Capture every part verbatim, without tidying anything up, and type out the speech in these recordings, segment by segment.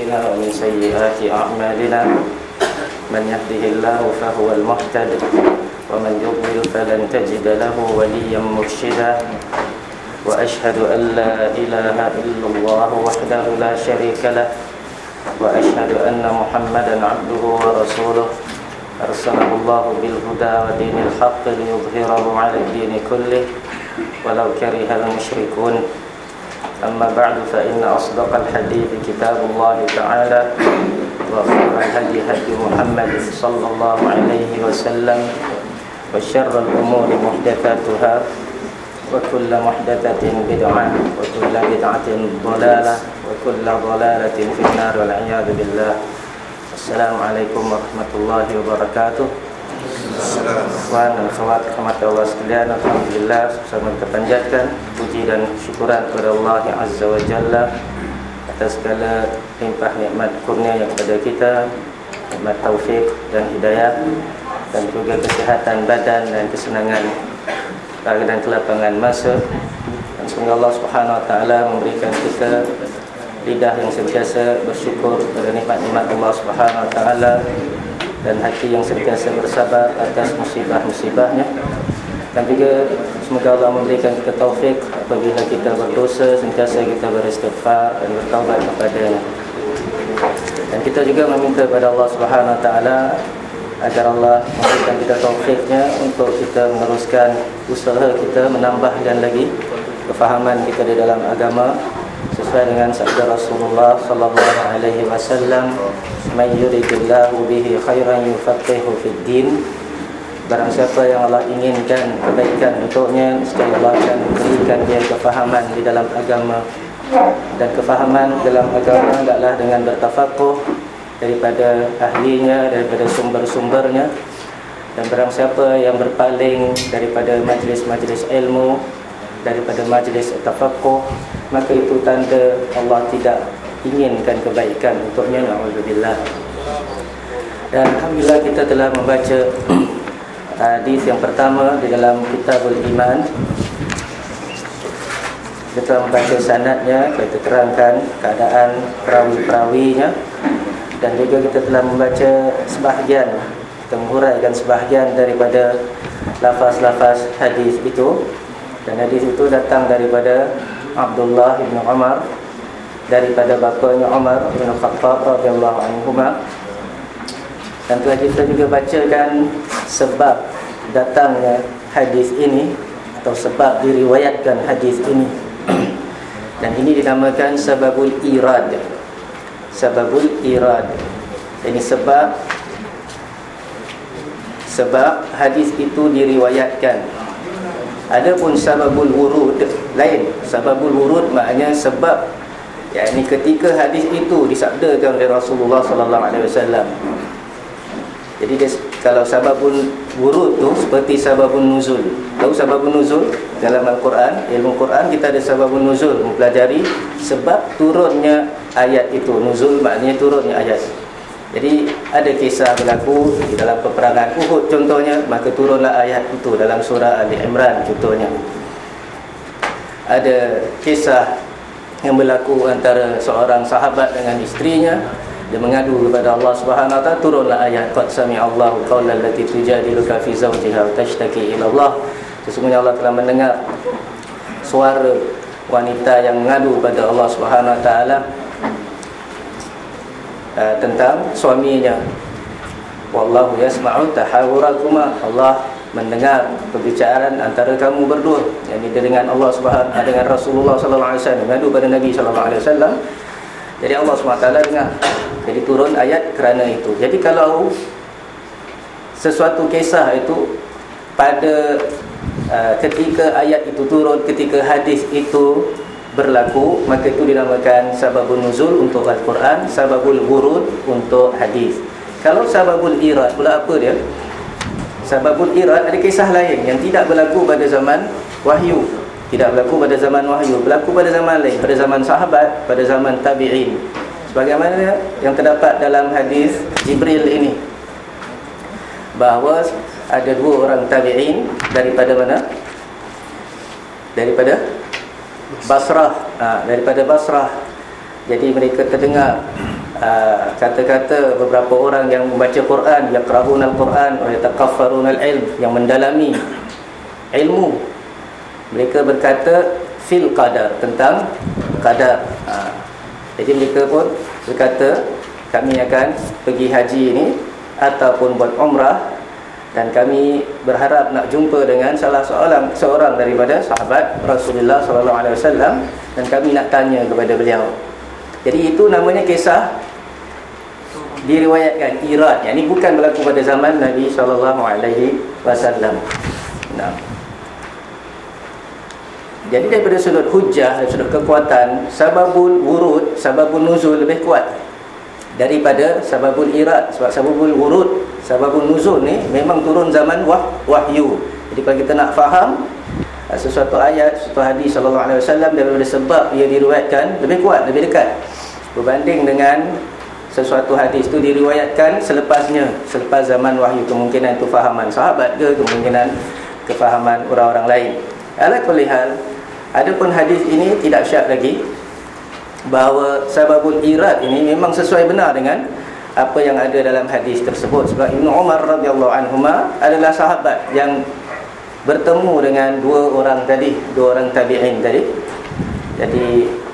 أنفسنا ومن سيئات أعمالنا من يهده الله فهو المهتد ومن يضلل فلن تجد له وليا مرشدا وأشهد أن لا إله إلا الله وحده لا شريك له وأشهد أن محمدا عبده ورسوله أرسله الله بالهدى ودين الحق ليظهره على الدين كله ولو كره المشركون. أما بعد فإن أصدق الحديث كتاب الله تعالى وخير الهدي هدي محمد صلى الله عليه وسلم وشر الأمور محدثاتها وكل محدثة بدعة وكل بدعة ضلالة وكل ضلالة في النار والعياذ بالله. Assalamualaikum warahmatullahi wabarakatuh. Tuan dan akhwat rahmat Allah sekalian, alhamdulillah sama kita panjatkan puji dan syukuran kepada Allah Azza wa Jalla atas segala limpah nikmat kurnia yang kepada kita, nikmat taufik dan hidayah, dan juga kesihatan badan dan kesenangan dan kelapangan masa. Dan semoga Allah Subhanahu wa taala memberikan kita lidah yang sentiasa bersyukur pada nikmat-nikmat Allah Subhanahu wa taala dan hati yang sentiasa bersabar atas musibah-musibahnya. Dan juga semoga Allah memberikan kita taufik apabila kita berdosa, sentiasa kita beristighfar dan bertaubat kepada-Nya. Dan kita juga meminta kepada Allah Subhanahu wa taala agar Allah memberikan kita taufiknya untuk kita meneruskan usaha kita menambahkan lagi kefahaman kita di dalam agama sesuai dengan sabda Rasulullah sallallahu alaihi wasallam, "May yuridillahu bihi khairan yufaqihu fid din." Barang siapa yang Allah inginkan kebaikan untuknya, nescaya Allah akan berikan dia kefahaman di dalam agama. Dan kefahaman dalam agama adalah dengan bertafaqquh daripada ahlinya, daripada sumber-sumbernya. Dan barang siapa yang berpaling daripada majlis-majlis ilmu, daripada majlis tafaqquh, maka itu tanda Allah tidak inginkan kebaikan untuknya. Na'udzubillah. Dan alhamdulillah kita telah membaca hadis yang pertama di dalam Kitabul Iman. Kita telah membaca sanadnya, kita terangkan keadaan perawi-perawinya, dan juga kita telah membaca sebahagian, kita menguraikan sebahagian daripada lafaz-lafaz hadis itu. Dan hadis itu datang daripada Abdullah bin Umar, daripada bapanya Umar bin Khattab radhiyallahu anhuma. Dan telah kita juga bacakan sebab datangnya hadis ini atau sebab diriwayatkan hadis ini. Dan ini dinamakan sababul irad. Sababul irad. Ini sebab sebab hadis itu diriwayatkan. Adapun sababul wurud lain. Sababul wurud maknanya sebab, yakni ketika hadis itu disabdakan oleh Rasulullah sallallahu alaihi wasallam. Jadi dia, kalau sababul wurud tu seperti sababun nuzul. Tahu sababun nuzul dalam Al-Quran, ilmu Quran kita ada sababun nuzul, mempelajari sebab turunnya ayat itu. Nuzul maknanya turunnya ayat. Jadi ada kisah berlaku di dalam peperangan Uhud contohnya, maka turunlah ayat itu dalam surah Ali Imran contohnya. Ada kisah yang berlaku antara seorang sahabat dengan isterinya, dia mengadu kepada Allah Subhanahu wa taala, turunlah ayat qad sami'allahu qaulal lati tujadiluka fi zawjiha wa tashtaki ila Allah. Sesungguhnya Allah telah mendengar suara wanita yang mengadu kepada Allah Subhanahu wa taala Uh, tentang suaminya. Wallahu yasma'u tahawurakuma. Allah mendengar perbicaraan antara kamu berdua, yakni dengan Allah Subhanahu dengan Rasulullah sallallahu alaihi wasallam, mengadu pada Nabi sallallahu alaihi wasallam. Jadi Allah Subhanahu wa taala dengar. Jadi turun ayat kerana itu. Jadi kalau sesuatu kisah itu pada uh, ketika ayat itu turun, ketika hadis itu berlaku, maka itu dinamakan sababun nuzul untuk Al-Quran, sababul wurud untuk hadis. Kalau sababul irad pula apa dia? Sababul irad ada kisah lain yang tidak berlaku pada zaman wahyu, tidak berlaku pada zaman wahyu, berlaku pada zaman lain, pada zaman sahabat, pada zaman tabi'in. Sebagaimana yang terdapat dalam hadis Jibril ini, bahawa ada dua orang tabi'in daripada mana? Daripada Basrah, ha, daripada Basrah. Jadi mereka terdengar uh, kata-kata beberapa orang yang membaca Quran, yaqra'una al-Quran wa yataqaffaruna al-ilm, yang mendalami ilmu, mereka berkata fil qadar, tentang qadar. uh, Jadi mereka pun berkata, kami akan pergi haji ini ataupun buat umrah, dan kami berharap nak jumpa dengan salah seorang seorang daripada sahabat Rasulullah sallallahu alaihi wasallam, dan kami nak tanya kepada beliau. Jadi itu namanya kisah diriwayatkan irad. Yang ini bukan berlaku pada zaman Nabi sallallahu alaihi wasallam. Nah. Jadi daripada sudut hujjah, dari sudut kekuatan, sababul wurud, sababul nuzul lebih kuat daripada sababul irad. Sebab sababul wurud, sababul nuzul ni memang turun zaman wah, wahyu. Jadi kalau kita nak faham sesuatu ayat, sesuatu hadis sallallahu alaihi wasallam, daripada sebab ia diriwayatkan lebih kuat, lebih dekat berbanding dengan sesuatu hadis tu diriwayatkan selepasnya, selepas zaman wahyu. Kemungkinan itu fahaman sahabat ke, kemungkinan kefahaman orang-orang lain. Ala kulli hal, adapun hadis ini tidak syak lagi bahawa sababul irad ini memang sesuai benar dengan apa yang ada dalam hadis tersebut. Sebab Ibnu Umar radhiyallahu anhuma adalah sahabat yang bertemu dengan dua orang tadi, dua orang tabi'in tadi. Jadi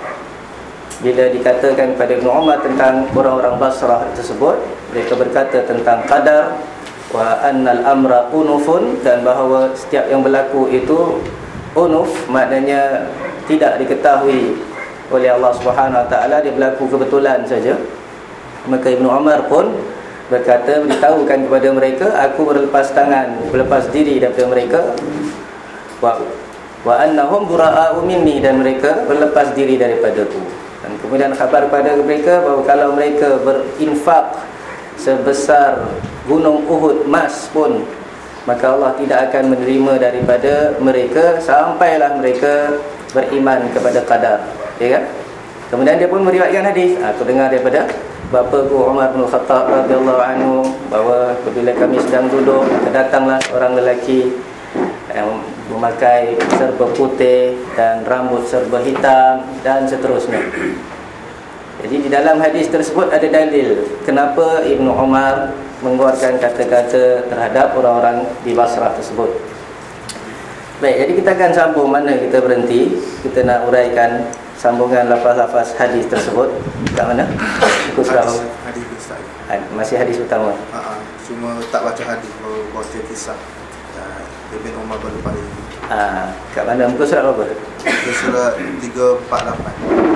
bila dikatakan pada Ibnu Umar tentang orang-orang Basrah tersebut, mereka berkata tentang qadar wa annal amra unufun, dan bahawa setiap yang berlaku itu unuf, maknanya tidak diketahui oleh Allah Subhanahu Wa Taala, dia berlaku kebetulan saja. Maka Ibnu Umar pun berkata, beritahukan kepada mereka, aku berlepas tangan, berlepas diri daripada mereka, wa wa annahum bura'u minni, dan mereka berlepas diri daripadaku. Dan kemudian khabar kepada mereka bahawa kalau mereka berinfak sebesar gunung Uhud emas pun, maka Allah tidak akan menerima daripada mereka sampailah mereka beriman kepada qadar. Ya kan? Kemudian dia pun meriwayatkan hadis, aku dengar daripada bapaku Umar bin Khattab radhiyallahu anhu, bahawa apabila kami sedang duduk, datanglah orang lelaki yang memakai serba putih dan rambut serba hitam dan seterusnya. Jadi di dalam hadis tersebut ada dalil kenapa Ibnu Umar mengeluarkan kata-kata terhadap orang-orang di Basrah tersebut. Baik, jadi kita akan sambung mana kita berhenti. Kita nak uraikan sambungan lafaz-lafaz hadis tersebut. Kat mana? Hadis, hadis Ustaz. Masih hadis utama. Ha, cuma tak baca hadis, baca kisah. Ibn Umar berlepas ini. Ah, kat mana? Muka surat berapa? Muka surat tiga empat lapan.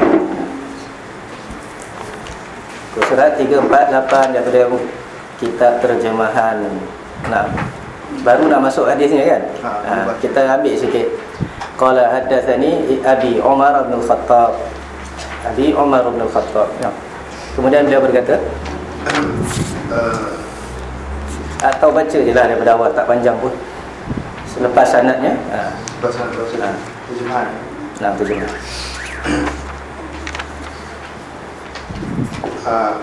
Muka surat tiga empat lapan daripada kitab terjemahan. Nah, baru nak masuk hadisnya kan? Ha, ha, kita ambil sikit. Qala haddatsani Abi Umar bin Khattab. Abi Umar bin Khattab. Ya. Kemudian beliau berkata, uh, atau baca je lah daripada awal, tak panjang pun. Selepas sanadnya, ha. Selepas sanad, ha. Terjemahan. Nah, terjemahan. Uh,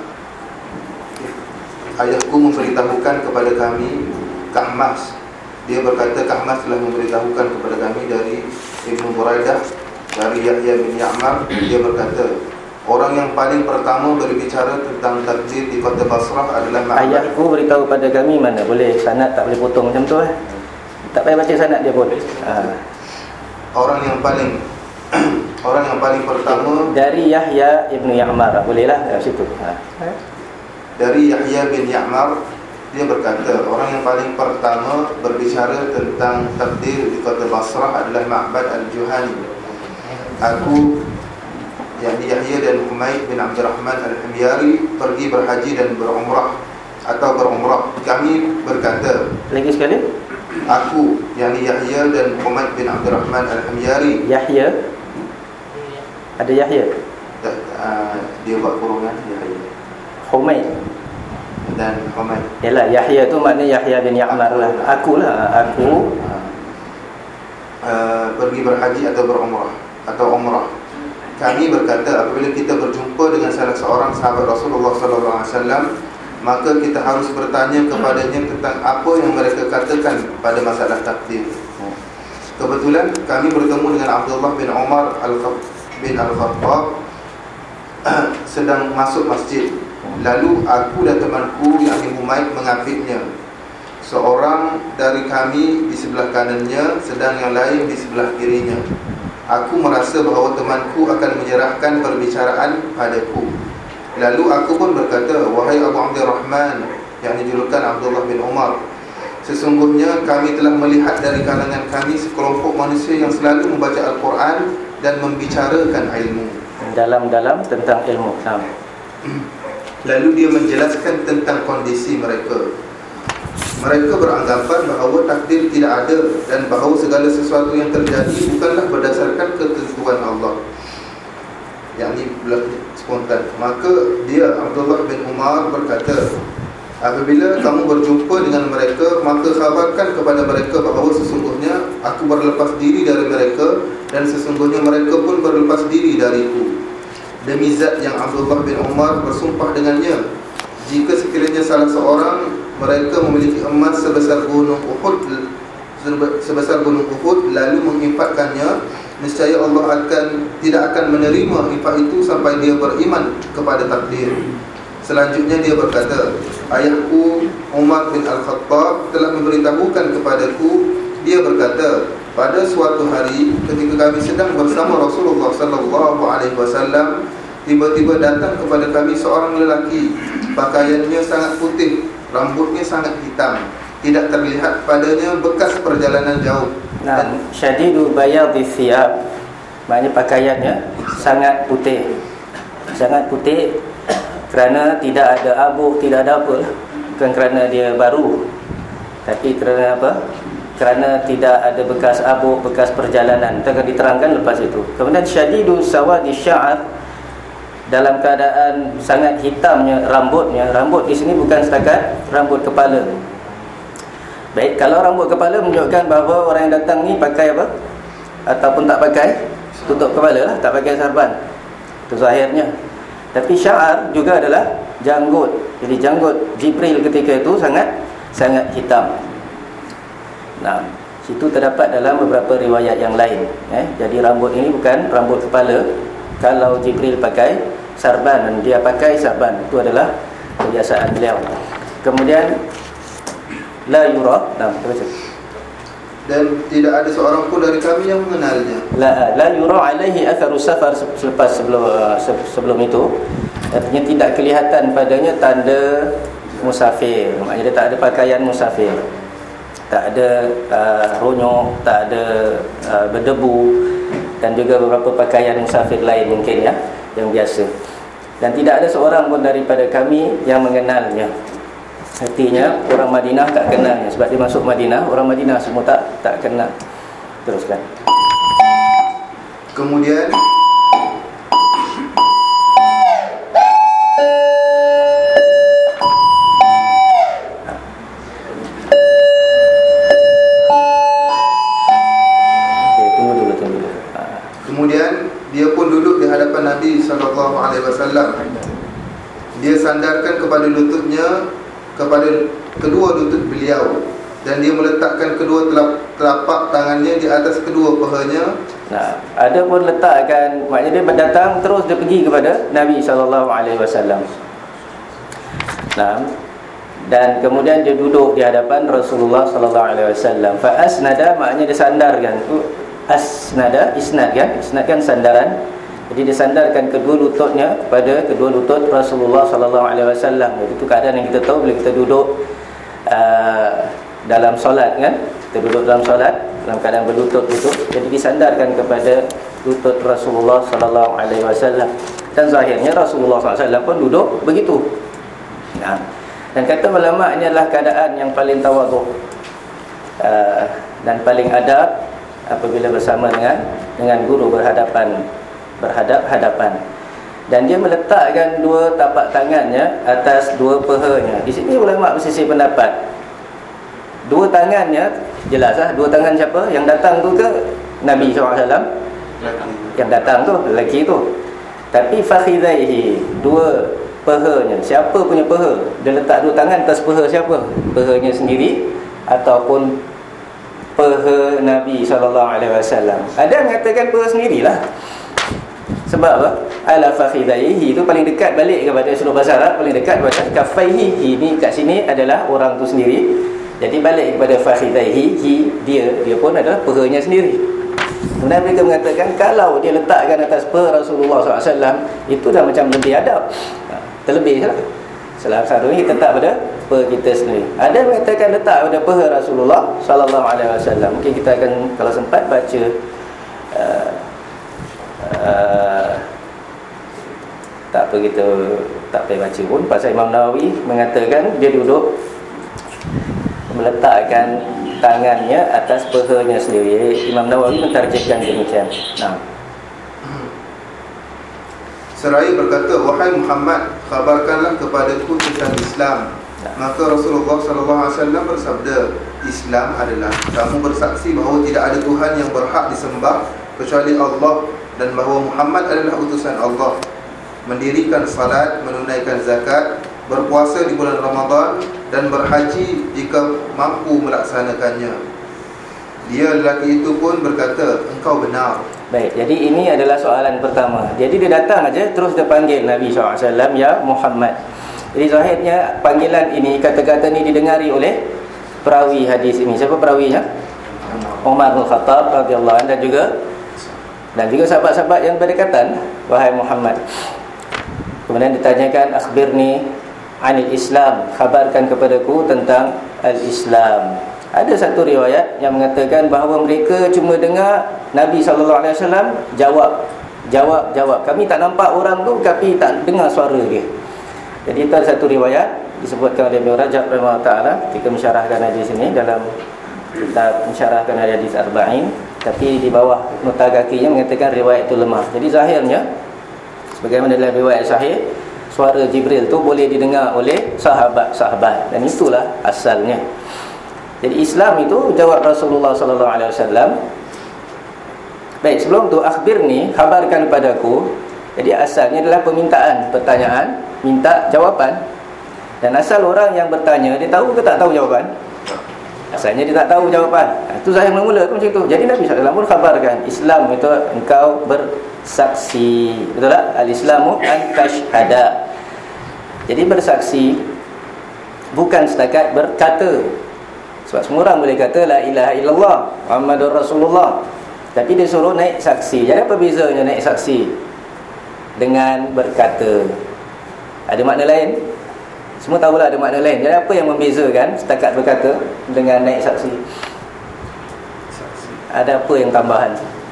ayahku memberitahukan kepada kami, Kahmas, dia berkata Kahmas telah memberitahukan kepada kami dari Ibnu Buraidah, dari Yahya bin Ya'mar, dia berkata, orang yang paling pertama berbicara tentang takdir di kota Basrah adalah Ma'bad. Ayahku beritahu pada kami, mana boleh sanad tak boleh potong macam tu eh. Tak payah baca sanad dia pun. Ha. Orang yang paling orang yang paling pertama dari Yahya ibnu Ya'mar, bolehlah kat situ. Ha. Dari Yahya bin Ya'mar, dia berkata, orang yang paling pertama berbicara tentang takdir di kota Basrah adalah Ma'bad al-Juhani. Aku, yakni Yahya dan Humaid bin Abdurrahman al-Himyari, pergi berhaji dan berumrah atau berumrah. Kami berkata, lagi sekali, aku, yakni Yahya dan Humaid bin Abdurrahman al-Himyari. Yahya, ada Yahya, uh, dia buat kurungan Yahya, Humaid dan Humaid. Yalah, Yahya tu maknanya Yahya bin Ya'mar lah. Aku lah, aku uh, pergi berhaji atau berumrah atau umrah. Kami berkata, apabila kita berjumpa dengan salah seorang sahabat Rasulullah sallallahu alaihi wasallam, maka kita harus bertanya kepadanya tentang apa yang mereka katakan pada masalah takdir. Kebetulan kami bertemu dengan Abdullah bin Umar bin Al-Khattab sedang masuk masjid. Lalu aku dan temanku yang Humaid mengambilnya. Seorang dari kami di sebelah kanannya, sedang yang lain di sebelah kirinya. Aku merasa bahawa temanku akan menyerahkan perbicaraan padaku. Lalu aku pun berkata, wahai Abu Abdurrahman, yang dijulukan Abdullah bin Umar, sesungguhnya kami telah melihat dari kalangan kami sekelompok manusia yang selalu membaca Al-Quran dan membicarakan ilmu. Dalam-dalam tentang ilmu. Lalu dia menjelaskan tentang kondisi mereka. Mereka beranggapan bahawa takdir tidak ada dan bahawa segala sesuatu yang terjadi bukanlah berdasarkan ketentuan Allah, yang ini berlaku spontan. Maka dia, Abdullah bin Umar, berkata, apabila kamu berjumpa dengan mereka, maka khabarkan kepada mereka bahawa sesungguhnya aku berlepas diri dari mereka dan sesungguhnya mereka pun berlepas diri dariku. Demi zat yang Abdullah bin Umar bersumpah dengannya, jika sekiranya salah seorang mereka memiliki emas sebesar gunung Uhud, sebesar gunung Uhud, lalu menginfakkannya, nescaya Allah akan tidak akan menerima infak itu sampai dia beriman kepada takdir. Selanjutnya dia berkata, ayahku Umar bin Al-Khattab telah memberitahukan kepadaku. Dia berkata, pada suatu hari ketika kami sedang bersama Rasulullah sallallahu alaihi wasallam, tiba-tiba datang kepada kami seorang lelaki. Pakaiannya sangat putih, rambutnya sangat hitam, tidak terlihat padanya bekas perjalanan jauh. Nah, syadidu bayadhi thiyab, maknanya pakaiannya sangat putih. Sangat putih kerana tidak ada abu, tidak ada apa. Bukan kerana dia baru, tapi kerana apa? Kerana tidak ada bekas abu, bekas perjalanan. Kita akan diterangkan lepas itu. Kemudian syadidu sawadi sya'ar, dalam keadaan sangat hitamnya rambutnya. Rambut di sini bukan setakat rambut kepala. Baik, kalau rambut kepala menunjukkan bahawa orang yang datang ni pakai apa? Ataupun tak pakai tutup kepala lah, tak pakai sarban. Itu zahirnya. Tapi sya'ar juga adalah janggut. Jadi janggut Jibril ketika itu sangat sangat hitam. Nah, situ terdapat dalam beberapa riwayat yang lain. Eh, jadi rambut ini bukan rambut kepala. Kalau Jibril pakai sarban dan dia pakai sarban, itu adalah kebiasaan beliau. Kemudian la yura, nah, terus. Dan tidak ada seorang pun dari kami yang mengenalnya. La la yura alaihi atharu safar, selepas sebelum sebelum itu, artinya tidak kelihatan padanya tanda musafir. Maknanya dia tak ada pakaian musafir. Tak ada uh, ronyok, tak ada uh, berdebu, dan juga beberapa pakaian musafir lain mungkin ya, yang biasa. Dan tidak ada seorang pun daripada kami yang mengenalnya. Artinya orang Madinah tak kenalnya. Sebab dia masuk Madinah, orang Madinah semua tak tak kenal. Teruskan. Kemudian Kemudian dia pun duduk di hadapan Nabi sallallahu alaihi wasallam. Dia sandarkan kepada lututnya, kepada kedua lutut beliau, dan dia meletakkan kedua telapak tangannya di atas kedua pahanya. Nah, ada pun letakkan, maknanya dia datang terus dia pergi kepada Nabi sallallahu alaihi wasallam. Nah, dan kemudian dia duduk di hadapan Rasulullah sallallahu alaihi wasallam. Fa asnada, maknanya dia sandarkan. Asnada, isnad kan? Isnad kan sandaran. Jadi dia sandarkan kedua lututnya kepada kedua lutut Rasulullah sallallahu alaihi wasallam. Itu keadaan yang kita tahu bila kita duduk uh, dalam solat kan? Kita duduk dalam solat dalam keadaan berlutut-lutut. Jadi disandarkan kepada lutut Rasulullah sallallahu alaihi wasallam. Dan zahirnya Rasulullah sallallahu alaihi wasallam pun duduk begitu. Nah, dan kata ulama, ini adalah keadaan yang paling tawaduk uh, dan paling adab apabila bersama dengan dengan guru berhadapan berhadap-hadapan. Dan dia meletakkan dua tapak tangannya atas dua pahanya. Di sini ulama bersisih pendapat. Dua tangannya jelaslah, dua tangan siapa? Yang datang tu ke Nabi sallallahu alaihi wasallam? Yang datang tu lelaki tu. Tapi fakhidaihi, dua pahanya. Siapa punya paha? Dia letak dua tangan atas paha siapa? Pahanya sendiri ataupun paha Nabi sallallahu alaihi wasallam. Ada yang mengatakan paha sendirilah. Sebab apa? Ala fakhidaihi itu paling dekat balik kepada seluruh bahasa Arab, paling dekat kepada kafaihi. Ini kat sini adalah orang tu sendiri. Jadi balik kepada fakhidaihi, hi, dia dia pun adalah pehanya sendiri. Kemudian mereka mengatakan kalau dia letakkan atas peha Rasulullah sallallahu alaihi wasallam, itu dah macam lebih adab. Ha, terlebih lah. Salah satu ni kita letak pada peha kita sendiri. Ada yang mengatakan letak pada peha Rasulullah sallallahu alaihi wasallam. Mungkin kita akan kalau sempat baca uh, uh, tak apa kita tak payah baca pun. Pasal Imam Nawawi mengatakan dia duduk meletakkan tangannya atas pehanya sendiri. Imam Nawawi mentarjihkan demikian. Nah. Seraya berkata, wahai Muhammad, khabarkanlah kepadaku tentang Islam. Maka Rasulullah sallallahu alaihi wasallam bersabda, Islam adalah kamu bersaksi bahawa tidak ada Tuhan yang berhak disembah kecuali Allah, dan bahawa Muhammad adalah utusan Allah, mendirikan salat, menunaikan zakat, berpuasa di bulan Ramadan, dan berhaji jika mampu melaksanakannya. Dia lelaki itu pun berkata, engkau benar. Baik, jadi ini adalah soalan pertama. Jadi dia datang aja terus dia panggil Nabi sallallahu alaihi wasallam, ya Muhammad. Jadi zahirnya panggilan ini, kata-kata ini didengari oleh perawi hadis ini. Siapa perawinya? Umar bin Khattab radhiyallahu anhu, dan juga dan juga sahabat-sahabat yang berdekatan, wahai Muhammad. Kemudian ditanyakan, akhbirni anil Islam, khabarkan kepadaku tentang al-Islam. Ada satu riwayat yang mengatakan bahawa mereka cuma dengar Nabi sallallahu alaihi wasallam jawab, jawab, jawab. Kami tak nampak orang tu, tapi tak dengar suara dia. Jadi itu ada satu riwayat disebutkan oleh Ibnu Rajab rahimahullah taala ketika mensyarahkan hadis ini dalam kitab mensyarahkan hadis Arba'in, tapi di bawah nota kakinya mengatakan riwayat itu lemah. Jadi zahirnya sebagaimana dalam riwayat sahih, suara Jibril tu boleh didengar oleh sahabat-sahabat, dan itulah asalnya. Jadi Islam itu, jawab Rasulullah sallallahu alaihi wasallam. Baik, sebelum tu akhbirni, khabarkan padaku. Jadi asalnya adalah permintaan, pertanyaan, minta jawapan. Dan asal orang yang bertanya, dia tahu ke tak tahu jawapan? Asalnya dia tak tahu jawapan. Itu zahir mula pun macam tu. Jadi Nabi sallallahu alaihi wasallam pun khabarkan, Islam itu engkau bersaksi. Betul tak? Al-Islamu an tashhada. Jadi bersaksi bukan setakat berkata. Sebab semua orang boleh kata la ilaha illallah Muhammadur Rasulullah, tapi dia suruh naik saksi. Jadi apa bezanya naik saksi dengan berkata? Ada makna lain? Semua tahulah ada makna lain. Jadi apa yang membezakan setakat berkata dengan naik saksi? Ada apa yang tambahan?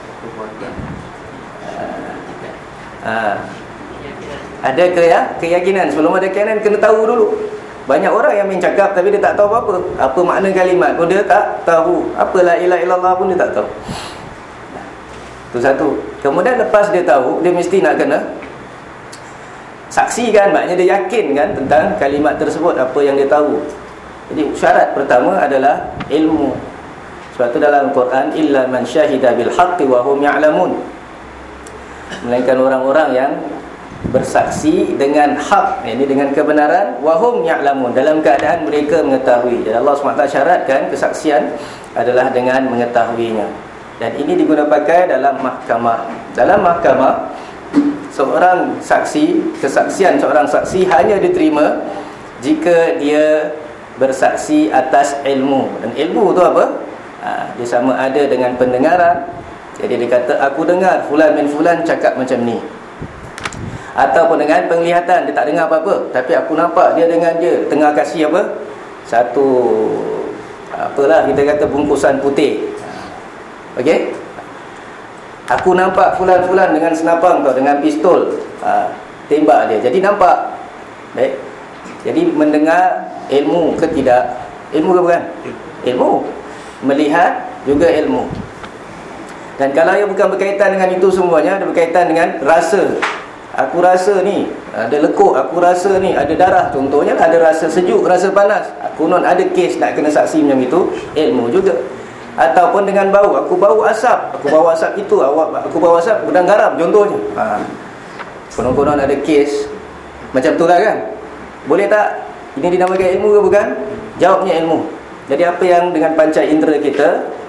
Ha. Ada ke ya? Keyakinan. Sebelum ada keyakinan kena tahu dulu. Banyak orang yang main cakap tapi dia tak tahu apa-apa. Apa makna kalimat pun dia tak tahu. Apa la ilaha illallah pun dia tak tahu. Itu satu. Kemudian lepas dia tahu, dia mesti nak kena saksikan. Maknanya dia yakin kan tentang kalimat tersebut, apa yang dia tahu. Jadi syarat pertama adalah ilmu. Sebab itu dalam Quran, illa man syahida bil haqqi wa hum ya'lamun, melainkan orang-orang yang bersaksi dengan hak, ini dengan kebenaran, wahum ya'lamun, dalam keadaan mereka mengetahui. Dan Allah subhanahu wa taala syaratkan kesaksian adalah dengan mengetahuinya. Dan ini digunakan pakai dalam mahkamah. Dalam mahkamah, seorang saksi, kesaksian seorang saksi hanya diterima jika dia bersaksi atas ilmu. Dan ilmu tu apa? Ha, dia sama ada dengan pendengaran. Jadi dia kata, aku dengar fulan bin fulan cakap macam ni. Ataupun dengan penglihatan, dia tak dengar apa-apa, tapi aku nampak dia dengan dia tengah kasih apa? Satu, apalah kita kata, bungkusan putih. Okey? Aku nampak fulan-fulan dengan senapang tau, dengan pistol, ha, tembak dia. Jadi nampak. Baik. Jadi mendengar ilmu ke tidak? Ilmu ke bukan? Ilmu. Melihat juga ilmu. Dan kalau ia bukan berkaitan dengan itu semuanya, ada berkaitan dengan rasa. Aku rasa ni ada lekuk, aku rasa ni ada darah, contohnya ada rasa sejuk, rasa panas. Aku non ada kes nak kena saksi macam itu, ilmu juga. Ataupun dengan bau, aku bau asap, aku bau asap itu, awak aku bau asap gudang garam contohnya. Ha. Konon-konon ada kes macam tu lah kan. Boleh tak ini dinamakan ilmu ke bukan? Jawabnya ilmu. Jadi apa yang dengan panca indera kita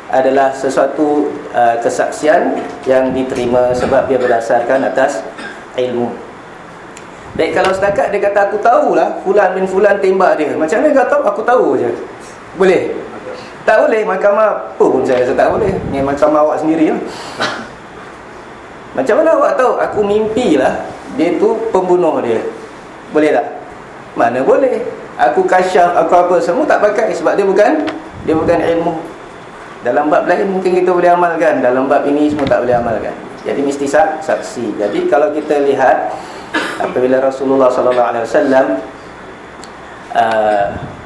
adalah sesuatu uh, kesaksian yang diterima sebab dia berdasarkan atas ilmu. Baik, kalau setakat dia kata aku tahulah fulan bin fulan tembak dia, macam mana kau tahu? Aku tahu je. Boleh? Tak boleh. Mahkamah apa pun saya rasa tak boleh. Ni mahkamah awak sendiri lah. Macam mana awak tahu? Aku mimpilah dia tu pembunuh dia. Boleh tak? Mana boleh. Aku kasyaf, aku apa, semua tak pakai sebab dia bukan dia bukan ilmu. Dalam bab lain mungkin kita boleh amalkan, dalam bab ini semua tak boleh amalkan. Jadi mesti saksi. Jadi kalau kita lihat apabila Rasulullah sallallahu alaihi wasallam uh,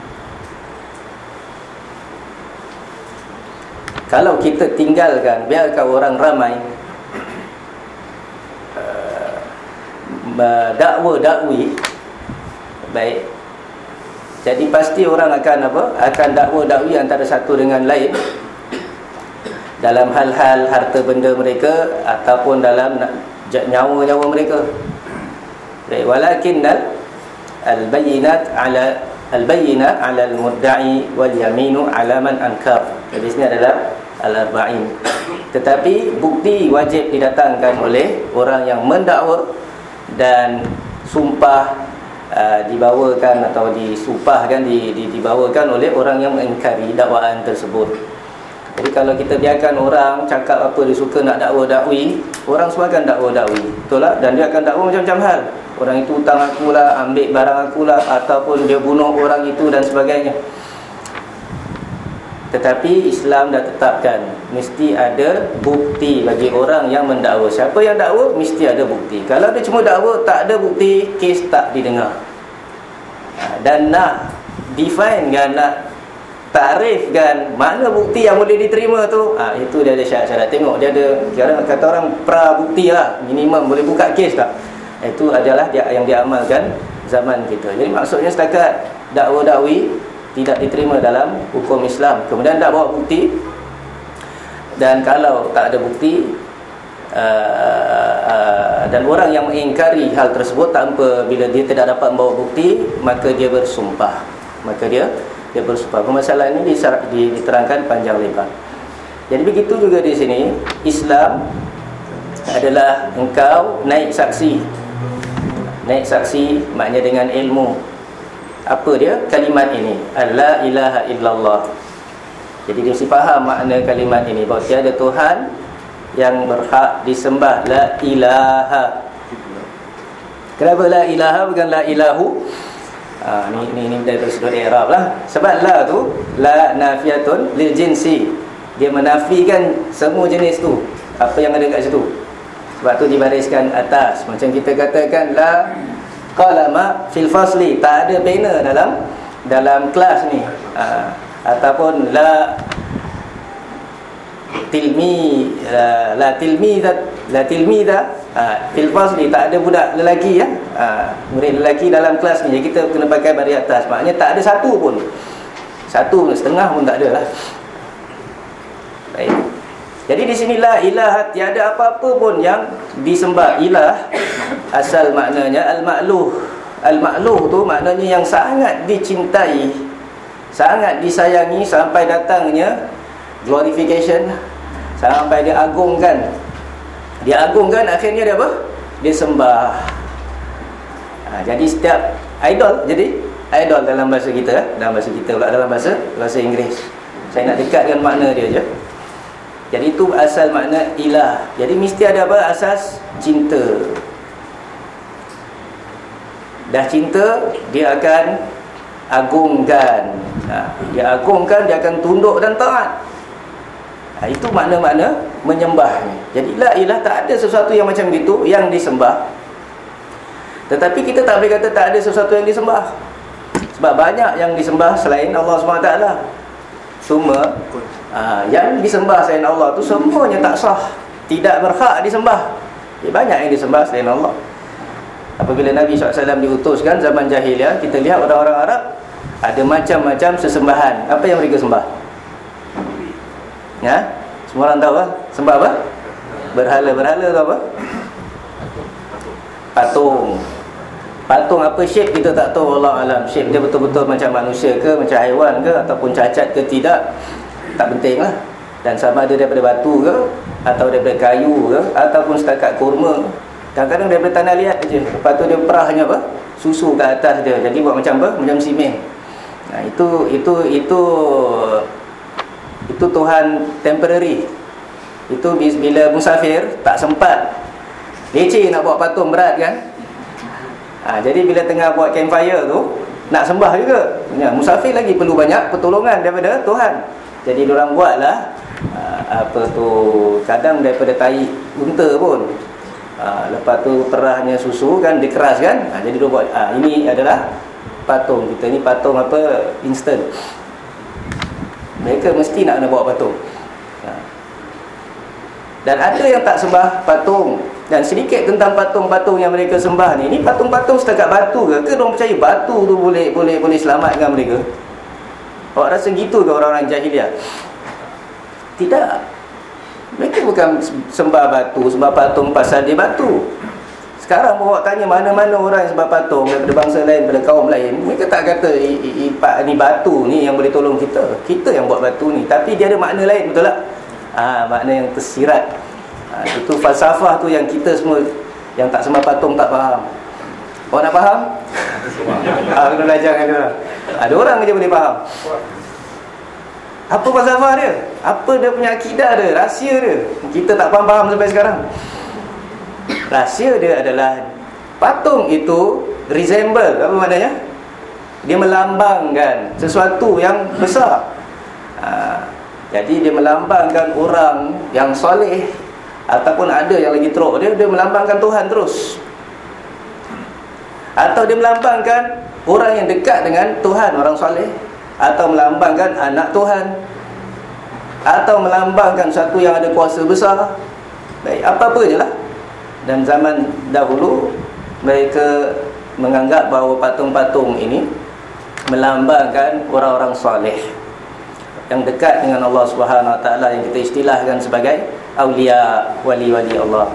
kalau kita tinggalkan, biarkan orang ramai uh, dakwa-dakwi, baik, jadi pasti orang akan apa? Akan dakwa-dakwi antara satu dengan lain dalam hal-hal harta benda mereka ataupun dalam nyawa-nyawa mereka. Baik, walakinnal al-bayyinat ala al-bayyinat ala al-mudda'i wal yaminu ala man ankar. Jadi sini adalah al-arba'in. Tetapi bukti wajib didatangkan oleh orang yang mendakwa dan sumpah uh, dibawakan atau disumpahkan di, di, dibawakan oleh orang yang mengingkari dakwaan tersebut. Jadi kalau kita biarkan orang cakap apa dia suka nak dakwa-dakwi, orang semua akan dakwa-dakwi, betul tak? Dan dia akan dakwa macam-macam hal. Orang itu hutang akulah, ambil barang akulah, ataupun dia bunuh orang itu dan sebagainya. Tetapi Islam dah tetapkan mesti ada bukti bagi orang yang mendakwa. Siapa yang dakwa mesti ada bukti. Kalau dia cuma dakwa tak ada bukti, kes tak didengar. Dan nak define kan, nak takrifkan mana bukti yang boleh diterima tu, ha, itu dia ada syarat-syarat. Tengok dia ada, sekarang kata orang pra bukti lah, minimum boleh buka kes tak. Itu adalah dia, yang diamalkan zaman kita. Jadi maksudnya setakat dakwa-dakwi tidak diterima dalam hukum Islam, kemudian tak bawa bukti, dan kalau tak ada bukti uh, uh, dan orang yang mengingkari hal tersebut tanpa, bila dia tidak dapat membawa bukti, maka dia bersumpah. Maka dia dia bersumpah. Permasalahan ini diterangkan panjang lebar. Jadi begitu juga di sini, Islam adalah engkau naik saksi. Naik saksi maknanya dengan ilmu. Apa dia? Kalimat ini, la ilaha illallah. Jadi dia mesti faham makna kalimat ini, bahawa tiada Tuhan yang berhak disembah. La ilaha. Kenapa la ilaha bukan la ilahu? Ha, ni ni ni dari sudut i'rab lah. Sebab la tu la nafiyatun lil jinsi. Dia menafikan semua jenis tu, apa yang ada kat situ. Sebab tu dibariskan atas. Macam kita katakan la qalama fil fasli, tak ada pena dalam dalam kelas ni. Ha, ataupun la tilmi la, la tilmidat la tilmida ha, fil fasli, tak ada budak lelaki ya. Ha, murid lelaki dalam kelas ni. Jadi kita kena pakai baris atas. Maknanya tak ada satu pun. Satu pun, setengah pun tak ada lah. Baik. Jadi di sini la ilaha, tiada apa-apa pun yang disembah. Ilah asal maknanya al-ma'luh. Al-ma'luh tu maknanya yang sangat dicintai, sangat disayangi, sampai datangnya glorification, sampai dia agungkan. Dia agungkan, akhirnya dia apa? Dia sembah. Ha, jadi setiap idol, jadi idol dalam bahasa kita, dalam bahasa kita pula, dalam bahasa bahasa Inggeris. Saya nak dekatkan makna dia je. Jadi itu asal makna ilah. Jadi mesti ada apa? Asas cinta. Dah cinta, dia akan agungkan. Ha, dia agungkan, dia akan tunduk dan taat. Ha, itu makna-makna menyembahnya. Jadi la ilah, tak ada sesuatu yang macam itu yang disembah. Tetapi kita tak boleh kata tak ada sesuatu yang disembah, sebab banyak yang disembah selain Allah subhanahu wa taala. Cuma aa, yang disembah selain Allah tu semuanya tak sah, tidak berhak disembah. Jadi banyak yang disembah selain Allah. Apabila Nabi sallallahu alaihi wasallam diutuskan zaman jahiliah, kita lihat orang-orang Arab ada macam-macam sesembahan. Apa yang mereka sembah? Ya? Semua orang tahu lah. Sembah apa? Berhala-berhala tu apa? Patung. Patung apa shape kita tak tahu, Allah alam. Shape dia betul-betul macam manusia ke, macam haiwan ke, ataupun cacat ke tidak, tak penting lah. Dan sama ada daripada batu ke, atau daripada kayu ke, ataupun setakat kurma. Kadang-kadang daripada tanah liat je. Lepas tu dia perahnya apa? Susu ke atas dia. Jadi buat macam apa? Macam simen. Nah, itu itu itu itu Tuhan temporary. Itu bila musafir tak sempat, leceh nak buat patung berat kan. Ha, jadi bila tengah buat campfire tu, nak sembah juga. Ya, musafir lagi perlu banyak pertolongan daripada Tuhan. Jadi diorang buatlah uh, apa tu, kadang daripada tai unta pun. Uh, lepas tu perahnya susu kan, dikeras kan. Uh, jadi dia buat, uh, ini adalah patung kita. Ini patung apa, instant. Mereka mesti nak kena bawa patung. Uh. Dan ada yang tak sembah patung. Dan sedikit tentang patung-patung yang mereka sembah ni. Ini patung-patung setakat batu ke? Ke orang percaya batu tu boleh boleh boleh selamatkan mereka? Awak rasa gitu ke orang-orang jahiliah? Tidak. Mereka bukan sembah batu, sembah patung pasal dia batu. Sekarang awak tanya mana-mana orang yang sembah patung daripada bangsa lain, daripada kaum lain, mereka tak kata ni batu ni yang boleh tolong kita. Kita yang buat batu ni. Tapi dia ada makna lain, betul tak? Ah, makna yang tersirat. Ah, itu falsafah tu yang kita semua yang tak sembah patung tak faham. Awak nak faham? Ah, kena belajar dengan dia. Ada orang je boleh faham. Apa falsafah dia? Apa dia punya akidah dia? Rahsia dia. Kita tak faham-faham sampai sekarang. Rahsia dia adalah patung itu resemble, apa maknanya? Dia melambangkan sesuatu yang besar. Ha, jadi dia melambangkan orang yang soleh, ataupun ada yang lagi teruk dia, dia melambangkan Tuhan terus. Atau dia melambangkan orang yang dekat dengan Tuhan, orang soleh, atau melambangkan anak Tuhan, atau melambangkan satu yang ada kuasa besar. Baik, apa-apa je lah. Dan zaman dahulu mereka menganggap bahawa patung-patung ini melambangkan orang-orang soleh yang dekat dengan Allah Subhanahu Wa Taala, yang kita istilahkan sebagai aulia, wali-wali Allah.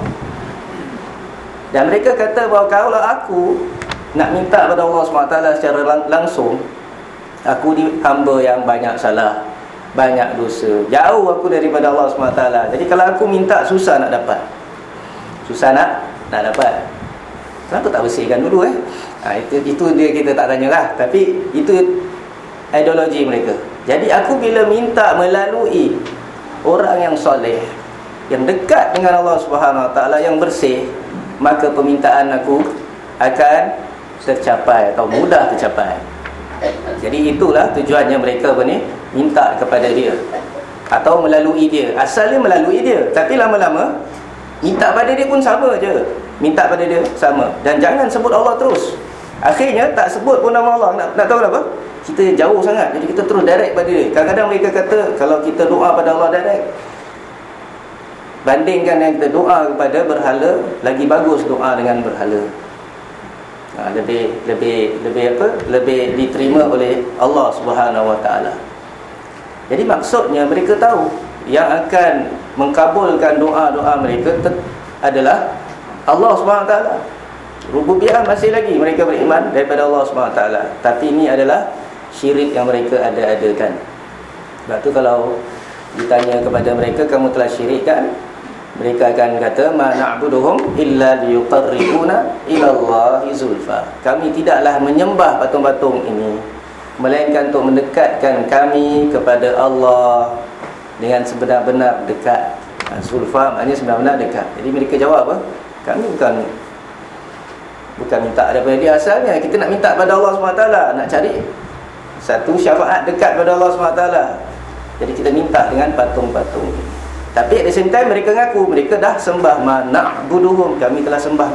Dan mereka kata bahawa kalau aku nak minta pada Allah Subhanahu Wa Taala secara lang- langsung, aku ni hamba yang banyak salah, banyak dosa, jauh aku daripada Allah Subhanahu Wa Taala. Jadi kalau aku minta, susah nak dapat. Susah nak nak dapat. Kenapa tak bersihkan dulu eh? Ha, itu itu dia, kita tak tanyalah. Tapi itu ideologi mereka. Jadi aku bila minta melalui orang yang soleh, yang dekat dengan Allah Subhanahu Wa Taala, yang bersih, maka permintaan aku akan tercapai atau mudah tercapai. Jadi itulah tujuannya mereka apa ni, minta kepada dia atau melalui dia. Asalnya melalui dia, tapi lama-lama minta pada dia pun sama je. Minta pada dia sama. Dan jangan sebut Allah terus. Akhirnya tak sebut pun nama Allah. Nak, nak tahu kenapa? Kita jauh sangat. Jadi kita terus direct pada dia. Kadang-kadang mereka kata kalau kita doa pada Allah direct, bandingkan yang kita doa kepada berhala, lagi bagus doa dengan berhala. Ha, lebih lebih lebih apa? Lebih diterima oleh Allah Subhanahu Wa Taala. Jadi maksudnya mereka tahu yang akan mengkabulkan doa-doa mereka adalah Allah Subhanahu Wa Taala. Rububiyah masih lagi mereka beriman daripada Allah Subhanahu Wa Taala. Tapi ini adalah syirik yang mereka ada-adakan. Sebab tu kalau ditanya kepada mereka, kamu telah syirikkan, mereka akan kata, ma na'buduhum illa liyuqarribuna ila Allahi zulfa. Kami tidaklah menyembah patung-patung ini melainkan untuk mendekatkan kami kepada Allah dengan sebenar-benar dekat. Zulfa maknanya sebenar-benar dekat. Jadi mereka jawab apa? Kami bukan bukan minta daripada dia asalnya. Kita nak minta pada Allah subhanahu wa taala, nak cari satu syafaat dekat pada Allah subhanahu wa taala. Jadi kita minta dengan patung-patung. Tapi at the same time mereka ngaku mereka dah sembah, ma na'buduhum, kami telah sembah.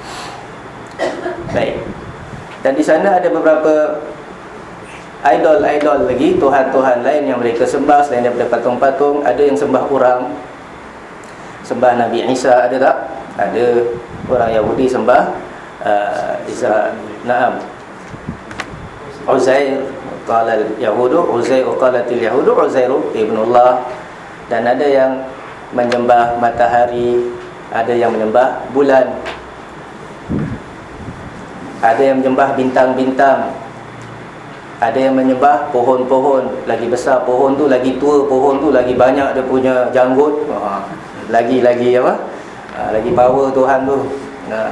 Baik. Dan di sana ada beberapa idol-idol lagi, tuhan-tuhan lain yang mereka sembah selain daripada patung-patung. Ada yang sembah orang, sembah Nabi Isa, ada tak? Ada orang Yahudi sembah uh, Isa, na'am, Uzair, qala al-yahudu Uzair, qalatil yahudu Uzair ibnullah. Dan ada yang menyembah matahari, ada yang menyembah bulan, ada yang menyembah bintang-bintang. Ada yang menyembah pohon-pohon, lagi besar pohon tu, lagi tua pohon tu, lagi banyak dia punya janggut, ha, lagi-lagi apa? Ha, lagi power Tuhan tu. Nah.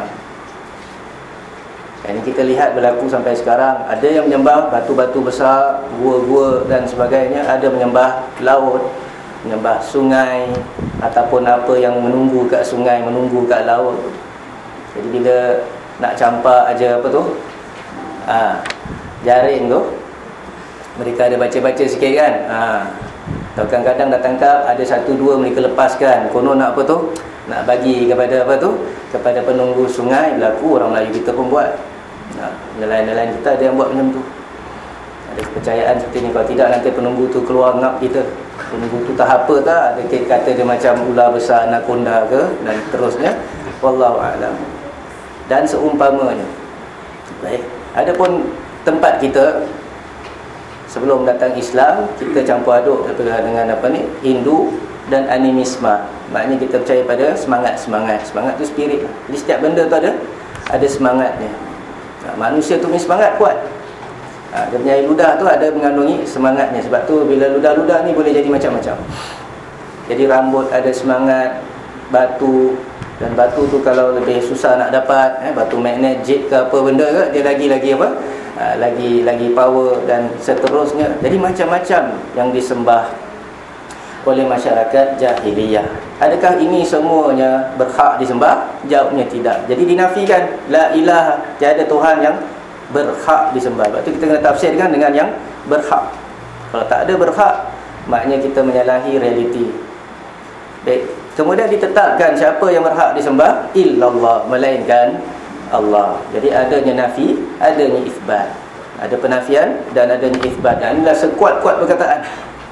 Ini kita lihat berlaku sampai sekarang. Ada yang menyembah batu-batu besar, gua-gua dan sebagainya. Ada menyembah laut, menyembah sungai, ataupun apa yang menunggu kat sungai, menunggu kat laut. Jadi bila nak campak aja apa tu, ha, jaring tu, mereka ada baca-baca sikit kan, ha, kadang-kadang dah tangkap, ada satu dua mereka lepaskan. Konon nak apa tu, nak bagi kepada apa tu, kepada penunggu sungai. Berlaku orang Melayu kita pun buat. Nah, nelayan-nelayan kita ada yang buat macam tu. Ada kepercayaan seperti ni. Kalau tidak, nanti penunggu tu keluar ngap kita. Penunggu tu tak apa tak, ada kata dia macam ular besar, anaconda ke, dan terusnya. Wallahu a'lam. Dan seumpamanya. Baik. Adapun tempat kita sebelum datang Islam, kita campur aduk dengan apa ni, Hindu dan animisme. Maknanya kita percaya pada semangat-semangat. Semangat tu spirit. Jadi setiap benda tu ada ada semangatnya. Manusia tu punya semangat kuat. Ha, dia punya ludah tu ada mengandungi semangatnya. Sebab tu bila ludah-ludah ni boleh jadi macam-macam. Jadi rambut ada semangat, batu, dan batu tu kalau lebih susah nak dapat, eh, batu magnet, jet ke apa benda ke, dia lagi-lagi apa? Ha, lagi lagi power dan seterusnya. Jadi macam-macam yang disembah oleh masyarakat jahiliyah. Adakah ini semuanya berhak disembah? Jawabnya tidak. Jadi dinafikan, la ilaha, tiada Tuhan yang berhak disembah. Sebab tu kita kena tafsirkan dengan yang berhak. Kalau tak ada berhak, maknanya kita menyalahi realiti. Baik. Kemudian ditetapkan siapa yang berhak disembah? Illallah, melainkan Allah. Jadi adanya nafi, adanya isbat. Ada penafian dan adanya isbat. Dan inilah sekuat-kuat perkataan.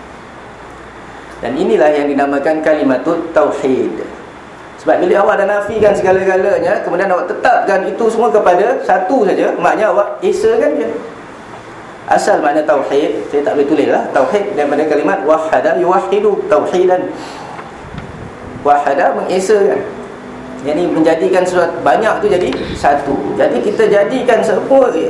Dan inilah yang dinamakan kalimatut tauhid. Sebab bila awak dah nafikan segala-galanya, kemudian awak tetapkan itu semua kepada satu saja, maknanya awak esakan dia. Asal makna tauhid, saya tak boleh tulis lah, tauhid daripada kalimat wahada yuwahidu, tauhidan. Wahada mengesakan. Jadi menjadikan sesuatu banyak tu jadi satu. Jadi kita jadikan semua uh,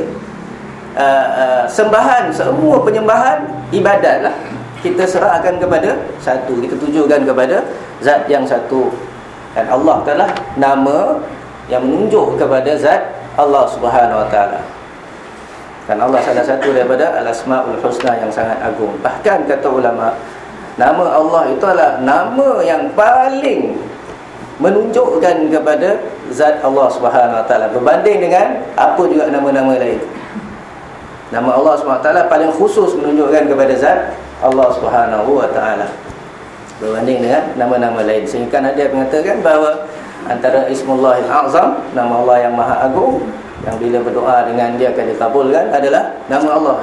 uh, sembahan, semua penyembahan ibadat lah, kita serahkan kepada satu. Kita tujukan kepada zat yang satu. Dan Allah adalah nama yang menunjuk kepada zat Allah Subhanahu Wa Taala. Dan Allah salah satu daripada al-asmaul husna yang sangat agung. Bahkan kata ulama, nama Allah itu adalah nama yang paling menunjukkan kepada zat Allah Subhanahu Wa Taala berbanding dengan apa juga nama-nama lain. Nama Allah Subhanahu Wa Taala paling khusus menunjukkan kepada zat Allah Subhanahu Wa Taala berbanding dengan nama-nama lain. Sehingga ada yang mengatakan bahawa antara Ismullahil Azam, nama Allah yang Maha Agung, yang bila berdoa dengan dia akan dikabulkan, adalah nama Allah.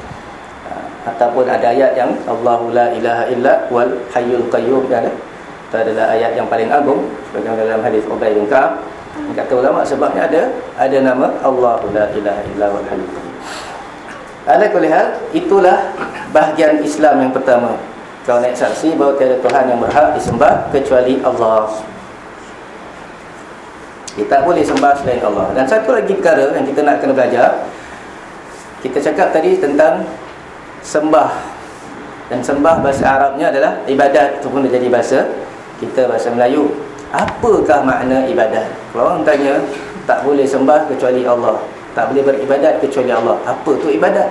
Ataupun ada ayat yang Allahu la ilaha illa wal hayyul qayyum, kan? Itu adalah ayat yang paling agung sebagaimana dalam hadis Ubay bin Ka'ab. Kata ulama sebabnya ada ada nama Allahu la ilaha illa wal hayyul qayyum. Ala kulli hal, itulah bahagian Islam yang pertama. Kau naik saksi bahawa tiada Tuhan yang berhak disembah kecuali Allah. Kita tak boleh sembah selain Allah. Dan satu lagi perkara yang kita nak kena belajar, kita cakap tadi tentang sembah. Dan sembah bahasa Arabnya adalah ibadat. Itu pun dah jadi bahasa kita, bahasa Melayu. Apakah makna ibadat? Kalau orang tanya, tak boleh sembah kecuali Allah, tak boleh beribadat kecuali Allah, apa tu ibadat?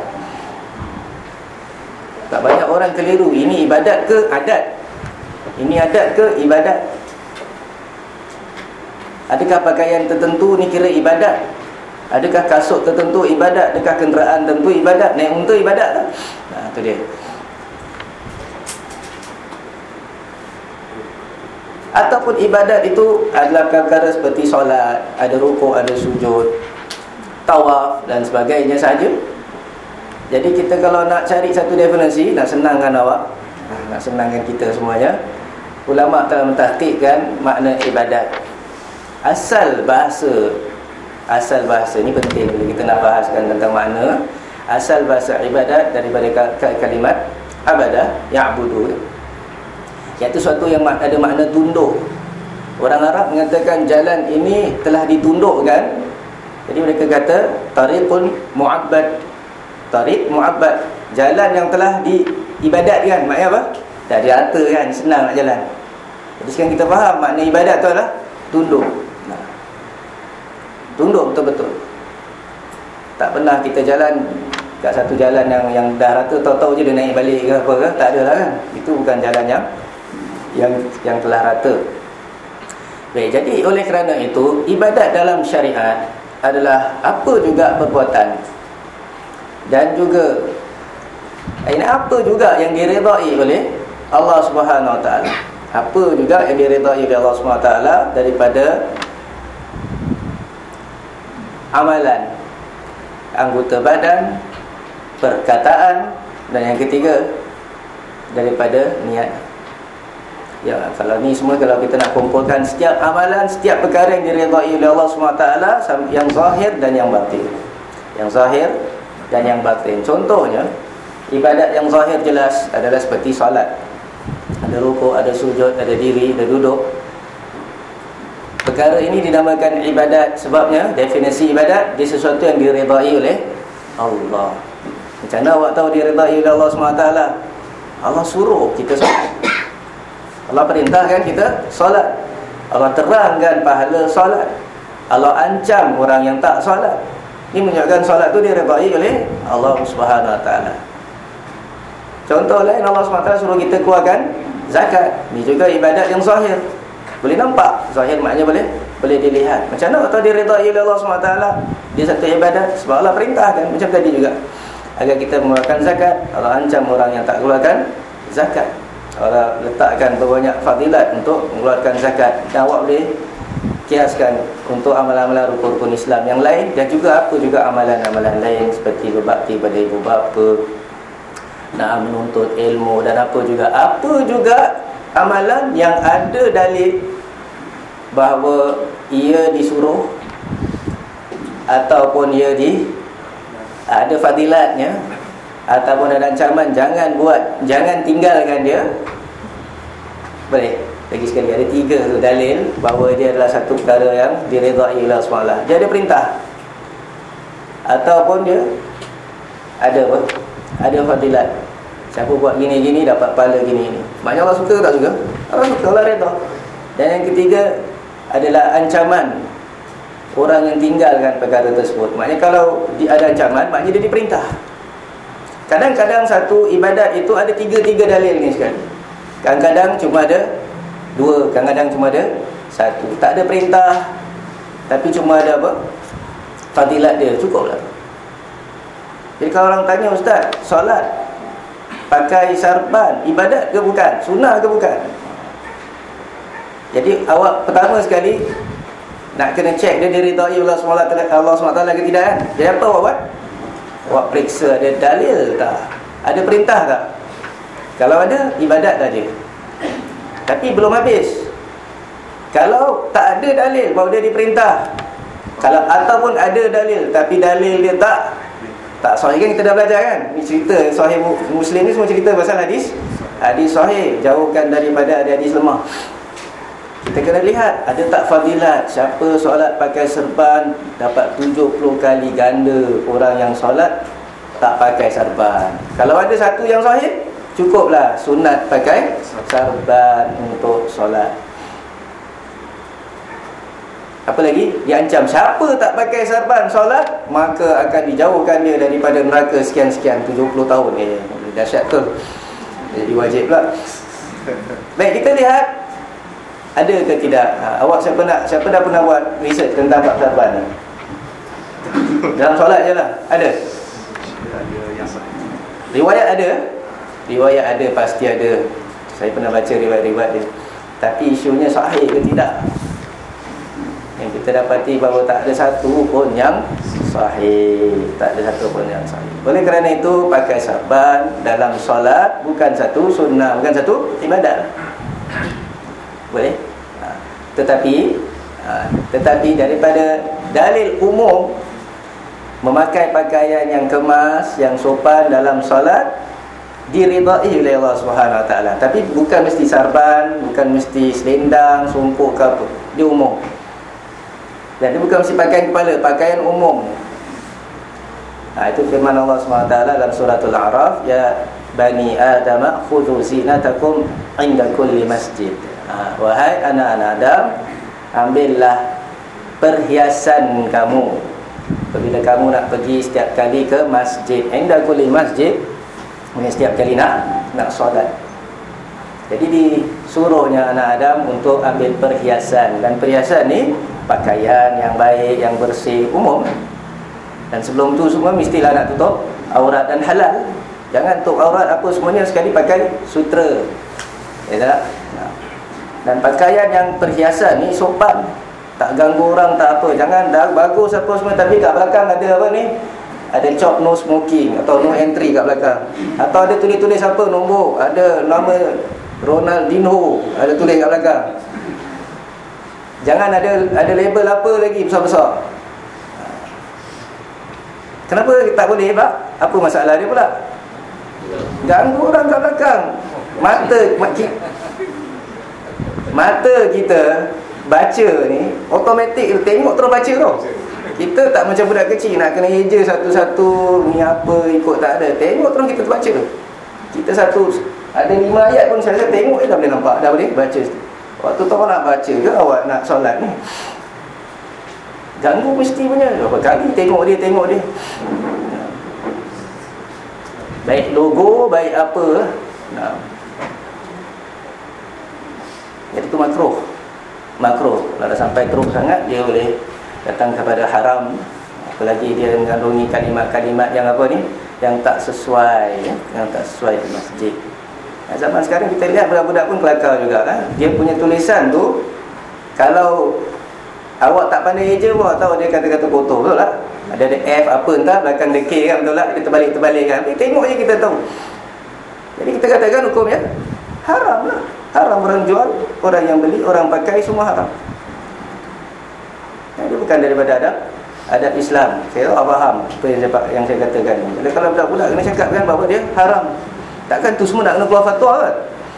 Tak banyak orang keliru. Ini ibadat ke adat? Ini adat ke ibadat? Adakah pakaian tertentu ni kira ibadat? Adakah kasut tertentu ibadat? Adakah kenderaan tertentu ibadat? Naik unta ibadat tak? Nah, tu dia. Ataupun ibadat itu adalah perkara seperti solat, ada rukuk, ada sujud, tawaf dan sebagainya saja. Jadi kita kalau nak cari satu definisi, nak senangkan awak, nak senangkan kita semuanya, ulama telah mentahqiqkan makna ibadat. Asal bahasa, asal bahasa ni penting bila kita nak bahaskan tentang makna. Asal bahasa ibadat daripada kalimat abadah, ya'budu, iaitu suatu yang ada makna tunduk. Orang Arab mengatakan jalan ini telah ditundukkan. Jadi mereka kata tariqun mu'abbad, Tariq mu'abbad, jalan yang telah diibadatkan. Maknanya apa? Tak dirata kan, senang nak jalan. Jadi sekarang kita faham makna ibadat tu adalah tunduk. Nah, tunduk betul-betul. Tak pernah kita jalan kat satu jalan yang yang dah rata, tahu-tahu je dia naik balik ke apa ke, tak ada lah kan. Itu bukan jalan yang yang yang telah rata. Baik, jadi oleh kerana itu ibadat dalam syariat adalah apa juga perbuatan dan juga ini apa juga yang diredai oleh Allah Subhanahu Wa Taala. Apa juga yang diredai oleh Allah Subhanahu Wa Taala daripada amalan, anggota badan, perkataan, dan yang ketiga daripada niat. Ya, kalau ni semua kalau kita nak kumpulkan setiap amalan, setiap perkara yang diredai oleh Allah Subhanahu Wa Taala, yang zahir dan yang batin. Yang zahir dan yang batin. Contohnya, ibadat yang zahir jelas adalah seperti solat. Ada rukuk, ada sujud, ada diri, ada duduk. Perkara ini dinamakan ibadat sebabnya definisi ibadat dia sesuatu yang diredai oleh Allah. Macam mana awak tahu diredai oleh Allah subhanahu wa taala? Allah suruh kita solat. Allah perintahkan kita solat. Allah terangkan pahala solat. Allah ancam orang yang tak solat. Ini menunjukkan solat tu diredai oleh Allah subhanahu wa taala. Contoh lain, Allah subhanahu wa taala suruh kita keluarkan zakat. Ini juga ibadat yang zahir. Boleh nampak, zahir maknanya boleh boleh dilihat. Macam mana atau diredai oleh Allah subhanahu wa taala? Dia satu ibadat sebab Allah perintahkan. Macam tadi juga, agar kita mengeluarkan zakat. Allah ancam orang yang tak keluarkan zakat. Allah letakkan berbanyak fadilat untuk mengeluarkan zakat. Dan awak boleh kiaskan untuk amalan-amalan rukun-rukun Islam yang lain, dan juga apa juga amalan-amalan lain seperti berbakti pada ibu bapa, nak menuntut ilmu, dan apa juga apa juga amalan yang ada dalil bahawa ia disuruh ataupun ia di ada fadilatnya ataupun ada ancaman jangan buat, jangan tinggalkan dia. Boleh. Lagi sekali ada tiga tu dalil bahawa dia adalah satu perkara yang diredai oleh Allah subhanahu wa taala. Dia ada perintah ataupun dia ada apa? Ada fadilat. Siapa buat gini-gini dapat pahala gini-gini. Maknanya Allah suka ke tak suka? Allah suka, Allah redha. Dan yang ketiga adalah ancaman orang yang tinggalkan perkara tersebut. Maknanya kalau ada ancaman, maknanya dia diperintah. Kadang-kadang satu ibadat itu ada tiga-tiga dalil ni sekali. Kadang-kadang cuma ada dua, kadang-kadang cuma ada satu. Tak ada perintah, tapi cuma ada apa? Fadilat dia, cukuplah. Jadi kalau orang tanya, Ustaz, solat pakai sarban ibadat ke bukan? Sunnah ke bukan? Jadi awak pertama sekali nak kena cek dia diridai Allah subhanahu wa taala ke tidak kan? Jadi apa awak buat? Awak periksa ada dalil tak? Ada perintah tak? Kalau ada, ibadat saja. Tapi belum habis. Kalau tak ada dalil bahawa dia diperintah, kalau ataupun ada dalil tapi dalil dia tak tak sahih, kan kita dah belajar kan? Ni cerita sahih Muslim ni semua cerita pasal hadis hadis sahih, jauhkan daripada hadis lemah. Kita kena lihat ada tak fadilat. Siapa solat pakai serban dapat tujuh puluh kali ganda orang yang solat tak pakai serban. Kalau ada satu yang sahih, cukuplah sunat pakai serban untuk solat. Apa lagi? Diancam siapa tak pakai serban solat, maka akan dijauhkan dia daripada neraka sekian-sekian tujuh puluh tahun. Eh, dahsyat tu. Jadi wajib pula. Baik, kita lihat ada ke tidak. Ha, awak siapa nak siapa dah pernah buat research tentang bab serban ni? Dalam solat je lah. Ada? Riwayat ada? Riwayat ada, pasti ada. Saya pernah baca riwayat-riwayat dia. Tapi isunya sahih ke tidak? Yang kita dapati bahawa tak ada satu pun yang sahih. Tak ada satu pun yang sahih. Oleh kerana itu, pakai sarban dalam solat bukan satu sunnah, bukan satu ibadat. Boleh? Ha. Tetapi ha, Tetapi daripada dalil umum memakai pakaian yang kemas, yang sopan dalam solat diridai oleh Allah Subhanahu Wa Taala. Tapi bukan mesti sarban, bukan mesti selendang, sumpuk ke apa. Dia umum. Dan dia bukan mesti pakaian kepala, pakaian umum. Ha, itu firman Allah subhanahu wa taala dalam suratul A'raf, ya bani Adam khudhu zinatakum inda kulli masjid. Ha, wahai anak-anak Adam, ambillah perhiasan kamu apabila kamu nak pergi setiap kali ke masjid. Inda kulli masjid, setiap kali nak nak solat. Jadi disuruhnya anak Adam untuk ambil perhiasan, dan perhiasan ni pakaian yang baik, yang bersih, umum. Dan sebelum tu semua mestilah nak tutup aurat dan halal. Jangan tutup aurat apa semuanya sekali pakai sutra. Ya tak? Dan pakaian yang perhiasan ni sopan, tak ganggu orang, tak apa. Jangan dah bagus apa semua tapi kat belakang ada apa ni? Ada chalk no smoking atau no entry kat belakang. Atau ada tulis-tulis apa nombor, ada nama Ronaldinho ada tulis kat belakang. Jangan ada ada label apa lagi besar-besar. Kenapa tak boleh, Pak? Apa masalah dia pula? Ganggu orang kat belakang. Mata Mata kita baca ni automatik tengok terus baca tau. Kita tak macam budak kecil nak kena eja satu-satu ni apa ikut, tak ada. Tengok terus kita terbaca tu. Kita satu ada lima ayat pun saya tengok je dah boleh nampak, dah boleh baca. Waktu tu awak nak baca ke awak nak solat ni? Ganggu mesti punya. Berapa kali tengok dia, tengok dia. Baik logo, baik apa. Nah. Jadi itu makruh. Makruh. Kalau dah sampai teruk sangat, dia boleh datang kepada haram. Apalagi dia mengandungi kalimat-kalimat yang apa ni, yang tak sesuai, yang tak sesuai di masjid. Nah, zaman sekarang kita lihat budak-budak pun kelakar juga kan. Dia punya tulisan tu, kalau awak tak pandai eja pun awak tahu dia kata-kata kotor, betul tak? Ada ada F apa entah, belakang ada K kan, betul tak? Dia terbalik-terbalik kan. Tapi tengok je kita tahu. Jadi kita katakan hukumnya haram lah. Haram orang jual, orang yang beli, orang pakai, semua haram. Nah, itu bukan daripada adab adab Islam. Saya tahu faham apa yang saya, yang saya katakan. Jadi kalau budak-budak kena cakap kan bahawa dia haram. Takkan tu semua nak kena keluar fatwa kan?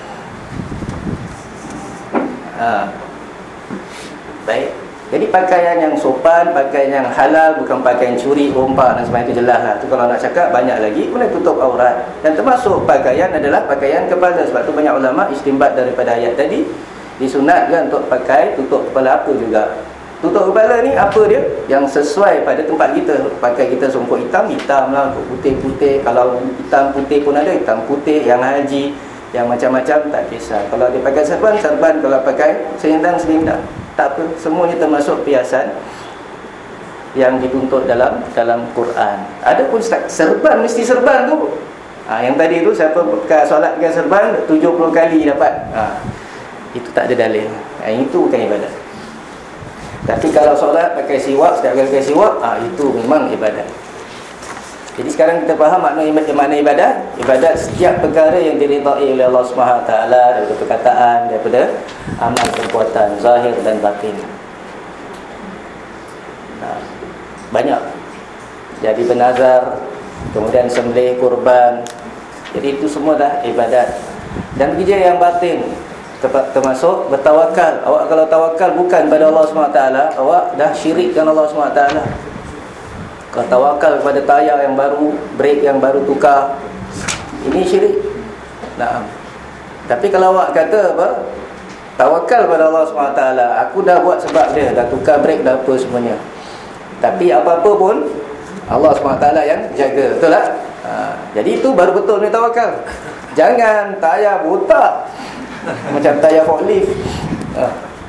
Ha. Baik. Jadi pakaian yang sopan, pakaian yang halal, bukan pakaian curi, rompak dan sebagainya, itu jelas lah. Itu kalau nak cakap banyak lagi, boleh tutup aurat. Dan termasuk pakaian adalah pakaian kepala. Sebab tu banyak ulama istimbat daripada ayat tadi, disunatkan untuk pakai tutup kepala apa juga. Tutup kepala ni apa dia? Yang sesuai pada tempat kita. Pakai kita songkok hitam, hitam lah. Putih-putih. Kalau hitam putih pun ada, hitam putih. Yang haji, yang macam-macam, tak kisah. Kalau dia pakai serban, serban. Kalau pakai selendang, selendang. Tak apa. Semuanya termasuk perhiasan yang dituntut dalam dalam Quran. Ada pun serban, mesti serban tu. Ha, yang tadi tu, siapa solat dengan serban tujuh puluh kali dapat. Ha, itu tak ada dalil. Ha, itu bukan ibadat. Tapi kalau solat pakai siwak, setiap kali pakai siwak, ah itu memang ibadat. Jadi sekarang kita faham makna ibadat, makna ibadat. Ibadat setiap perkara yang diridai oleh Allah Subhanahu Wa Taala, daripada perkataan, daripada amal perbuatan zahir dan batin. Nah, banyak. Jadi bernazar, kemudian sembelih kurban. Jadi itu semua dah ibadat. Dan kerja yang batin, termasuk bertawakal. Awak kalau tawakal bukan pada Allah subhanahu wa taala, awak dah syirikkan Allah subhanahu wa taala. Kalau tawakal kepada tayar yang baru, brake yang baru tukar, ini syirik. Nah, tapi kalau awak kata apa, tawakal pada Allah subhanahu wa taala, aku dah buat sebab dia, dah tukar brake, dah apa semuanya, tapi apa-apa pun Allah subhanahu wa taala yang jaga, betul tak? Ha, jadi itu baru betul ni tawakal. Jangan tayar botak macam tayar forklift. Ha.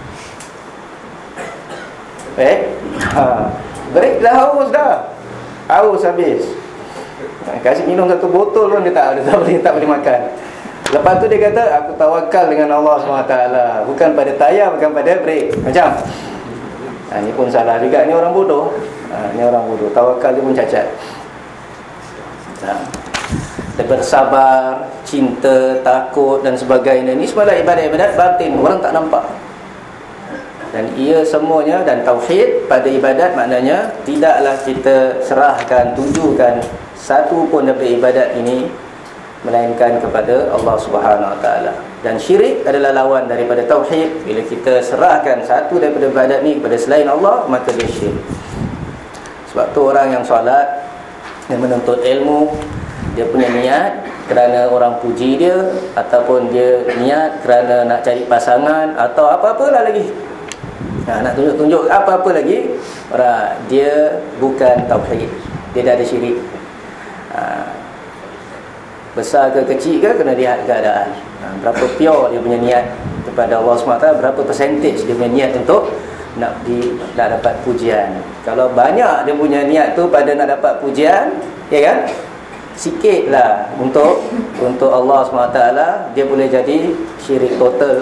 Eh, ha. Break dah haus dah. Haus habis. Ha, kasih minum satu botol pun dia tak, dia tak boleh tak boleh makan. Lepas tu dia kata aku tawakal dengan Allah subhanahu wa taala, bukan pada tayar, bukan pada brake. Macam. Ha, ni pun salah juga, ni orang bodoh. Ha, ni orang bodoh. Tawakal dia pun cacat. Ha. Bersabar, cinta, takut dan sebagainya, ini semua ibadat-ibadat batin, orang tak nampak. Dan ia semuanya, dan tauhid pada ibadat maknanya tidaklah kita serahkan, tujukan satu pun daripada ibadat ini melainkan kepada Allah Subhanahu Wa Taala. Dan syirik adalah lawan daripada tauhid. Bila kita serahkan satu daripada ibadat ini kepada selain Allah, maka dia syirik. Sebab tu orang yang solat Dia menuntut ilmu, dia punya niat kerana orang puji dia, ataupun dia niat kerana nak cari pasangan, atau apa-apalah lagi. Ha, nak tunjuk-tunjuk apa-apa lagi, orang dia bukan tauhid, dia dah ada syirik. Ha, besar ke kecil ke kena lihat keadaan. Ha, berapa pure dia punya niat kepada Allah subhanahu wa taala, berapa percentage dia punya niat untuk nak di nak dapat pujian. Kalau banyak dia punya niat tu pada nak dapat pujian, ya kan? Sikitlah untuk untuk Allah subhanahu wa taala, dia boleh jadi syirik total.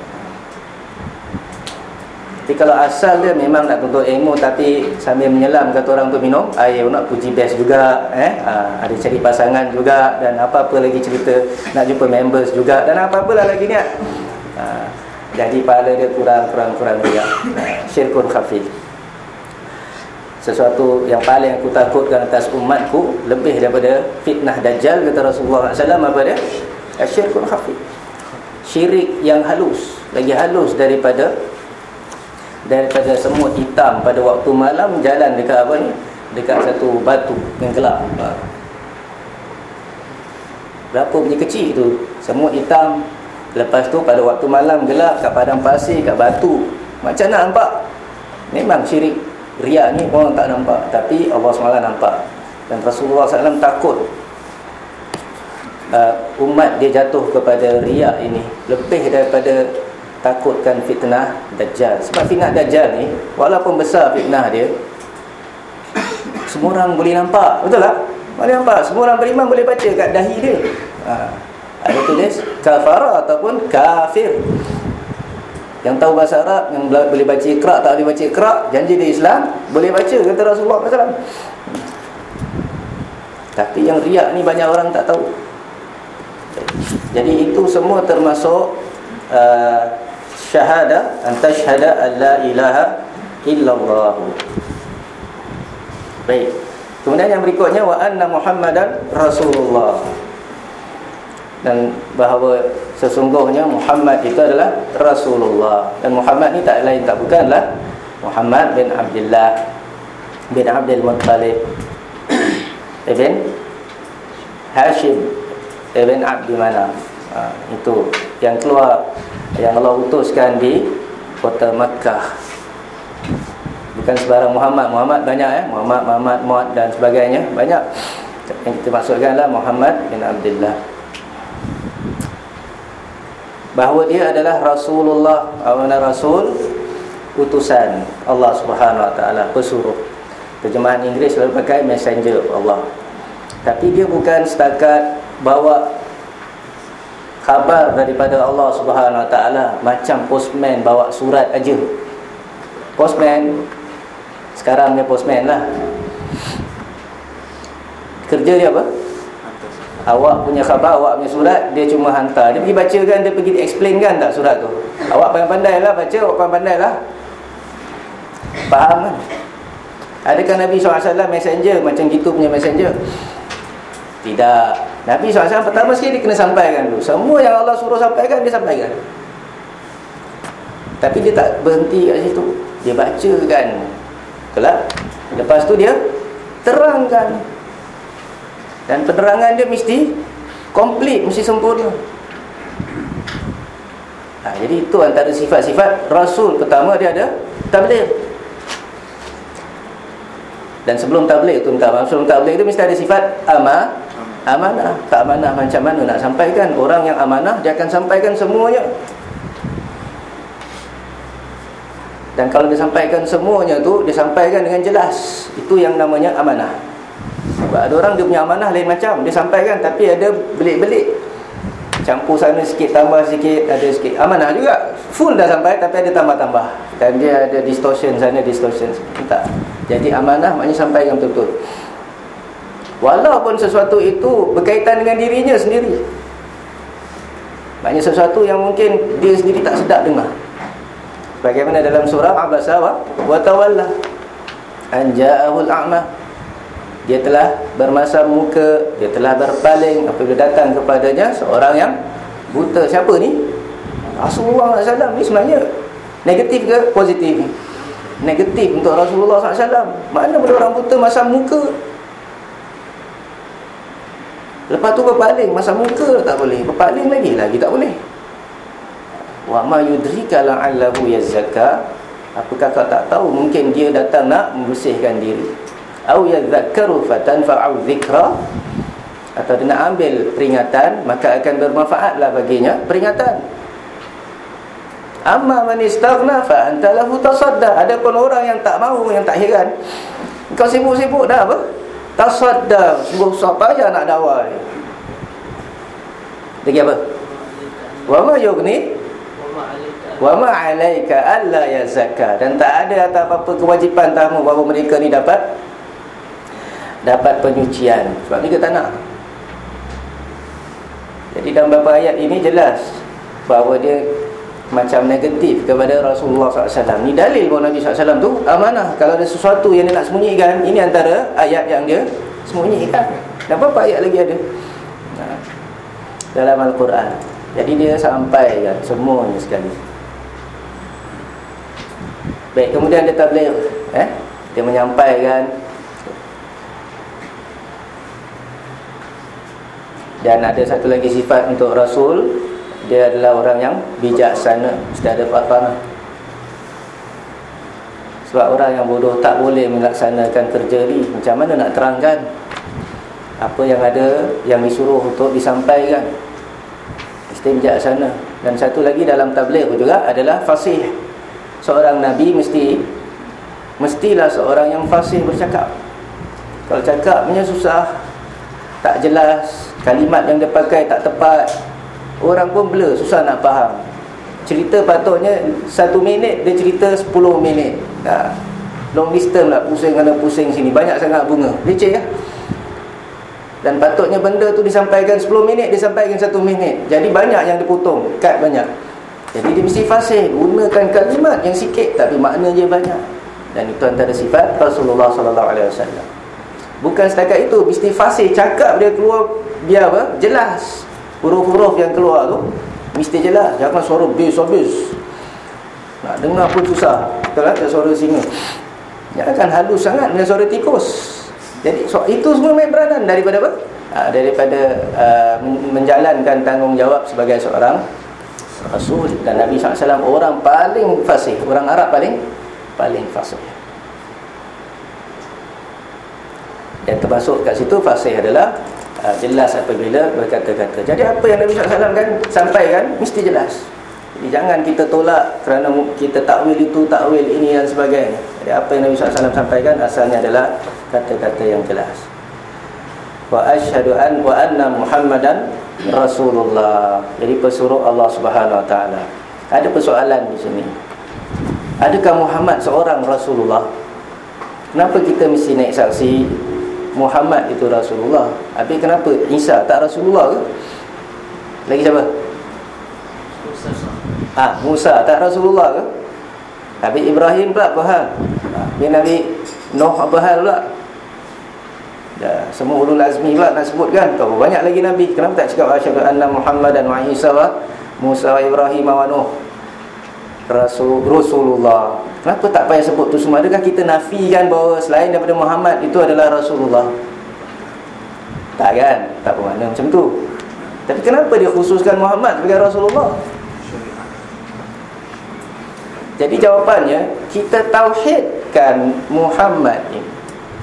Tapi kalau asal dia memang nak tuntut ilmu, tapi sambil menyelam kata orang tu minum air, nak puji best juga, eh ha, ada cari pasangan juga, dan apa-apa lagi cerita nak jumpa members juga, dan apa-apalah lagi niat. Ha, jadi pahala dia kurang-kurang-kurang dia. Ha, syirkun khafi. Sesuatu yang paling aku takutkan atas umatku lebih daripada fitnah dajjal, kata Rasulullah sallallahu alaihi wasallam, apa dia? Syirkun khafi. Syirik yang halus, lagi halus daripada daripada semut hitam pada waktu malam jalan dekat apa ni, dekat satu batu yang gelap. Ha. Berapa punya kecil tu semut hitam, lepas tu pada waktu malam gelap kat padang pasir, kat batu, macam nak nampak? Memang syirik. Riak ni orang tak nampak, tapi Allah subhanahu wa taala nampak. Dan Rasulullah sallallahu alaihi wasallam takut uh, umat dia jatuh kepada riak ini lebih daripada takutkan fitnah dajjal. Sebab fitnah dajjal ni walaupun besar fitnah dia, semua orang boleh nampak, betul tak? Boleh nampak, semua orang beriman boleh baca kat dahi dia. Ha, ada tulis kafara ataupun kafir. Yang tahu bahasa Arab, yang boleh baca Iqra, tak boleh baca Iqra, janji dia Islam, boleh baca, kata Rasulullah sallallahu alaihi wasallam. Tapi yang riak ni banyak orang tak tahu. Jadi itu semua termasuk uh, syahadah, antashhada an la ilaha illallah. Baik. Kemudian yang berikutnya, wa anna Muhammadan Rasulullah. Dan bahawa sesungguhnya Muhammad itu adalah Rasulullah. Dan Muhammad ni tak lain tak bukanlah Muhammad bin Abdullah bin Abdul Muttalib ibn Hashim ibn Abdi Manaf. Ha, itu yang keluar, yang Allah utuskan di kota Makkah. Bukan sebarang Muhammad. Muhammad banyak, eh? Muhammad, Muhammad, Muhammad dan sebagainya, banyak. Yang kita maksudkanlah Muhammad bin Abdullah, bahawa dia adalah Rasulullah, awalnya Rasul, utusan Allah Subhanahu Wa Taala, pesuruh. Terjemahan Inggeris selalu pakai messenger Allah. Tapi dia bukan setakat bawa khabar daripada Allah Subhanahu Wa Taala macam postman bawa surat aja. Postman sekarang ni postman lah, kerja dia apa? Awak punya khabar, awak punya surat, dia cuma hantar. Dia pergi baca kan, dia pergi explain kan tak surat tu. Awak pandai-pandai lah baca, awak pandai-pandai lah faham kan. Adakah Nabi sallallahu alaihi wasallam messenger macam gitu punya messenger? Tidak. Nabi sallallahu alaihi wasallam pertama sekali dia kena sampaikan dulu. Semua yang Allah suruh sampaikan, dia sampaikan. Tapi dia tak berhenti kat situ, dia bacakan kelak. Lepas tu dia terangkan. Dan penerangan dia mesti komplit, mesti sempurna. Ha, jadi itu antara sifat-sifat Rasul. Pertama dia ada tabligh. Dan sebelum tabligh tu, minta sebelum tabligh tu mesti ada sifat ama, amanah. Tak amanah macam mana nak sampaikan? Orang yang amanah dia akan sampaikan semuanya. Dan kalau dia sampaikan semuanya tu, dia sampaikan dengan jelas. Itu yang namanya amanah. Sebab ada orang dia punya amanah lain macam, dia sampaikan tapi ada belik-belik, campur sana sikit, tambah sikit, ada sikit. Amanah juga, full dah sampai tapi ada tambah-tambah, dan dia ada distortion sana, distortion sini. Tak. Jadi amanah maknanya sampaikan betul-betul, walaupun sesuatu itu berkaitan dengan dirinya sendiri. Maknanya sesuatu yang mungkin dia sendiri tak sedap dengar. Bagaimana dalam surah Abasa wa tawalla an ja'ahul a'ma, dia telah bermasam muka, dia telah berpaling apabila datang kepadanya seorang yang buta. Siapa ni? Rasulullah sallallahu alaihi wasallam. Ni sebenarnya negatif ke positif ni? Negatif untuk Rasulullah sallallahu alaihi wasallam. Mana boleh orang buta masam muka? Lepas tu berpaling, masa muka tak boleh, berpaling lagi, lagi tak boleh. Wa ma yudrika la'allahu yazakka, apakah kau tak tahu mungkin dia datang nak membersihkan diri. Au yadhakkaru fatanfa'u dzikra, atau dia nak ambil peringatan maka akan bermanfaatlah baginya peringatan. Amma man istaghna fa anta lahu tasadda, adapun orang yang tak mahu, yang tak heran, kau sibuk-sibuk dah apa? Tasadda, sibuk payah nak dakwah. Lagi apa? Wa ma yughni wa ma 'alaika alla yazakka, dan tak ada atas apa-apa kewajipan tamu bahawa mereka ni dapat dapat penyucian. Sebab mereka tak nak. Jadi dalam beberapa ayat ini jelas bahawa dia macam negatif kepada Rasulullah sallallahu alaihi wasallam. Ni dalil bahawa Nabi sallallahu alaihi wasallam tu amanah. Kalau ada sesuatu yang dia nak sembunyikan, ini antara ayat yang dia sembunyikan. Dan berapa ayat lagi ada nah, dalam Al-Quran. Jadi dia sampaikan semuanya sekali. Baik, kemudian dia tabligh, eh? Dia menyampaikan. Dan ada satu lagi sifat untuk Rasul, dia adalah orang yang bijaksana, mesti ada fatanah. Sebab orang yang bodoh tak boleh melaksanakan kerja ni. Macam mana nak terangkan apa yang ada, yang disuruh untuk disampaikan? Mesti bijaksana. Dan satu lagi dalam tabligh juga adalah fasih. Seorang Nabi mesti mestilah seorang yang fasih bercakap. Kalau cakapnya susah, tak jelas, kalimat yang dia pakai tak tepat, orang pun blur, susah nak faham. Cerita patutnya satu minit, dia cerita sepuluh minit. Nah, long distance lah, pusing kena pusing sini, banyak sangat bunga, leceh ya. Dan patutnya benda tu disampaikan sepuluh minit, disampaikan satu minit. Jadi banyak yang dipotong, cut banyak. Jadi dia mesti fasih, gunakan kalimat yang sikit tapi makna dia banyak. Dan itu antara sifat Rasulullah sallallahu alaihi wasallam. Bukan setakat itu, mesti fasih, cakap dia keluar biar apa? Jelas. Huruf-huruf yang keluar tu mesti jelas. Jangan suara bis-bis. Nak dengar pun susah. Betul tak? Suara singa. Jangan halus sangat dengan suara tikus. Jadi so, itu semua main peranan daripada apa? Ha, daripada uh, menjalankan tanggungjawab sebagai seorang Rasul. Dan Nabi sallallahu alaihi wasallam orang paling fasih, orang Arab paling paling fasih. Dan termasuk kat situ fasih adalah uh, jelas apabila berkata-kata. Jadi apa yang Nabi sallallahu alaihi wasallam kan sampaikan mesti jelas. Jadi jangan kita tolak kerana kita takwil itu, takwil ini dan sebagainya. Jadi apa yang Nabi sallallahu alaihi wasallam sampaikan asalnya adalah kata-kata yang jelas. Wa asyhadu an wa anna Muhammadan Rasulullah. Jadi pesuruh Allah Subhanahu Wa Taala. Ada persoalan di sini. Adakah Muhammad seorang Rasulullah? Kenapa kita mesti naik saksi Muhammad itu Rasulullah? Habis kenapa Isa tak Rasulullah ke? Lagi siapa? Musa. Ah, Musa tak Rasulullah ke? Habis Ibrahim pula apa hal? Habis Nabi Nuh apa hal pula? Dah, semua ulul azmi pula nak sebut kan. Tahu banyak lagi Nabi. Kenapa tak cakap asyhadu anna Muhammadan wa Isa wa Musa wa Ibrahim wa Nuh Rasul Rasulullah? Kenapa tak payah sebut tu semua? Adakah kita nafikan bahawa selain daripada Muhammad itu adalah Rasulullah? Tak kan? Tak bermakna macam tu. Tapi kenapa dia khususkan Muhammad sebagai Rasulullah? Jadi jawapannya, kita tauhidkan Muhammad ini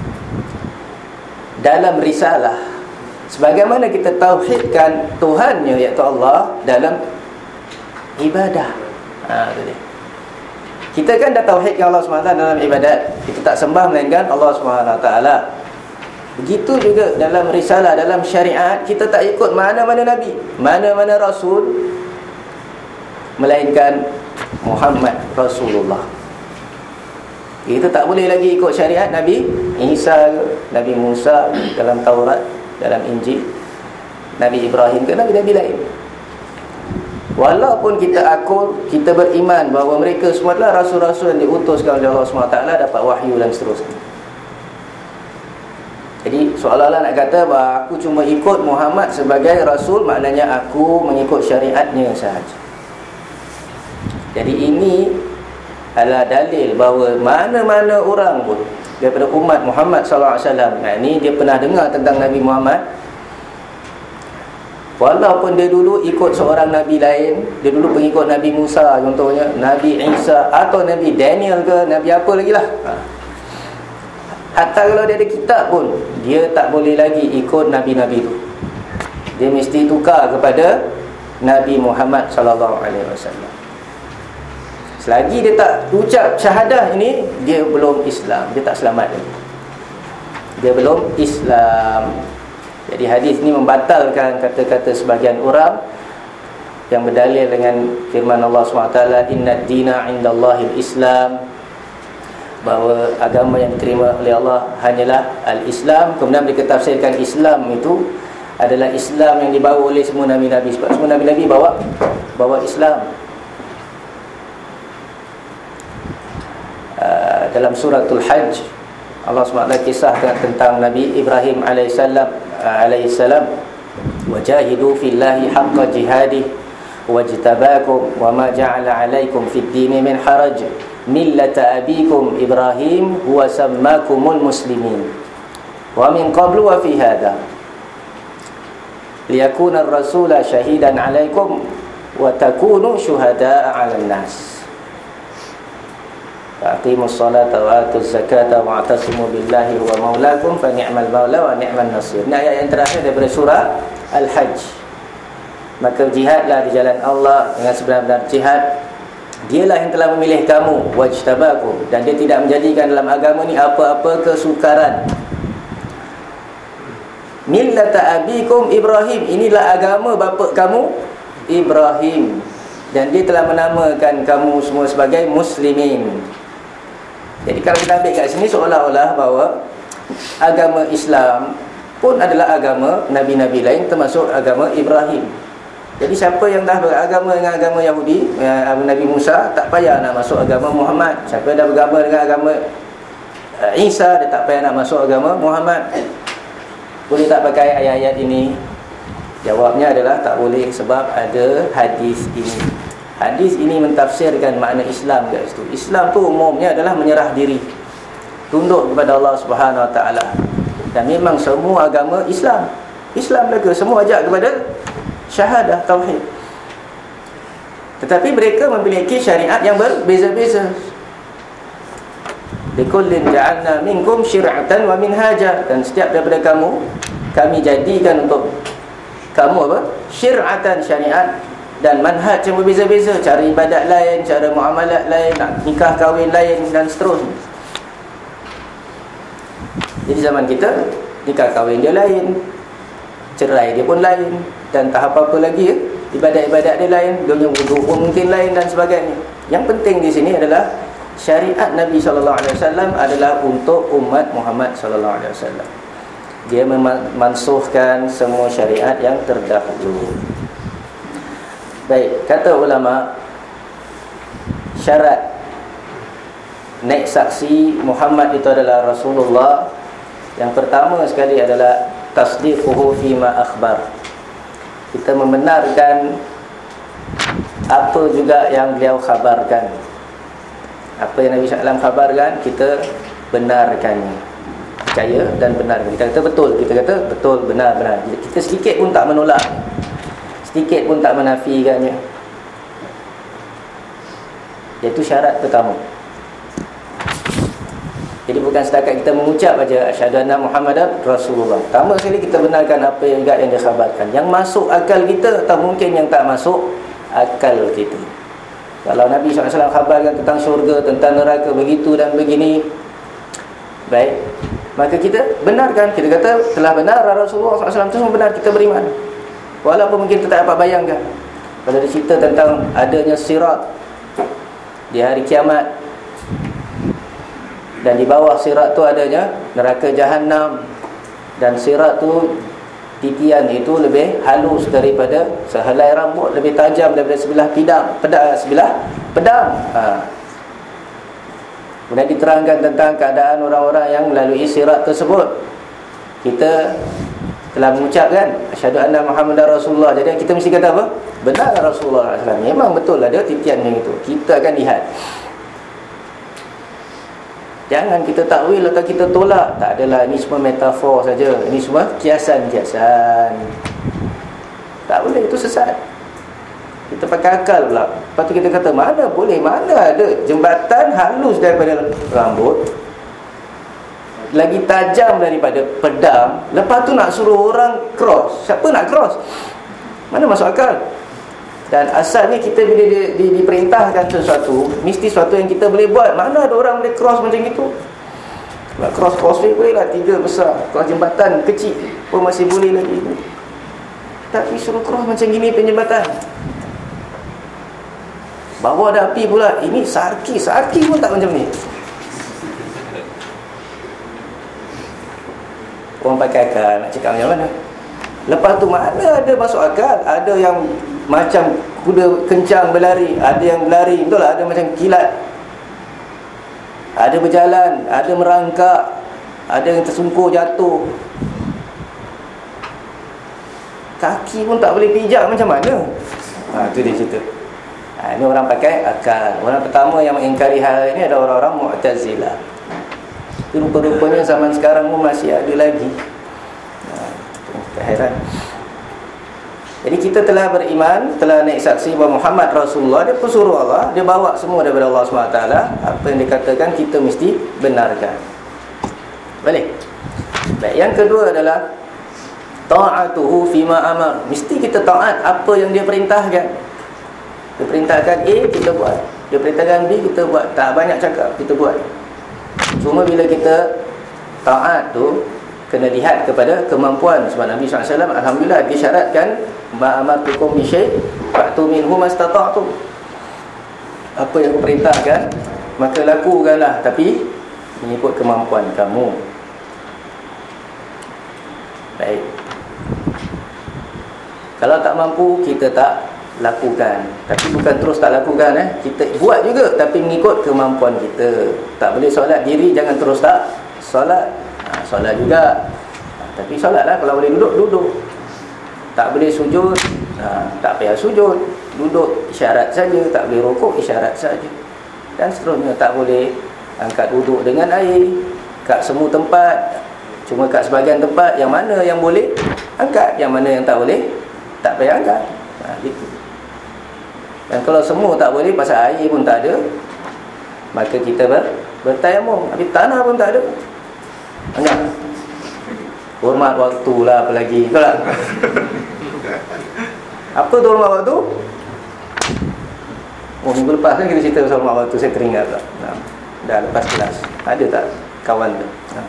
dalam risalah, sebagaimana kita tauhidkan Tuhannya iaitu Allah dalam ibadah. Ha, tu dia. Kita kan dah tauhidkan Allah subhanahu wa taala dalam ibadat. Kita tak sembah melainkan Allah subhanahu wa taala. Begitu juga dalam risalah, dalam syariat, kita tak ikut mana-mana Nabi, mana-mana Rasul, melainkan Muhammad Rasulullah. Kita tak boleh lagi ikut syariat Nabi Isa, Nabi Musa dalam Taurat, dalam Injil, Nabi Ibrahim ke Nabi-Nabi lain. Walaupun kita akul, kita beriman bahawa mereka semua adalah rasul-rasul yang diutuskan oleh Allah subhanahu wa taala, dapat wahyu dan seterusnya. Jadi seolah-olah nak kata bahawa aku cuma ikut Muhammad sebagai rasul, maknanya aku mengikut syariatnya sahaja. Jadi ini adalah dalil bahawa mana-mana orang pun daripada umat Muhammad sallallahu alaihi wasallam, nah, ini dia pernah dengar tentang Nabi Muhammad, Walaupun dia dulu ikut seorang Nabi lain, dia dulu pengikut Nabi Musa contohnya, Nabi Isa atau Nabi Daniel ke, Nabi apa lagi lah. Hatta kalau dia ada kitab pun, dia tak boleh lagi ikut Nabi-Nabi itu. Dia mesti tukar kepada Nabi Muhammad sallallahu alaihi wasallam. Selagi dia tak ucap syahadah ini, dia belum Islam, dia tak selamat lagi. Dia belum Islam. Jadi hadis ini membatalkan kata-kata sebahagian orang yang berdalil dengan firman Allah subhanahu wa taala, "Innad dina 'indallahil Islam", bahawa agama yang diterima oleh Allah hanyalah al-Islam. Kemudian mereka tafsirkan Islam itu adalah Islam yang dibawa oleh semua nabi-nabi, sebab semua nabi-nabi bawa bawa Islam. Uh, dalam suratul Hajj, Allah subhanahu wa taala kisahkan tentang Nabi Ibrahim alaihissalam alaihissalam wajahidu fillahi haqqa jihadih wajtabakum wama ja'ala alaikum fid dini min haraj millata abikum Ibrahim huwa sammakumul muslimin wa min qablu wa fi hadha liyakuna ar-rasula shahidan alaikum wa takunu syuhada'a 'alan nas. Aqimus salata wa atuz zakata wa atasimu billahi huwa maulakum fa ni'mal maula wa ni'man nasir. Ini ayat yang terakhir daripada surah Al-Hajj. Maka jihadlah di jalan Allah dengan sebenar-benar jihad. Dialah yang telah memilih kamu, wajtabakum, dan dia tidak menjadikan dalam agama ni apa-apa kesukaran. Millata abikum Ibrahim, inilah agama bapa kamu Ibrahim, dan dia telah menamakan kamu semua sebagai muslimin. Jadi kalau kita ambil kat sini, seolah-olah bahawa agama Islam pun adalah agama Nabi-Nabi lain, termasuk agama Ibrahim. Jadi siapa yang dah beragama dengan agama Yahudi, Nabi Musa, tak payah nak masuk agama Muhammad. Siapa yang dah beragama dengan agama Isa, dia tak payah nak masuk agama Muhammad. Boleh tak pakai ayat-ayat ini? Jawabnya adalah tak boleh, sebab ada hadis ini. Hadis ini mentafsirkan makna Islam kat situ. Islam tu umumnya adalah menyerah diri, tunduk kepada Allah Subhanahu Wa Taala. Dan memang semua agama Islam, Islam mereka semua ajak kepada syahadah tauhid. Tetapi mereka memiliki syariat yang berbeza-beza. Likullin ja'alna minkum syir'atan wa minhaja, dan setiap daripada kamu kami jadikan untuk kamu apa? Syir'atan, syariat, dan manhaj yang berbeza-beza, cara ibadat lain, cara muamalat lain, nikah kahwin lain, dan seterusnya. Jadi zaman kita, nikah kahwin dia lain, cerai dia pun lain, dan tak apa-apa lagi ya, ibadat-ibadat dia lain, dunia wudu pun mungkin lain, dan sebagainya. Yang penting di sini adalah syariat Nabi sallallahu alaihi wasallam adalah untuk umat Muhammad sallallahu alaihi wasallam. Dia memansuhkan semua syariat yang terdahulu. Baik, kata ulama, syarat naik saksi Muhammad itu adalah Rasulullah, yang pertama sekali adalah tasdiquhu fima akhbar. Kita membenarkan apa juga yang beliau khabarkan. Apa yang Nabi sallallahu alaihi wasallam khabarkan, kita benarkannya, percaya dan benar. Kita kata betul, kita kata betul, benar, benar. Kita sedikit pun tak menolak, sedikit pun tak menafikannya. Iaitu syarat pertama. Jadi bukan setakat kita mengucap saja asyhadu anna Muhammadan Rasulullah. Pertama sekali kita benarkan apa yang juga yang dikhabarkan, yang masuk akal kita atau mungkin yang tak masuk akal kita. Kalau Nabi sallallahu alaihi wasallam khabarkan tentang syurga, tentang neraka begitu dan begini, baik, maka kita benarkan. Kita kata telah benar Rasulullah sallallahu alaihi wasallam itu semua benar, kita beriman. Walaupun mungkin kita tak dapat bayangkan. Kalau dia cerita tentang adanya sirat di hari kiamat, dan di bawah sirat tu adanya neraka jahanam, dan sirat tu titian itu lebih halus daripada sehelai rambut, lebih tajam daripada sebilah pedang, pedang sebilah pedang. Ha. Kemudian diterangkan tentang keadaan orang-orang yang melalui sirat tersebut. Kita telah mengucapkan asyhadu anna Muhammadar Rasulullah. Jadi kita mesti kata apa? Benar Rasulullah sallallahu alaihi wasallam. Memang betul ada titian yang itu. Kita akan lihat. Jangan kita takwil atau kita tolak. Tak adalah, ini semua metafor saja, ini semua kiasan-kiasan. Tak boleh, itu sesat. Kita pakai akal pula. Lepas tu kita kata, mana boleh, mana ada jembatan halus daripada rambut, lagi tajam daripada pedang, lepas tu nak suruh orang cross. Siapa nak cross? Mana masuk akal? Dan asalnya kita bila di, di, diperintahkan sesuatu, mesti sesuatu yang kita boleh buat. Mana ada orang boleh cross macam itu? Nak cross crossway boleh lah, tiga besar. Cross jembatan kecil pun masih boleh lagi. Tapi suruh cross macam gini penjembatan, bawah ada api pula. Ini sarki, sarki pun tak macam ni. Orang pakai akal, nak cakap macam mana? Lepas tu mana ada masuk akal? Ada yang macam kuda kencang berlari, ada yang berlari, betul lah, ada macam kilat, ada berjalan, ada merangkak, ada yang tersungkur jatuh. Kaki pun tak boleh pijak, macam mana? Ha, tu dia cerita. Ha, ini orang pakai akal. Orang pertama yang mengingkari hal ini adalah orang-orang Mu'tazilah. Rupa-rupanya zaman sekarang pun masih ada lagi. Ha, heran. Jadi kita telah beriman, telah naik saksi bahawa Muhammad Rasulullah, dia pesuruh Allah, dia bawa semua daripada Allah subhanahu wa taala. Apa yang dikatakan kita mesti benarkan. Baik. Baik, yang kedua adalah ta'atuhu fima amar. Mesti kita taat apa yang dia perintahkan. Dia perintahkan A, kita buat. Dia perintahkan B, kita buat. Tak banyak cakap, kita buat. Cuma bila kita taat tu, kena lihat kepada kemampuan. Sebab Nabi sallallahu alaihi wasallam alhamdulillah disyaratkan ma'amartukum bi syai' fa'tu minhu mastata'tum. Apa yang aku perintahkan, maka lakukanlah, tapi mengikut kemampuan kamu. Baik. Kalau tak mampu, kita tak lakukan. Tapi bukan terus tak lakukan, eh. Kita buat juga, tapi mengikut kemampuan kita. Tak boleh solat diri, jangan terus tak solat. Ha, solat juga, ha, tapi solatlah. Kalau boleh duduk, duduk. Tak boleh sujud, ha, tak payah sujud, duduk isyarat saja. Tak boleh rukuk, isyarat saja. Dan seterusnya. Tak boleh angkat duduk dengan air kat semua tempat. Cuma kat sebahagian tempat, yang mana yang boleh angkat, yang mana yang tak boleh, tak payah angkat. Ha, gitu. Dan kalau semua tak boleh, pasal air pun tak ada, maka kita ber, bertayamum. Tapi tanah pun tak ada. Banyak. Hormat waktu lah, apa lagi. Betul tak? Apa tu hormat waktu? Oh, minggu lepas kan kita cerita pasal hormat waktu. Saya teringat tak? Nah, dah lepas kelas. Ada tak kawan tu? Nah.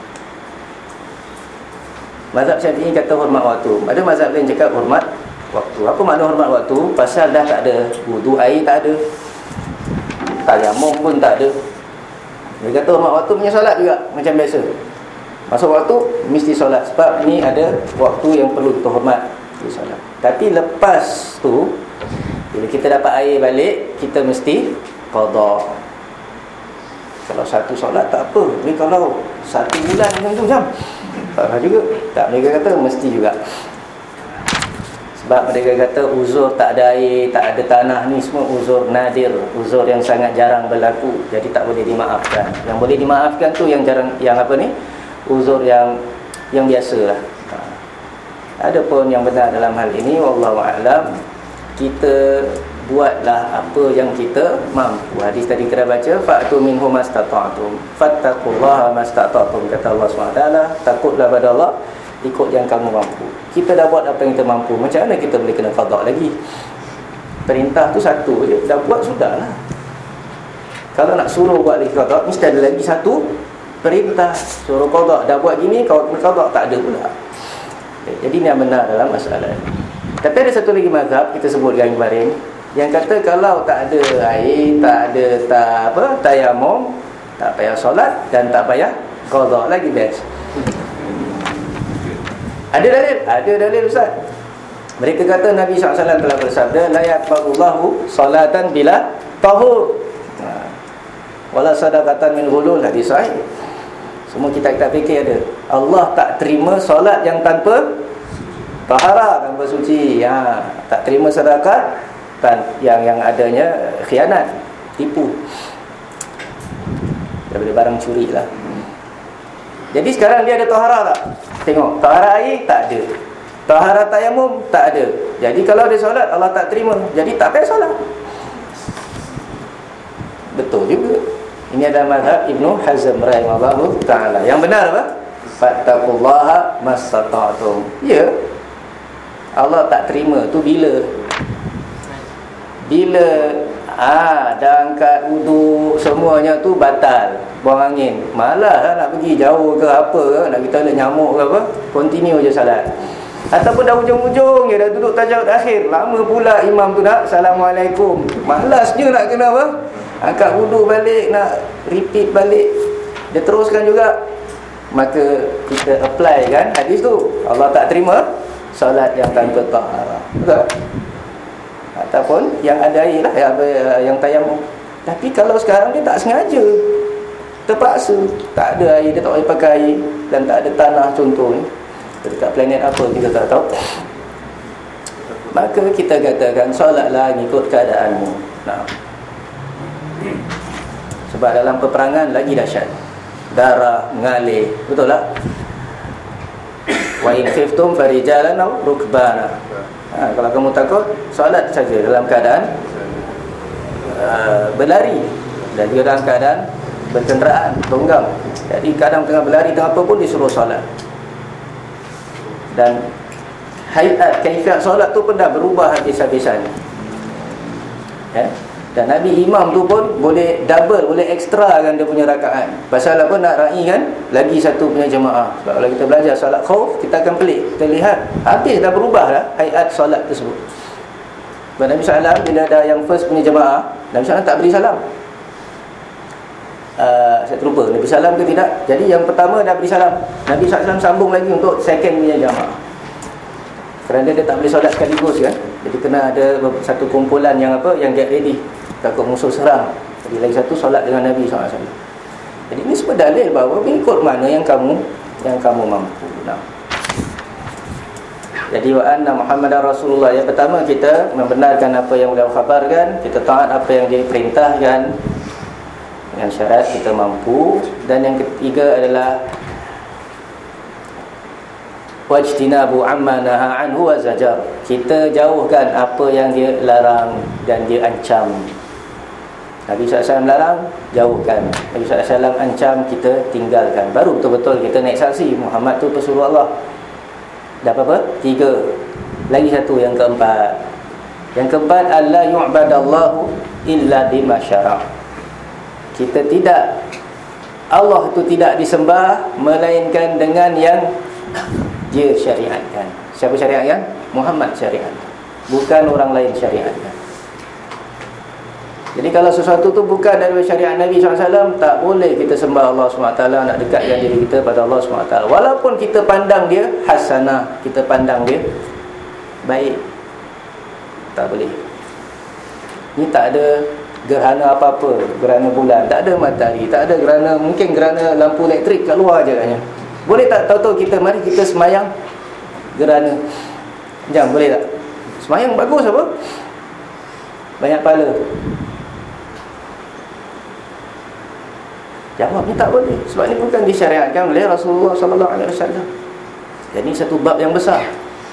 Mazhab Syafi'i kata hormat waktu. Ada mazhab lain cakap hormat waktu. Apa makna hormat waktu? Pasal dah tak ada wudu, air tak ada, tayamum pun tak ada. Dia kata hormat waktu punya solat juga macam biasa. Masuk waktu mesti solat, sebab ini ada waktu yang perlu kita hormat di solat. Tapi lepas tu, bila kita dapat air balik, kita mesti qada. Kalau satu solat tak apa, tapi kalau satu bulan macam tu macam tak juga. Tak, mereka kata mesti juga. Sebab mereka kata uzur tak ada air, tak ada tanah, ni semua uzur nadir, uzur yang sangat jarang berlaku. Jadi tak boleh dimaafkan. Yang boleh dimaafkan tu yang jarang, yang apa ni, uzur yang yang biasa lah. Ha. Ada pun yang benar dalam hal ini, wallahu a'lam. Kita buatlah apa yang kita mampu. Hadis tadi kita baca, fa'tu minhu mastata'tum, fattaqullaha mastata'tum, kata Allah subhanahu wa taala. Takutlah pada Allah ikut yang kamu mampu. Kita dah buat apa yang kita mampu, macam mana kita boleh kena qada lagi? Perintah tu satu je, dah buat sudahlah. Kalau nak suruh buat lagi qada, mesti ada lagi satu perintah. Suruh qada, dah buat gini, kau kena qada, tak ada pula. Jadi ni yang benar dalam masalah ni. Tapi ada satu lagi mazhab kita sebutkan kemarin, yang kata kalau tak ada air, tak ada tak apa, tayamum, tak payah solat dan tak payah qada, lagi best. Ada dalil? Ada dalil, Ustaz. Mereka kata Nabi sallallahu alaihi wasallam telah bersabda, la yaqbalullahu salatan bila tahur, wala sadaqatan min ghulul. Hadis sahih. Semua kitab-kitab fikih ada. Allah tak terima solat yang tanpa tahara, tanpa suci. Ha, tak terima sedekah tan yang yang adanya khianat, tipu, daripada barang curi lah. Jadi sekarang dia ada tahara tak? Tengok, tahara air tak ada, Taharah tayamum tak ada. Jadi kalau dia solat Allah tak terima. Jadi tak payah solat. Betul juga. Ini adalah mazhab Ibnu Hazm rahimahullah taala. Yang benar apa? Fattaqullaha mastata'tum. Ya. Allah tak terima tu bila bila ah dah angkat wuduk semuanya tu batal, buang angin. Malas lah nak pergi jauh ke apa ke, nak kita nak nyamuk ke apa, continue je salat. Ataupun dah hujung-hujung je dah duduk tajawud akhir, lama pula imam tu nak assalamualaikum. Malas je nak kena apa? Angkat wuduk balik, nak repeat balik. Dia teruskan juga. Maka kita apply kan hadis tu. Allah tak terima solat yang tanpa taharah. Betul? Ataupun yang ada air lah, yang, yang tayamum. Tapi kalau sekarang dia tak sengaja, terpaksa, tak ada air, dia tak boleh pakai air, dan tak ada tanah contohnya, dekat planet apa kita tak tahu, maka kita katakan solatlah ngikut keadaanmu. Nah, sebab dalam peperangan lagi dahsyat, darah mengalir, betul tak? Wa in khiftum farijalan aw rukbana. Ha, kalau kamu takut, solat saja dalam keadaan uh, berlari, dan juga dalam keadaan berkenderaan, tunggang. Jadi kadang tengah berlari, tengah apa pun disuruh solat. Dan hayat, kaifiat solat tu pun dah berubah habis-habisan. Ya? Dan Nabi imam tu pun boleh double, boleh extra kan dia punya rakaat. Pasal apa? Nak raikan lagi satu punya jemaah. Sebab kalau kita belajar solat khauf, kita akan pelik, kita lihat habis dah berubah dah hayat solat tersebut. Sebab Nabi sallallahu alaihi wasallam bila ada yang first punya jemaah, Nabi sallallahu alaihi wasallam tak beri salam. Uh, saya terlupa Nabi salam ke tidak. Jadi yang pertama dah beri salam, Nabi sallallahu alaihi wasallam sambung lagi untuk second punya jemaah. Kerana dia tak boleh solat sekaligus kan. Jadi kena ada satu kumpulan yang apa, yang get ready, takut musuh serang. Jadi lagi satu solat dengan Nabi sallallahu alaihi wasallam. Jadi ini semua dalil bahawa mengikut mana yang kamu yang kamu mampu. Nah. Jadi wa anna Muhammadar Rasulullah. Yang pertama, kita membenarkan apa yang beliau khabarkan, kita taat apa yang dia perintahkan dengan syarat kita mampu. Dan yang ketiga adalah wajtinabu amma naha anhu wa zajar. Kita jauhkan apa yang dia larang dan dia ancam. Nabi sallallahu alaihi wasallam larang, jauhkan. Nabi sallallahu alaihi wasallam ancam, kita tinggalkan. Baru betul-betul kita naik saksi Muhammad tu pesuruh Allah. Dah apa? Tiga. Lagi satu, yang keempat. Yang keempat, alla yu'badallahu illa bima syara'. Kita tidak, Allah tu tidak disembah melainkan dengan yang dia syariatkan. Siapa syariatkan? Muhammad syariatkan, bukan orang lain syariatkan. Jadi kalau sesuatu tu bukan dari syariat Nabi sallallahu alaihi wasallam, tak boleh kita sembah Allah subhanahu wa taala, nak dekatkan diri kita pada Allah subhanahu wa taala. Walaupun kita pandang dia hasanah, kita pandang dia baik, tak boleh. Ni tak ada gerhana apa-apa, gerhana bulan, tak ada matahari, tak ada gerhana, mungkin gerhana lampu elektrik kat luar je katnya. Boleh tak tahu-tahu kita, mari kita semayang gerhana jam, boleh tak? Semayang bagus apa? Banyak pahala. Jawab ni tak boleh. Sebab ni bukan disyariatkan oleh Rasulullah sallallahu alaihi wasallam. Jadi satu bab yang besar.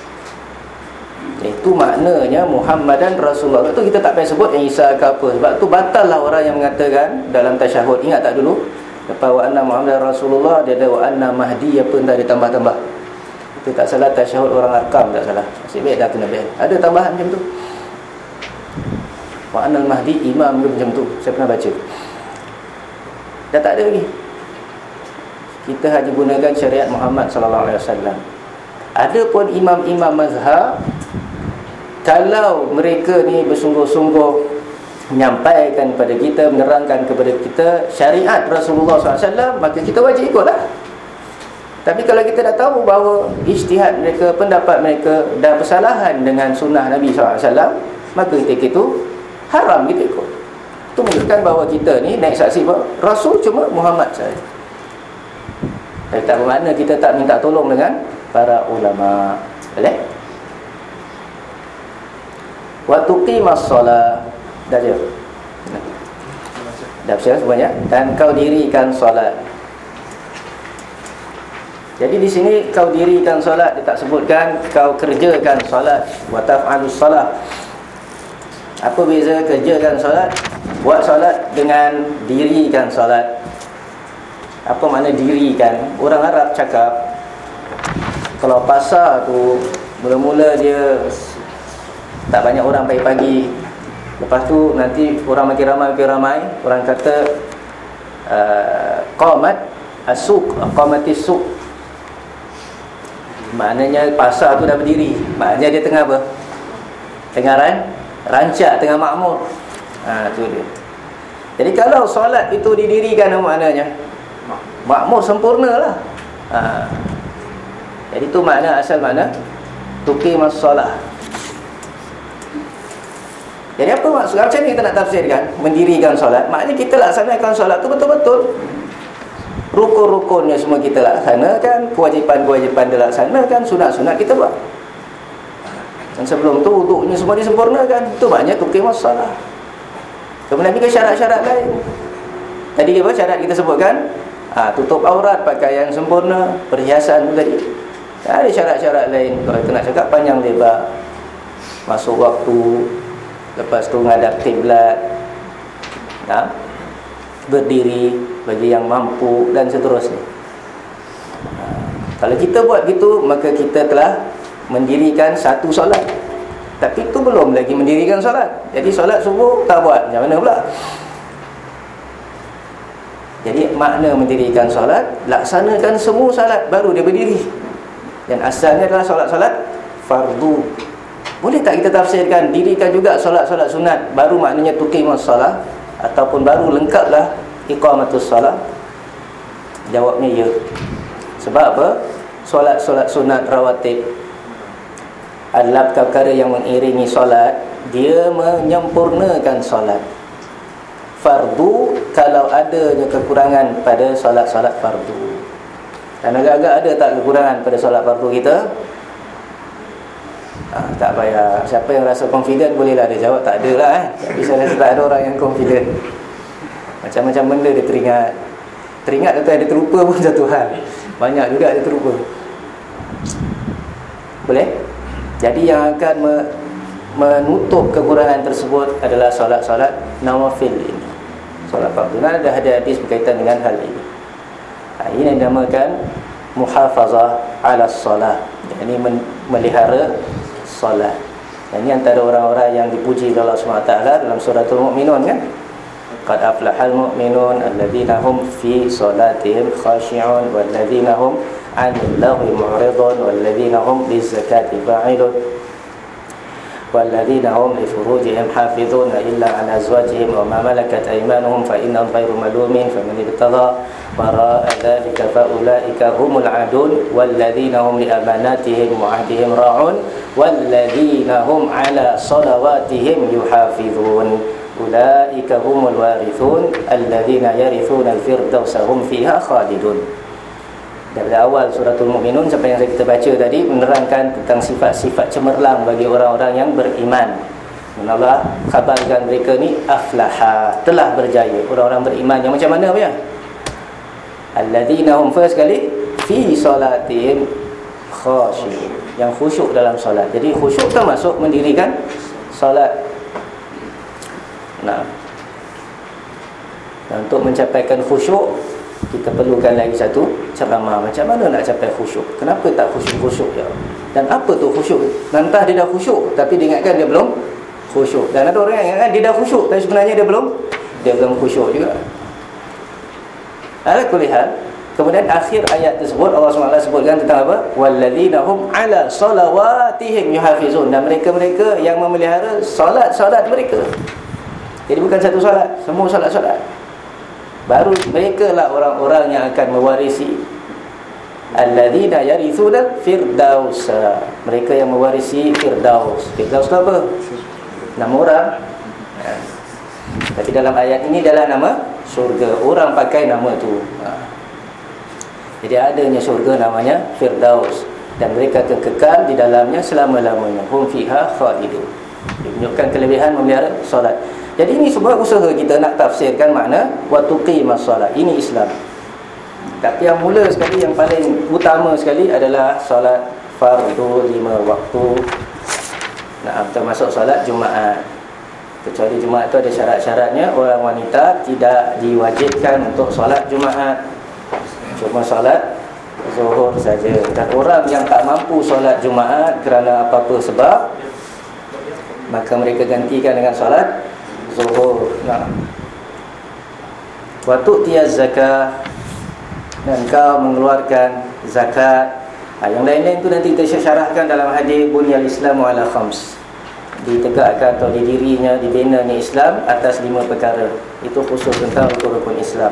Itu maknanya Muhammadan Rasulullah. Itu kita tak payah sebut yang Isa ke apa. Sebab tu batal lah orang yang mengatakan dalam tasyahud. Ingat tak dulu? Lepas wa anna Muhammadan Rasulullah, dia ada wa anna Mahdi apa entah dia tambah-tambah. Itu tak salah, tasyahud orang Arkam tak salah. Nasib baik dah kena ban. Ada tambahan macam tu. Wa anna Mahdi imam ke macam tu. Saya pernah baca. Dah tak ada lagi. Kita hanya gunakan syariat Muhammad sallallahu alaihi wasallam. Adapun imam-imam mazhab, kalau mereka ni bersungguh-sungguh menyampaikan kepada kita, menerangkan kepada kita syariat Rasulullah sallallahu alaihi wasallam, maka kita wajib ikutlah. Tapi kalau kita dah tahu bahawa ijtihad mereka, pendapat mereka dah bersalahan dengan sunnah Nabi sallallahu alaihi wasallam, maka ketika itu haram kita ikut. Itu menunjukkan bahawa kita ni naik saksi bahawa Rasul cuma Muhammad saja. Tapi tak bermakna kita tak minta tolong dengan para ulama. Boleh? Wa tuqimas solat. Dah je? Dah siap semuanya? Dan kau dirikan solat. Jadi di sini kau dirikan solat, dia tak sebutkan kau kerjakan solat. Wa taf'alus solat. Apa beza kerjakan solat, buat solat dengan dirikan solat? Apa makna dirikan? Orang Arab cakap, kalau pasar tu mula-mula dia tak banyak orang pagi-pagi, lepas tu nanti orang makin ramai makin ramai, orang kata uh, qamat as-suq, qamatis suq. Maknanya pasar tu dah berdiri. Maknanya dia tengah apa? Tengah ran, rancak, tengah makmur. Ha, tu dia. Jadi kalau solat itu didirikan, maknanya makmur sempurna lah. Ha. Jadi tu makna, asal makna tuqimas solah. Jadi apa maksud? Macam ni kita nak tafsirkan mendirikan solat. Maknanya kita laksanakan solat tu betul-betul. Rukun-rukunnya semua kita laksanakan, kewajipan-kewajipan dilaksanakan, sunat-sunat kita buat. Dan sebelum tu wuduknya semua disempurnakan. Itu maknanya tuqimus solah. Kemudian juga syarat-syarat lain. Tadi apa syarat kita sebutkan? Ha, tutup aurat, pakaian sempurna, perhiasan tu tadi. Ada syarat-syarat lain. Kalau kita nak cakap panjang lebar, masuk waktu, lepas tu ngadap kiblat, ha? Berdiri bagi yang mampu, dan seterusnya. Ha, kalau kita buat gitu, maka kita telah mendirikan satu solat. Tapi itu belum lagi mendirikan solat. Jadi solat subuh tak buat, macam mana pula? Jadi makna mendirikan solat, laksanakan semua solat baru dia berdiri. Dan asalnya adalah solat-solat fardu. Boleh tak kita tafsirkan dirikan juga solat-solat sunat baru maknanya tuqimus solat, ataupun baru lengkaplah iqamatus solat? Jawabnya ya. Sebab apa? Solat-solat sunat rawatib adalah perkara yang mengiringi solat, dia menyempurnakan solat. Fardu, kalau adanya kekurangan pada solat-solat fardu, dan agak-agak ada tak kekurangan pada solat fardu kita? Ha, tak payah. Siapa yang rasa confident bolehlah dia jawab tak ada lah eh. Tapi saya rasa tak ada orang yang confident. Macam-macam benda dia teringat. Teringat atau ada terlupa pun satu hal. Banyak juga ada terlupa. Boleh? Jadi yang akan me- menutup kekurangan tersebut adalah solat-solat nawafil ini. Solat fardu. Nah, ada hadis berkaitan dengan hal ini. Ha, ini yang dinamakan muhafazah ala solat. Ini men- melihara solat. Dan ini antara orang-orang yang dipuji oleh Allah subhanahu wa taala dalam suratul Mu'minun kan? Qad aflahal mu'minun alladzina hum fi salatihim khashi'un walladzina hum 'anil lahwi mu'ridun walladzina hum lizakati fa'ilun walladzina hum li furujihim hafizun illa 'ala azwajihim wa ma malakat aymanuhum fa innahum ghairu malumin faman ibtagha wara'a dzalika fa ulaika humul 'adun walladzina hum li amanatihim wa 'ahdihim ra'un walladzina hum 'ala salawatihim yuhafizun ulaika humul warithun alladzina yarithuna al-firdausa hum fiha khalidun. Dari awal suratul Mu'minun sampai yang kita baca tadi menerangkan tentang sifat-sifat cemerlang bagi orang-orang yang beriman. Dan Allah khabarkan mereka ni aflaha, telah berjaya. Orang-orang beriman yang macam mana punya? Alladzina hum, first kali, fi salatihim khashi'un, yang khusyuk dalam solat. Jadi khusyuk termasuk mendirikan solat. Nah, dan untuk mencapaikan khusyuk, kita perlukan lagi satu ceramah. Macam mana nak capai khusyuk? Kenapa tak khusyuk-khusyuk ya? Dan apa tu khusyuk? Entah dia dah khusyuk tapi dia ingatkan dia belum khusyuk. Dan ada orang yang ingatkan dia dah khusyuk tapi sebenarnya dia belum Dia belum khusyuk juga. Ala kulli hal, kemudian akhir ayat tersebut Allah subhanahu wa taala sebutkan tentang apa? Walladzina hum ala salawatihim yuhafizun. Dan mereka-mereka yang memelihara solat-solat mereka. Jadi bukan satu solat, semua solat-solat. Baru mereka lah orang-orang yang akan mewarisi alladzina yarithuna firdaus. Mereka yang mewarisi firdaus. Firdaus itu apa? Nama orang. Ya. Tapi dalam ayat ini adalah nama syurga. Orang pakai nama tu. Ha. Jadi adanya syurga namanya firdaus. Dan mereka akan kekal di dalamnya selama-lamanya. Hum fiha khalidun. Dia menunjukkan kelebihan memelihara solat. Jadi ini semua usaha kita nak tafsirkan makna wa tuqimas solat. Ini Islam. Tapi yang mula sekali, yang paling utama sekali adalah solat fardu lima waktu. Nah, termasuk solat Jumaat. Kecuali Jumaat itu ada syarat-syaratnya. Orang wanita tidak diwajibkan untuk solat Jumaat, cuma solat Zuhur saja. Dan orang yang tak mampu solat Jumaat kerana apa-apa sebab, maka mereka gantikan dengan solat Zuhur. Nah, wa tu'tiyaz zakah, dan kau mengeluarkan zakat. Ha, yang lain-lain tu nanti kita syarahkan dalam hadis bunyal Islamu ala khams. Ditegakkan atau didirinya, dibinanya Islam atas lima perkara. Itu khusus tentang rukun-rukun Islam.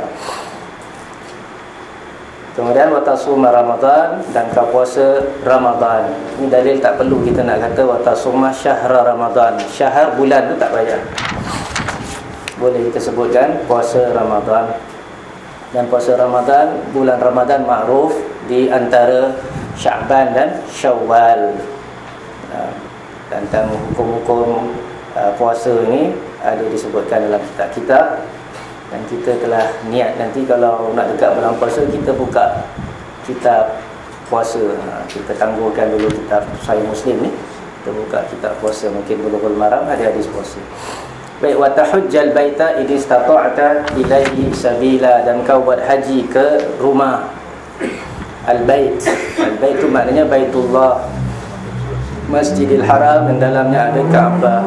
Kemudian watasuma Ramadan, dan kau puasa Ramadan. Ini dalil tak perlu kita nak kata watasuma syahra Ramadan. Syahr bulan tu tak payah. Boleh kita sebutkan puasa Ramadan. Dan puasa Ramadan, bulan Ramadan makruf di antara Sya'ban dan Syawal. Dan tentang hukum-hukum uh, puasa ni ada disebutkan dalam kitab-kitab. Dan kita telah niat nanti kalau nak dekat bulan puasa, kita buka kitab puasa. Ha, kita tangguhkan dulu kitab Sahih Muslim ni, kita buka kitab puasa, mungkin Bulughul Maram ada hadis puasa. Baik, wa tahujjal baita in istata'ta ilaihi sabila, dan kau buat haji ke rumah al-bait. Al-bait tu maknanya Baitullah, Masjidil Haram, dan dalamnya ada Kaabah.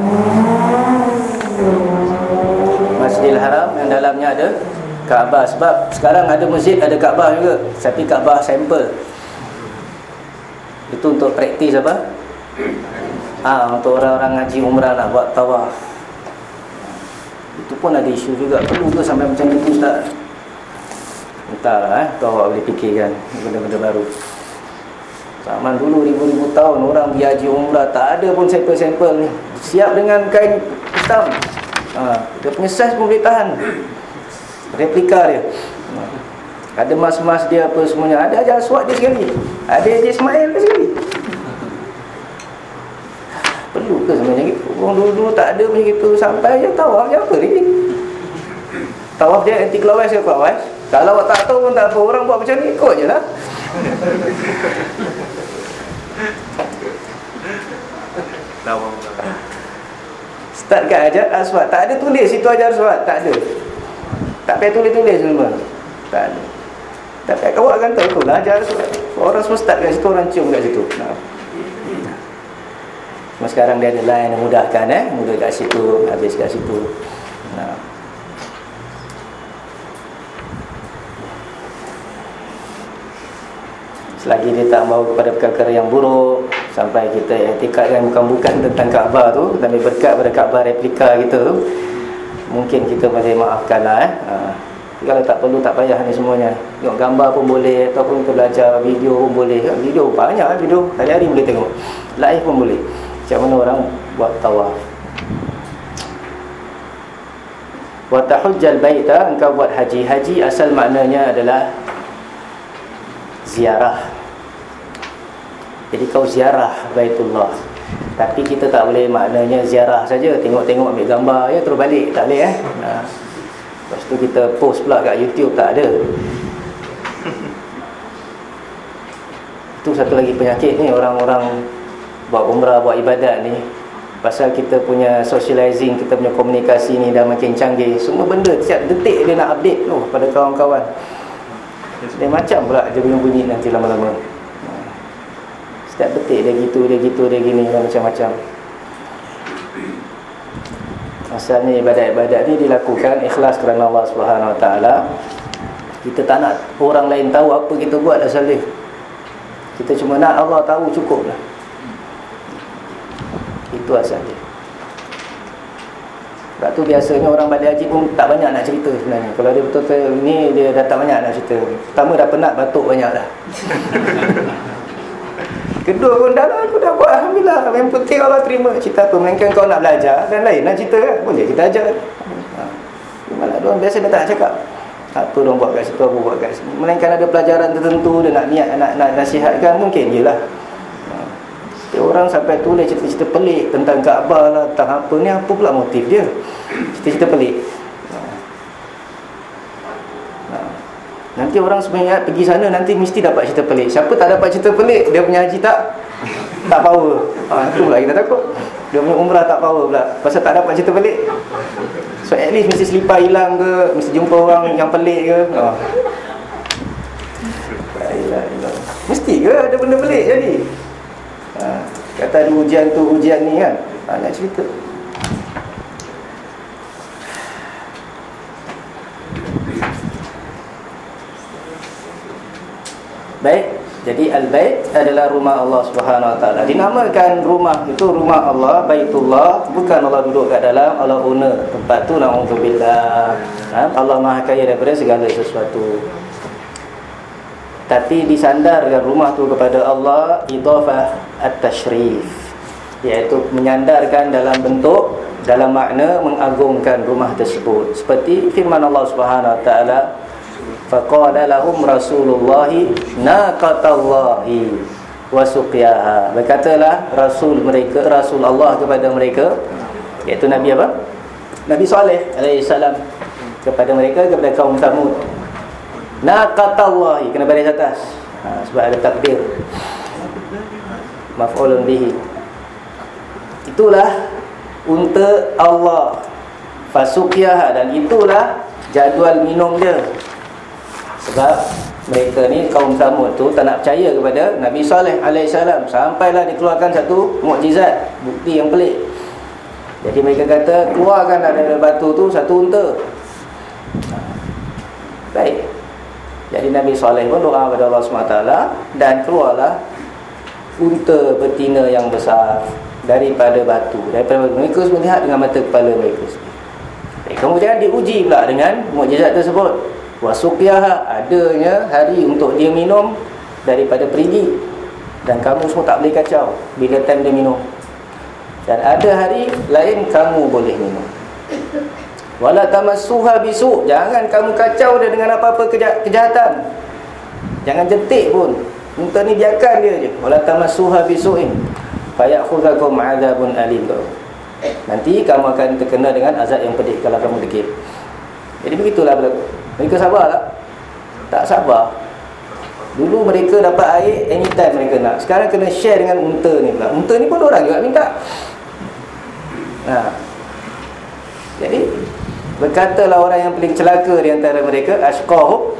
Masjidil Haram yang dalamnya ada Kaabah. Sebab sekarang ada masjid ada Kaabah juga, tapi Kaabah sampel. Itu untuk praktis apa? Ah, untuk orang-orang ngaji umrah nak buat tawaf. Itu pun ada isu juga. Perlu ke sampai macam itu, Ustaz? Entahlah, eh, kau awak boleh fikirkan benda-benda baru. Zaman dulu ribu-ribu tahun orang pergi haji umrah, tak ada pun sampel-sampel ni. Siap dengan kain hitam. Ha, dia punya saiz pun boleh tahan. Replika dia. Ha, ada mas-mas dia apa semuanya. Ada Hajar Aswad dia sekali. Ada Haji Ismail dia sekali. Perlu ke sebenarnya gitu? Orang dulu-dulu tak ada macam gitu. Sampai je tawaf je apa lagi? Tawaf dia anti clockwise ke clockwise? Kalau awak tak tahu pun tak apa. Orang buat macam ni, ikut je lah. Start kat Hajar Aswad. Tak ada tulis situ Hajar Aswad. Tak ada. Tak payah tulis-tulis semua. Tak ada. Tapi awak akan tahu tu lah Hajar Aswad. Orang semua start kat situ, orang cium kat situ. Nah. Cuma sekarang dia ada line yang mudahkan, eh? Mudah kat situ, habis kat situ. Nah. Selagi dia tak bawa kepada perkara yang buruk, sampai kita i'tikadkan bukan-bukan tentang Kaabah tu, tapi berkat pada Kaabah replika kita tu, mungkin kita boleh maafkanlah, eh. Ha. Kalau tak perlu, tak payah ni semuanya. Tengok gambar pun boleh, ataupun kita belajar video pun boleh. Video banyak, video hari-hari boleh tengok. Live pun boleh. Macam mana orang buat tawaf. Wa tahujjal baita, engkau buat haji. Haji asal maknanya adalah ziarah. Jadi kau ziarah Baitullah. Tapi kita tak boleh maknanya ziarah saja, tengok-tengok ambil gambar ya terus balik, tak boleh, eh. Nah. Lepas tu kita post pula kat YouTube, tak ada. Itu satu lagi penyakit ni orang-orang buat umrah, buat ibadat ni. Pasal kita punya socializing, kita punya komunikasi ni dah makin canggih. Semua benda setiap detik dia nak update tu pada kawan-kawan. Dia macam pula dia punya bunyi nanti lama-lama. Setiap detik dia gitu, dia gitu, dia gini, dia macam-macam. Asalnya ibadat-ibadat ni dilakukan ikhlas kerana Allah Subhanahu Wa Taala. Kita tak nak orang lain tahu apa kita buat asal dia. Kita cuma nak Allah tahu, cukup lah. Itu asal dia. Sebab tu biasanya orang balik haji pun tak banyak nak cerita sebenarnya. Kalau dia betul-betul ni, dia dah tak banyak nak cerita. Pertama dah penat, batuk banyak dah. Kedua pun dah lah, aku dah buat Alhamdulillah. Yang penting Allah terima cerita apa. Melainkan kau nak belajar dan lain nak cerita kan, boleh kita ajar. Ha. Malah diorang biasa dia tak nak cakap apa diorang buat kat situ, apa buat kat situ. Melainkan ada pelajaran tertentu dia nak niat nak, nak nasihatkan, mungkin je lah. Ha. Orang sampai tulis cerita-cerita pelik tentang Kaabah lah, tentang apa ni, apa pula motif dia. Cerita-cerita pelik. Ha. Ha. Nanti orang sebenarnya pergi sana nanti mesti dapat cerita pelik. Siapa tak dapat cerita pelik, dia punya haji tak tak power. Ha, itu pula kita takut. Dia punya umrah tak power pula pasal tak dapat cerita pelik. So at least mesti selipar hilang ke, mesti jumpa orang yang pelik ke. Ha. Mesti ke ada benda pelik jadi? Ha, kata ada ujian tu, ujian ni kan. Ha, nak cerita. Baik, jadi al-bait adalah rumah Allah Subhanahu wa taala. Dinamakan rumah itu rumah Allah, Baitullah, bukan Allah duduk kat dalam, Allah owner tempat tu, na'udzubillah. Ha? Allah Maha Kaya daripada segala sesuatu. Tapi disandarkan rumah tu kepada Allah idafah at-tashrif, iaitu menyandarkan dalam bentuk, dalam makna mengagungkan rumah tersebut. Seperti firman Allah Subhanahu wa taala, faqala lahum rasulullahi naqatallahi wa suqiyaha. Berkatalah rasul mereka, rasul Allah kepada mereka, iaitu Nabi apa? Nabi Saleh alaihi salam kepada mereka, kepada kaum Thamud. Naqatallahi kena baris atas. Ha, sebab ada takdir. Maf'ulun bihi. Itulah unta Allah. Fasuqiyaha, dan itulah jadual minum dia. Sebab mereka ni kaum Thamud tu tak nak percaya kepada Nabi Saleh alaihissalam, sampailah dikeluarkan satu mukjizat, bukti yang pelik. Jadi mereka kata, keluarkan dari batu tu satu unta. Baik. Jadi Nabi Saleh pun doa kepada Allah subhanahu wa taala, dan keluarlah unta betina yang besar daripada batu. Daripada batu. Mereka semua lihat dengan mata kepala mereka sendiri. Baik. Kemudian diuji pula dengan mukjizat tersebut. Wasuqiyaha, adanya hari untuk dia minum daripada perigi, dan kamu semua tak boleh kacau bila time dia minum. Dan ada hari lain kamu boleh minum. Wala tamassuha bisu, jangan kamu kacau dia dengan apa-apa keja- kejahatan. Jangan jentik pun. Unta ni biarkan dia je. Wala tamassuha bisu'in fayakhudhukum 'adzabun alim. Nanti kamu akan terkena dengan azab yang pedih kalau kamu degil. Jadi begitulah berlaku. Mereka sabar tak? Tak sabar. Dulu mereka dapat air anytime mereka nak. Sekarang kena share dengan unta ni pula. Unta ni pun orang juga minta. Nah. Jadi berkatalah orang yang paling celaka di antara mereka, ashqahu,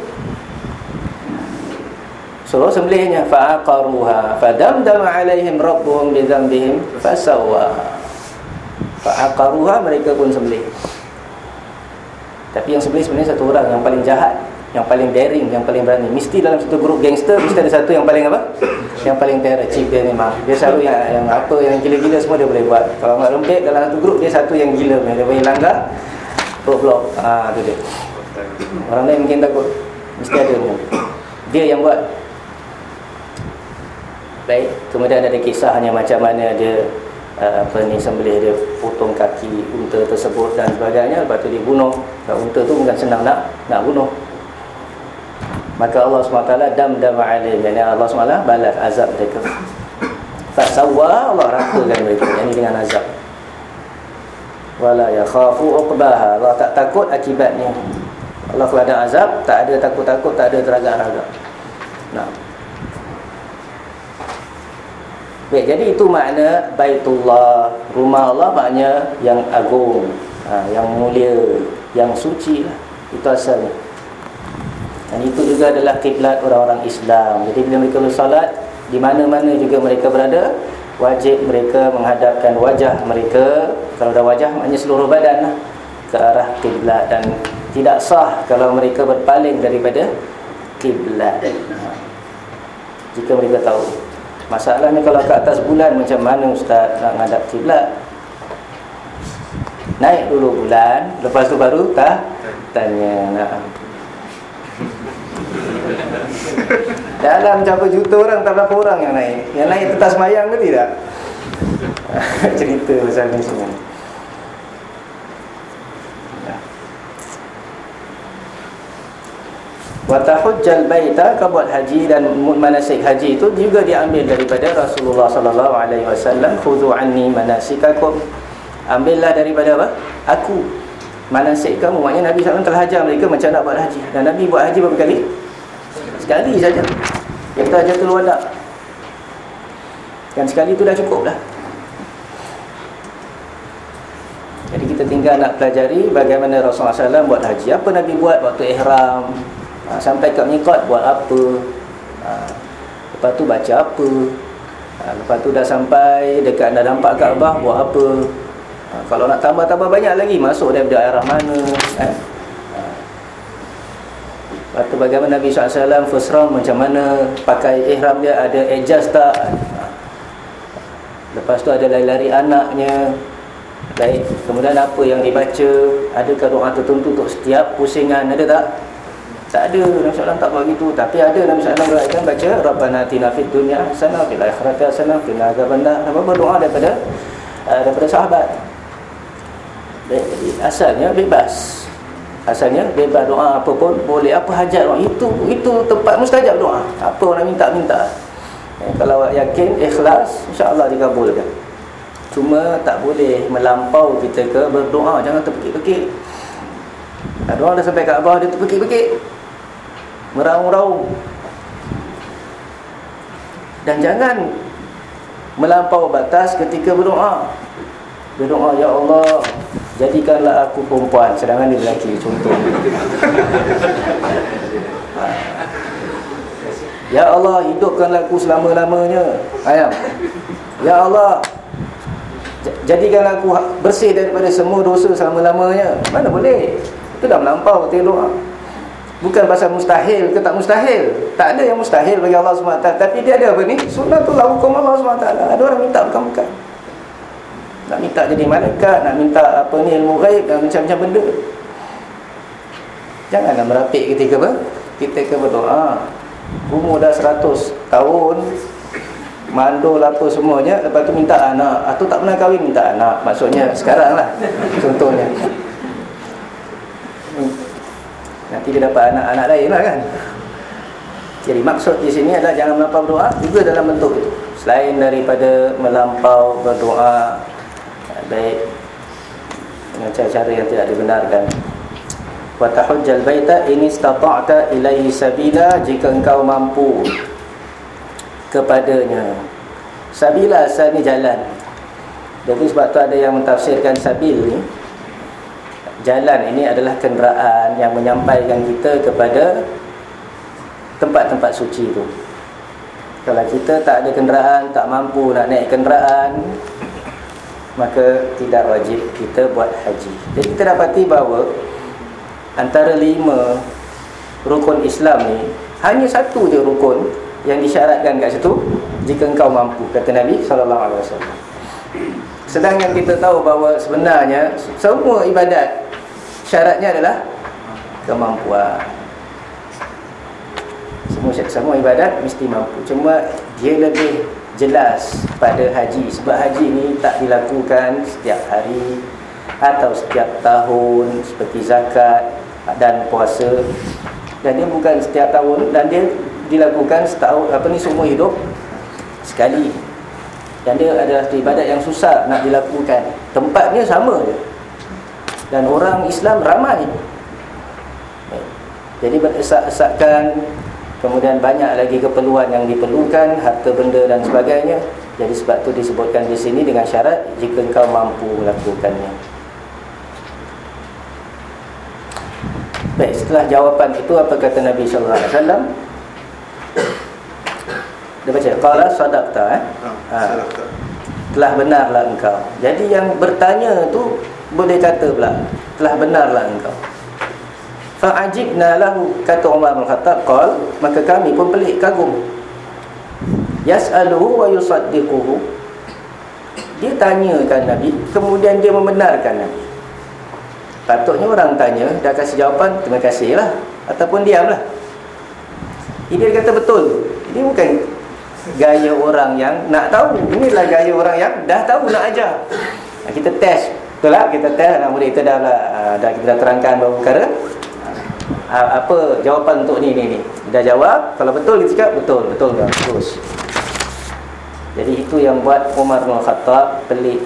suruh sembelihnya, fa'aqaruha fadamdama alaihim rabbuhum bidzambihim fasawwaha. Fa'aqaruha, mereka pun sembelih. Tapi yang sembelih sebenarnya satu orang yang paling jahat, yang paling daring, yang paling berani. Mesti dalam satu grup gangster mesti ada satu yang paling apa? Yang paling terror. Chief dia ni mah. Dia selalu yang, yang apa yang gila-gila semua dia boleh buat. Kalau nak lembek dalam satu grup, dia satu yang gila, dia boleh langgar blok-blok. Ah, tu dia. Orang lain mungkin takut. Mesti ada ni. Dia yang buat. Baik, kemudian ada kisahnya macam mana dia Uh, apa ni sembelih, dia potong kaki unta tersebut dan sebagainya. Lepas tu dia bunuh. Unta tu bukan senang nak nak bunuh. Maka Allah subhanahu wa taala damdama alaihim, yani Allah subhanahu wa taala balas azab mereka. Fasawwa, Allah ratakan mereka, yani dengan azab. Wala yakhafu uqbaha, Allah tak takut akibatnya. Allah kalau ada azab, tak ada takut-takut, tak ada teragak-ragak. Nah. Baik, jadi itu makna Baitullah, rumah Allah, makna yang agung, ha, yang mulia, yang suci lah. Itu asalnya. Dan itu juga adalah kiblat orang-orang Islam. Jadi bila mereka bersolat, di mana-mana juga mereka berada, wajib mereka menghadapkan wajah mereka, kalau dah wajah maknanya seluruh badan lah, ke arah kiblat. Dan tidak sah kalau mereka berpaling daripada kiblat, ha, jika mereka tahu. Masalahnya kalau ke atas bulan, macam mana ustaz nak menghadap kiblat? Naik dulu bulan, lepas tu baru tak tanya. Nah. Dalam berapa juta orang, tak berapa orang yang naik. Yang naik tetas mayang ke tidak? Cerita pasal ni semua. Wa tahujjal baita, kau buat haji, dan manasik haji itu juga diambil daripada Rasulullah sallallahu alaihi wasallam. Khudhu anni manasikakum, ambillah daripada apa? Aku manasik kamu. Maknanya Nabi sallallahu alaihi wasallam telah ajar mereka macam nak buat haji. Dan Nabi buat haji berapa kali? sekali saja kita Hajjatul Wada'. Kan sekali tu dah cukup dah. Jadi kita tinggal nak pelajari bagaimana Rasulullah sallallahu alaihi wasallam buat haji. Apa Nabi buat waktu ihram, ha, sampai kat miqat buat apa, ha, lepas tu baca apa, ha, lepas tu dah sampai dekat dah nampak Kaabah buat apa, ha, kalau nak tambah-tambah banyak lagi, masuk daripada arah mana, eh? ha. Lepas tu bagaimana Nabi sallallahu alaihi wasallam first round macam mana pakai ihram dia, ada adjust tak, ha. Lepas tu ada lari-lari anaknya. Baik, kemudian apa yang dibaca, adakah doa tertentu untuk setiap pusingan, ada tak? Tak ada, Nabi sallallahu alaihi wasallam tak buat gitu. Tapi ada Nabi sallallahu alaihi wasallam berikan baca Rabbana atina fid dunya hasanah fil akhirati hasanah wa qina adzabannar. Apa berdoa daripada uh, daripada sahabat. Baik, jadi asalnya bebas. Asalnya bebas, doa apa pun boleh, apa hajat doa. Itu itu tempat mustajab doa. Apa orang minta-minta. Eh, kalau yakin, ikhlas, insya-Allah dikabulkan. Cuma tak boleh melampau kita ke berdoa, jangan terpekik-pekik. Doa dah sampai Kaabah, dia terpekik-pekik, meraung-raung. Dan jangan melampau batas ketika berdoa. Berdoa, ya Allah, jadikanlah aku perempuan, sedangkan dia lelaki, contoh. Ya Allah, hidupkanlah aku selama-lamanya. Ayam. Ya Allah, jadikanlah aku bersih daripada semua dosa selama-lamanya. Mana boleh? Itu dah melampau ketika doa. Bukan pasal mustahil ke tak mustahil. Tak ada yang mustahil bagi Allah subhanahu wa taala. Tapi dia ada apa ni? Sunnatullah, hukum Allah subhanahu wa taala. Ada orang minta bukan-bukan. Nak minta jadi malaikat, nak minta apa ni, ilmu ghaib dan macam-macam benda. Janganlah merapik ketika ber, ketika berdoa. Umur dah seratus tahun, mandul apa semuanya, lepas tu minta anak. Atau tak pernah kahwin minta anak. Maksudnya sekarang lah, contohnya. Nanti dia dapat anak-anak lain lah kan. Jadi maksud di sini adalah jangan melampau berdoa juga dalam bentuk itu. Selain daripada melampau berdoa baik dengan cara-cara yang tidak dibenarkan. Wa tahujjal baita in istata'ta ilaihi sabila, jika engkau mampu kepadanya. Sabila asalnya jalan. Jadi sebab tu ada yang mentafsirkan sabil ni, jalan ini adalah kenderaan yang menyampaikan kita kepada tempat-tempat suci itu. Kalau kita tak ada kenderaan, tak mampu nak naik kenderaan, maka tidak wajib kita buat haji. Jadi kita dapati bahawa antara lima rukun Islam ni, hanya satu je rukun yang disyaratkan kat situ, jika engkau mampu, kata Nabi sallallahu alaihi wasallam. Sedangkan kita tahu bahawa sebenarnya semua ibadat syaratnya adalah kemampuan. Semua semua ibadat mesti mampu. Cuma dia lebih jelas pada haji, sebab haji ni tak dilakukan setiap hari atau setiap tahun seperti zakat dan puasa. Dan dia bukan setiap tahun, dan dia dilakukan setahun apa ni seumur hidup sekali. Dan dia adalah ibadat yang susah nak dilakukan. Tempatnya sama je. Dan orang Islam ramai. Jadi beresak-esakan, kemudian banyak lagi keperluan yang diperlukan, harta benda dan sebagainya. Jadi sebab tu disebutkan di sini dengan syarat jika engkau mampu melakukannya. Baik, setelah jawapan itu apa kata Nabi sallallahu alaihi wasallam? Dia baca qala sadaqta, eh? Ha, sadaqta. Telah benarlah engkau. Jadi yang bertanya tu boleh kata pula telah benarlah engkau. Fa'ajibna lahu, kata Umar bin Khattab, qal, maka kami pun pelik kagum. Yas'aluhu wa yusaddiquhu. Dia tanyakan Nabi, kemudian dia membenarkan Nabi. Patutnya orang tanya, dah kasih jawapan, terima kasih lah, ataupun diamlah. Ini dia kata betul. Ini bukan gaya orang yang nak tahu. Inilah gaya orang yang dah tahu nak ajar. Kita test, betul lah, kita test anak murid kita dah lah, dah kita dah terangkan beberapa perkara. Apa jawapan untuk ni ni ni. Dia jawab, kalau betul dia cakap betul, betul dah, terus. Jadi itu yang buat Umar bin Khattab pelik.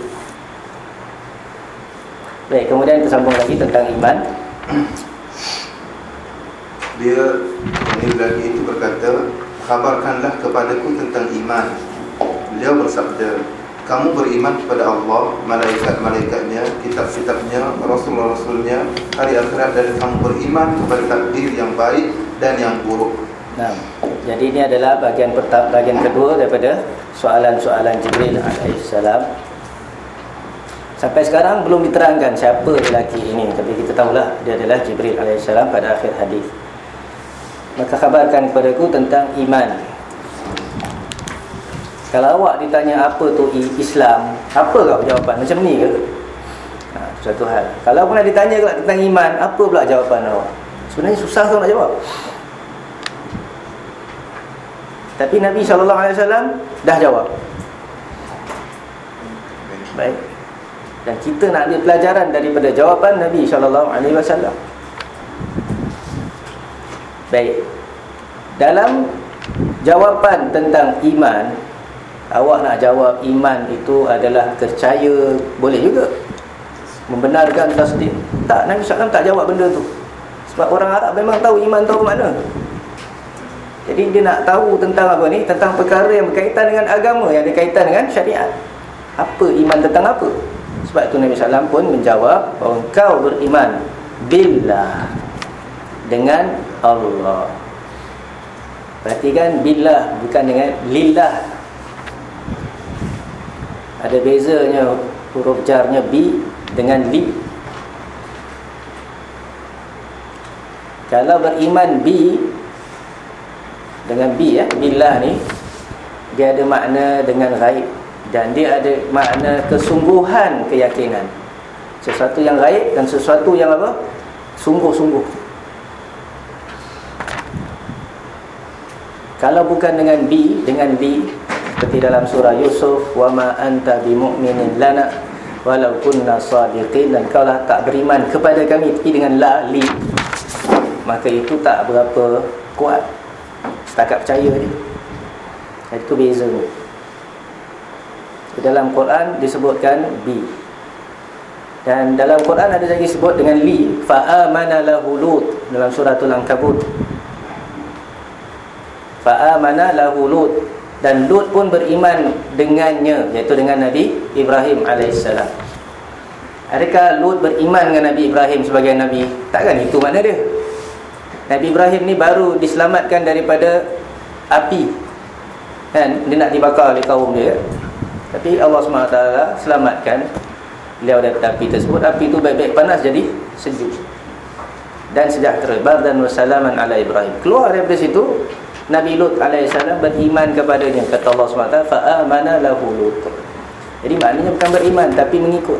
Baik, kemudian kita sambung lagi tentang iman. Dia Ini lelaki itu berkata, khabarkanlah kepadaku tentang iman. Beliau bersabda, kamu beriman kepada Allah, malaikat-malaikatnya, kitab-kitabnya, rasul-rasulnya, hari akhirat, dan kamu beriman kepada takdir yang baik dan yang buruk. Nah, jadi ini adalah bahagian pertama, bahagian kedua daripada soalan-soalan Jibril alaihissalam. Sampai sekarang belum diterangkan siapa lelaki ini, tapi kita tahulah dia adalah Jibril alaihissalam pada akhir hadis. Maka khabarkan kepadaku tentang iman. Kalau awak ditanya apa tu Islam, apa kau jawapan? Macam ni ke? Ha, satu hal. Kalau pernah ditanya tentang iman, apa pula jawapan awak? Sebenarnya susah tau nak jawab. Tapi Nabi sallallahu alaihi wasallam dah jawab. Baik. Dan kita nak ambil pelajaran daripada jawapan Nabi sallallahu alaihi wasallam. Baik. Dalam jawapan tentang iman, awak nak jawab iman itu adalah percaya, boleh juga. Membenarkan tasdik. Tak, Nabi sallallahu alaihi wasallam tak jawab benda tu. Sebab orang Arab memang tahu iman tahu mana. Jadi dia nak tahu tentang apa ni? Tentang perkara yang berkaitan dengan agama, yang berkaitan dengan syariat. Apa iman tentang apa? Sebab itu Nabi sallallahu alaihi wasallam pun menjawab bahawa engkau beriman billah, dengan Allah. Perhatikan, billah bukan dengan lillah. Ada bezanya huruf jarnya bi dengan li. Kalau beriman bi dengan bi ya, billah ni dia ada makna dengan ghaib, dan dia ada makna kesungguhan keyakinan. Sesuatu yang ghaib dan sesuatu yang apa? Sungguh-sungguh. Kalau bukan dengan bi, dengan li, seperti dalam surah Yusuf, wa ma anta bimu'minin lana walau kunna sadiqin, dan kaulah tak beriman kepada kami, tapi dengan la, li, maka itu tak berapa kuat, setakat percaya dia. Itu beza. Dalam Quran disebutkan bi, dan dalam Quran ada lagi sebut dengan li, fa amana lahu Lut dalam suratul Ankabut. Fa amana lahu Lut, dan Lut pun beriman dengannya, iaitu dengan Nabi Ibrahim alaihissalam. Adakah Lut beriman dengan Nabi Ibrahim sebagai Nabi? Takkan itu makna dia. Nabi Ibrahim ni baru diselamatkan daripada api, kan? Dia nak dibakar oleh kaum dia, tapi Allah subhanahu wa taala selamatkan beliau dari api tersebut. Api itu baik-baik panas jadi sejuk dan sejahtera. Bardan wa salaman ala Ibrahim. Keluar daripada situ, Nabi Lut alaihissalam beriman kepadanya. Kata Allah subhanahu wa taala, fa amana lahu Lut. Jadi maknanya bukan beriman, tapi mengikut.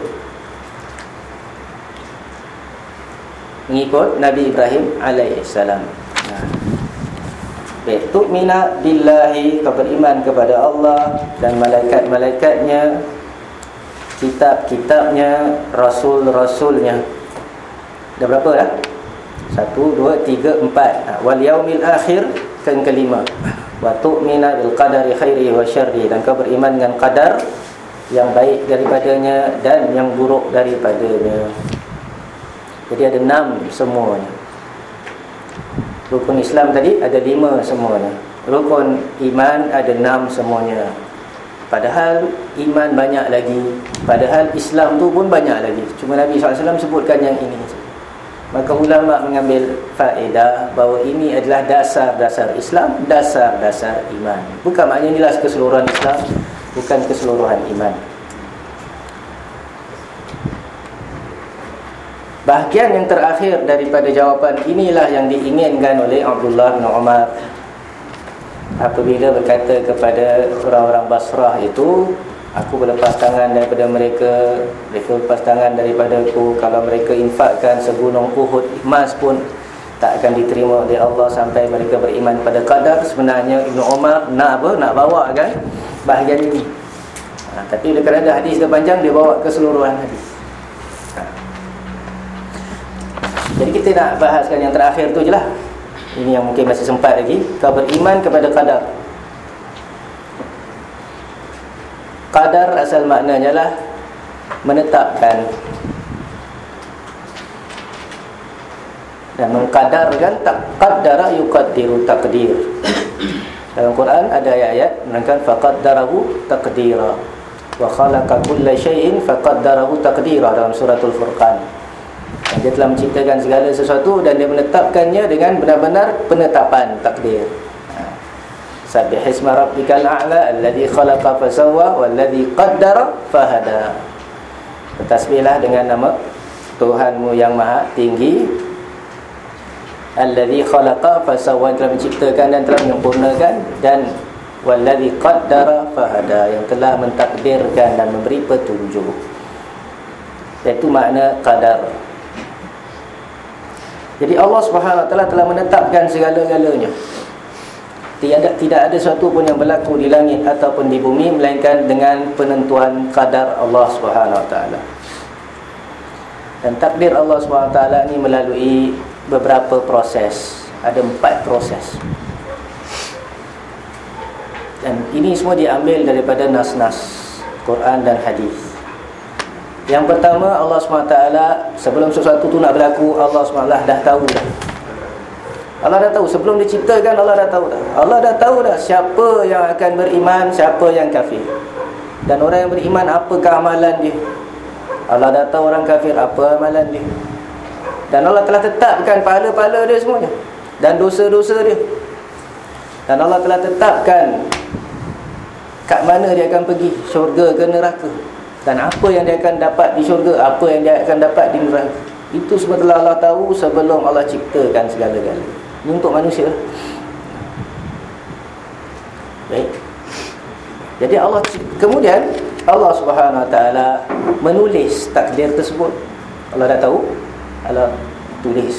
Mengikut Nabi Ibrahim alaihissalam. Nah. Baik, tu'mina billahi, kau beriman kepada Allah dan malaikat-malaikatnya, kitab-kitabnya, rasul-rasulnya. Dah berapa dah? Satu, dua, tiga, empat. Wal yaumil akhir, yang kelima. Wa tu'mina bil qadari khairi wa syarri, dan kau beriman dengan qadar yang baik daripadanya dan yang buruk daripadanya. Jadi ada enam semuanya. Rukun Islam tadi ada lima semuanya. Rukun iman ada enam semuanya. Padahal iman banyak lagi. Padahal Islam tu pun banyak lagi. Cuma Nabi sallallahu alaihi wasallam sebutkan yang ini. Maka ulama mengambil faedah bahawa ini adalah dasar-dasar Islam, dasar-dasar iman. Bukan maknanya inilah keseluruhan Islam, bukan keseluruhan iman. Bahagian yang terakhir daripada jawapan inilah yang diinginkan oleh Abdullah bin Umar apabila berkata kepada orang-orang Basrah itu, aku berlepas tangan daripada mereka, mereka berlepas tangan daripada aku. Kalau mereka infakkan segunung Uhud emas pun tak akan diterima oleh Allah sampai mereka beriman pada qadar. Sebenarnya Ibn Umar nak apa? Nak bawa kan bahagian ini. Ha, tapi kerana ada hadis kepanjang, dia bawa keseluruhan hadis. Ha. Jadi kita nak bahaskan yang terakhir tu je lah. Ini yang mungkin masih sempat lagi. Kau beriman kepada qadar. Qadar asal maknanya lah menetapkan. Dan mengkadarkan, tak qaddara yuqaddiru taqdir. Dalam Quran ada ayat-ayat menerangkan faqaddarahu taqdira. Wa khalaqa kulla syai'in faqaddarahu taqdira dalam suratul Furqan. Dan dia telah menciptakan segala sesuatu dan dia menetapkannya dengan benar-benar penetapan takdir. Sabbihisma rabbikal a'la alladhi khalaqa fasawwa walladhi qaddara fahada. Bertasbihlah dengan nama Tuhanmu yang maha tinggi, alladhi khalaqa fasawwa, telah menciptakan dan telah menyempurnakan, dan walladhi qaddara fahada, yang telah mentakdirkan dan memberi petunjuk. Iaitu makna qadar. Jadi Allah Subhanahu Wa Taala telah menetapkan segala-galanya. Tidak tidak ada sesuatu pun yang berlaku di langit ataupun di bumi melainkan dengan penentuan qadar Allah Subhanahu Wa Taala. Dan takdir Allah Subhanahu Wa Taala ini melalui beberapa proses. Ada empat proses. Dan ini semua diambil daripada nas-nas Quran dan hadis. Yang pertama, Allah subhanahu wa taala sebelum sesuatu tu nak berlaku, Allah subhanahu wa taala dah tahu dah. Allah dah tahu sebelum diciptakan, Allah dah tahu dah. Allah dah tahu dah siapa yang akan beriman, siapa yang kafir. Dan orang yang beriman apakah amalan dia. Allah dah tahu orang kafir apa amalan dia. Dan Allah telah tetapkan pahala-pahala dia semuanya dan dosa-dosa dia. Dan Allah telah tetapkan kat mana dia akan pergi, syurga ke neraka, dan apa yang dia akan dapat di syurga, apa yang dia akan dapat di neraka. Itu semua telah Allah tahu sebelum Allah ciptakan segala-galanya. Ini untuk manusia. Baik. Jadi Allah, kemudian Allah Subhanahu Wa Taala menulis takdir tersebut. Allah dah tahu, Allah tulis.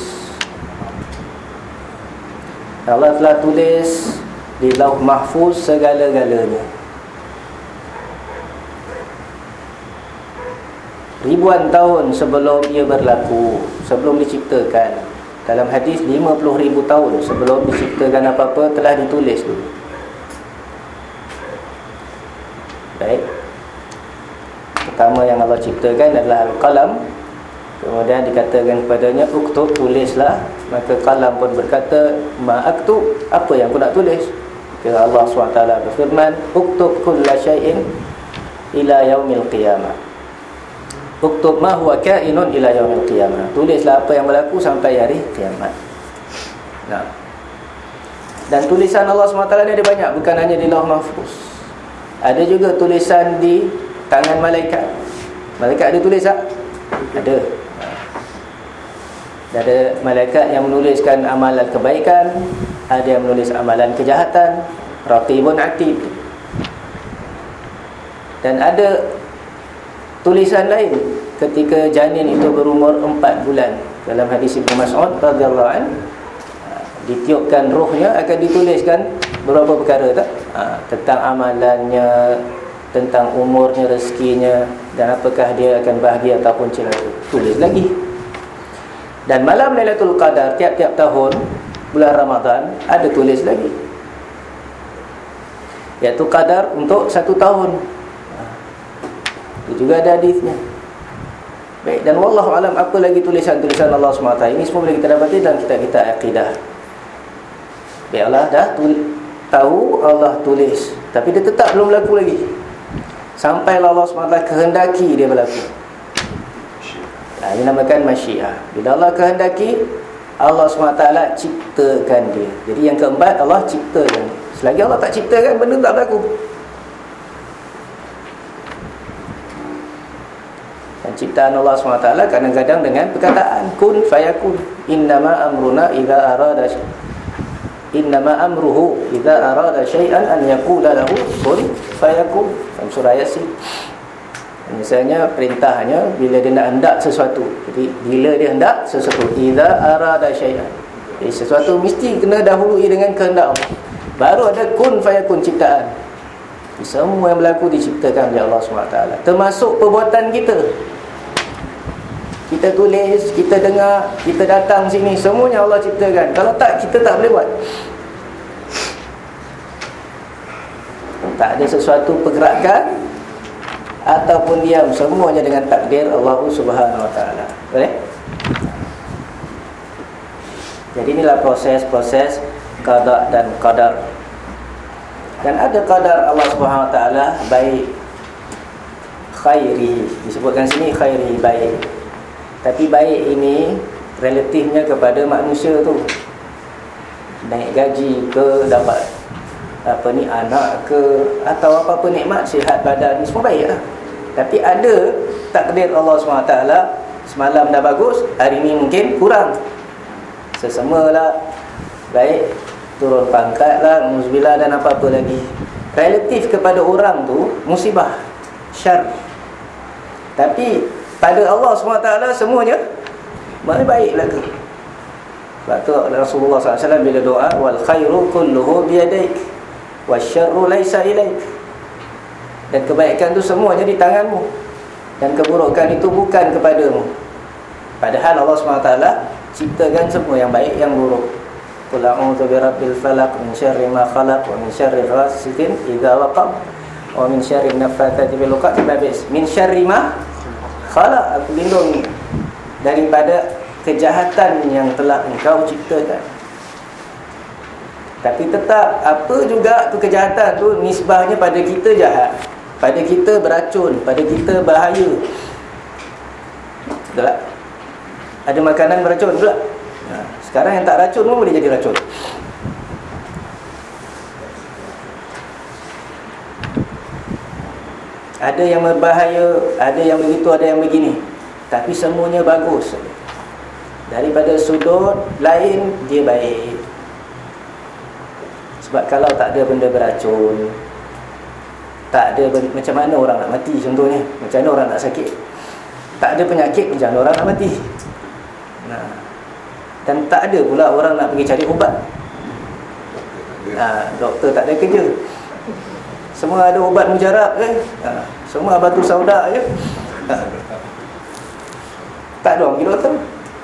Allah telah tulis di Lauh Mahfuz segala-galanya. Ribuan tahun sebelum ia berlaku, sebelum diciptakan. Dalam hadis lima puluh ribu tahun sebelum diciptakan apa-apa telah ditulis dulu. Baik. Pertama yang Allah ciptakan adalah Al-Qalam. Kemudian dikatakan kepadanya uktub, tulislah. Maka Qalam pun berkata, ma aktub, apa yang aku nak tulis? Kira Allah subhanahu wa taala berfirman, uktub kulla syai'in ila yaumil qiyamah. Uktub ma huwa kainun ila yaumil qiyamah. Tulislah apa yang berlaku sampai hari kiamat. Nah. Dan tulisan Allah subhanahu wa taala ni ada banyak, bukan hanya di Lauh Mahfuz. Ada juga tulisan di tangan malaikat. Malaikat ada tulis tak? Ada. Ada malaikat yang menuliskan amalan kebaikan, ada yang menulis amalan kejahatan, raqibun atid. Dan ada tulisan lain ketika janin itu berumur empat bulan. Dalam hadis Ibnu Mas'ud radhiyallahu anhu, ditiupkan rohnya akan dituliskan beberapa perkara tak? Ha, tentang amalannya, tentang umurnya, rezekinya, dan apakah dia akan bahagia ataupun celaka. Tulis lagi. Dan malam Lailatul Qadar tiap-tiap tahun bulan Ramadan ada tulis lagi. Iaitu qadar untuk satu tahun. Itu juga ada hadisnya. Baik, dan wallahu alam apa lagi tulisan-tulisan Allah subhanahu wa taala. Ini semua boleh kita dapati dalam kitab-kitab akidah. Baik, Allah dah tul- tahu, Allah tulis, tapi dia tetap belum berlaku lagi. Sampai Allah subhanahu wa taala kehendaki dia berlaku. Nah, ini namakan masyiah. Bila Allah kehendaki, Allah subhanahu wa taala ciptakan dia. Jadi yang keempat, Allah ciptakan. Selagi Allah tak ciptakan, benda tak berlaku. Dan ciptaan Allah subhanahu wa taala kadang-kadang dengan perkataan kun fayakun. Innama amruna idza arada Innama amruhu idza arada syai'an an yaqula lahu kun fayakun. Dalam surah Yasin. Misalnya perintahnya bila dia nak hendak sesuatu. Jadi bila dia hendak sesuatu, idza arada syai'an. Jadi sesuatu mesti kena dahului dengan kehendak Allah. Baru ada kun fayakun ciptaan. Semua yang berlaku diciptakan oleh Allah subhanahu wa taala. Termasuk perbuatan kita. Kita tulis, kita dengar, kita datang sini, semuanya Allah ciptakan. Kalau tak, kita tak boleh buat. Tak ada sesuatu pergerakan ataupun diam, semuanya dengan takdir Allah subhanahu wa taala. Boleh? Jadi inilah proses-proses qada dan qadar. Dan ada qadar Allah Subhanahu Wa Taala baik, khairi, disebutkan sini khairi, baik. Tapi baik ini relatifnya kepada manusia tu. Naik gaji ke, dapat apa ni, anak ke, atau apa-apa nikmat, sihat badan, ni semua baik lah. Tapi ada takdir Allah Subhanahu Wa Taala, semalam dah bagus, hari ni mungkin kurang. Sesamalah baik, turun pangkat lah, muzibillah dan apa-apa lagi. Relatif kepada orang tu musibah, syar. Tapi pada Allah subhanahu wa taala semuanya mana baiklah tu. Sebab tu Rasulullah sallallahu alaihi wasallam bila doa, wal khairu kulluhu biyadaik wasyarru laisa ilaik. Dan kebaikan tu semuanya di tanganmu, dan keburukan itu bukan kepadamu. Padahal Allah subhanahu wa taala ciptakan semua yang baik yang buruk. Qul a'udzu birabbil falaq min syarri ma khalaq wa min syarri ghasiqin idza waqab wa min syarri naffatsati fil 'uqad. Min syarri ma khalaq, aku lindung daripada kejahatan yang telah engkau ciptakan. Tapi tetap apa juga tu kejahatan tu nisbahnya pada kita jahat, pada kita beracun, pada kita bahaya. Betul tak? Ada makanan beracun pula. Nah, sekarang yang tak racun pun boleh jadi racun. Ada yang berbahaya, ada yang begitu, ada yang begini. Tapi semuanya bagus. Daripada sudut lain dia baik. Sebab kalau tak ada benda beracun, tak ada benda, macam mana orang nak mati contohnya, macam mana orang nak sakit, tak ada penyakit, macam mana orang nak mati. Nah, dan tak ada pula orang nak pergi cari ubat. Nah, doktor tak ada kerja. Semua ada ubat mujarab kan? Nah, semua batu sauda je. Nah, tak ada orang pergi doktor.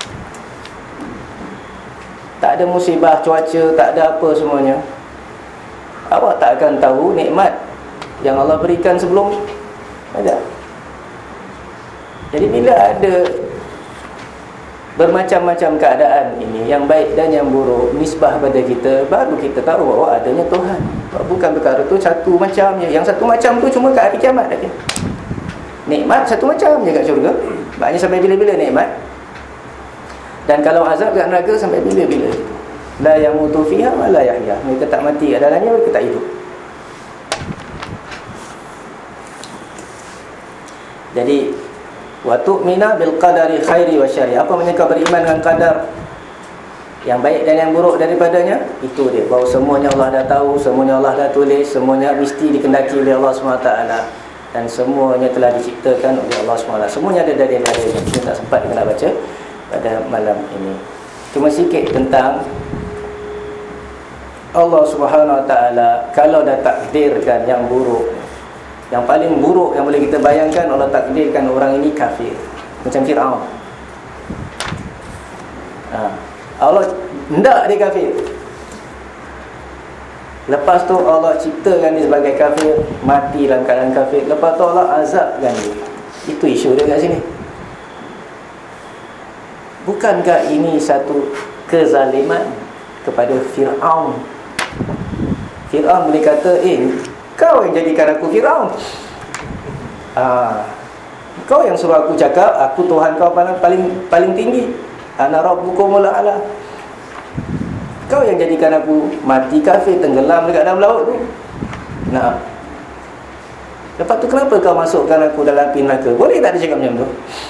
Tak ada musibah cuaca, tak ada apa semuanya. Awak tak akan tahu nikmat yang Allah berikan sebelum ni. Ada. Jadi bila ada bermacam-macam keadaan ini, yang baik dan yang buruk nisbah pada kita, baru kita tahu bahawa adanya Tuhan. Bukan perkara tu satu macam je. Yang satu macam tu cuma kat hari kiamat saja. Nikmat satu macam je kat syurga. Maknanya sampai bila-bila nikmat. Dan kalau azab kat neraka sampai bila-bila. La yamutu fiha wa la yahya. Mereka tak mati kat dalamnya, mereka tak hidup. Jadi wa tu'mina bil qadari khairi wa syarri. Apa maknanya kau beriman dengan qadar yang baik dan yang buruk daripadanya? Itu dia, bahawa semuanya Allah dah tahu, semuanya Allah dah tulis, semuanya mesti dikendaki oleh Allah subhanahu wa taala, dan semuanya telah diciptakan oleh Allah subhanahu wa taala. Semuanya ada dari dari kita tak sempat kita nak baca pada malam ini. Cuma sikit tentang Allah subhanahu wa taala. Kalau dah takdirkan yang buruk, yang paling buruk yang boleh kita bayangkan, Allah takdirkan orang ini kafir, macam Fir'aun. ha. Allah hendak dia kafir, lepas tu Allah ciptakan dia sebagai kafir, mati dalam keadaan kafir, lepas tu Allah azabkan dia. Itu isu dia kat sini. Bukankah ini satu kezaliman kepada Fir'aun? Fir'aun boleh kata, eh, kau yang jadikan aku Fir'aun. Ah, kau yang suruh aku cakap aku Tuhan kau paling paling tinggi. Ana rabbukumul a'la. Kau yang jadikan aku mati kafir, tenggelam dekat dalam laut tu. Nah, lepas tu kenapa kau masukkan aku dalam api neraka? Boleh tak dia cakap macam tu?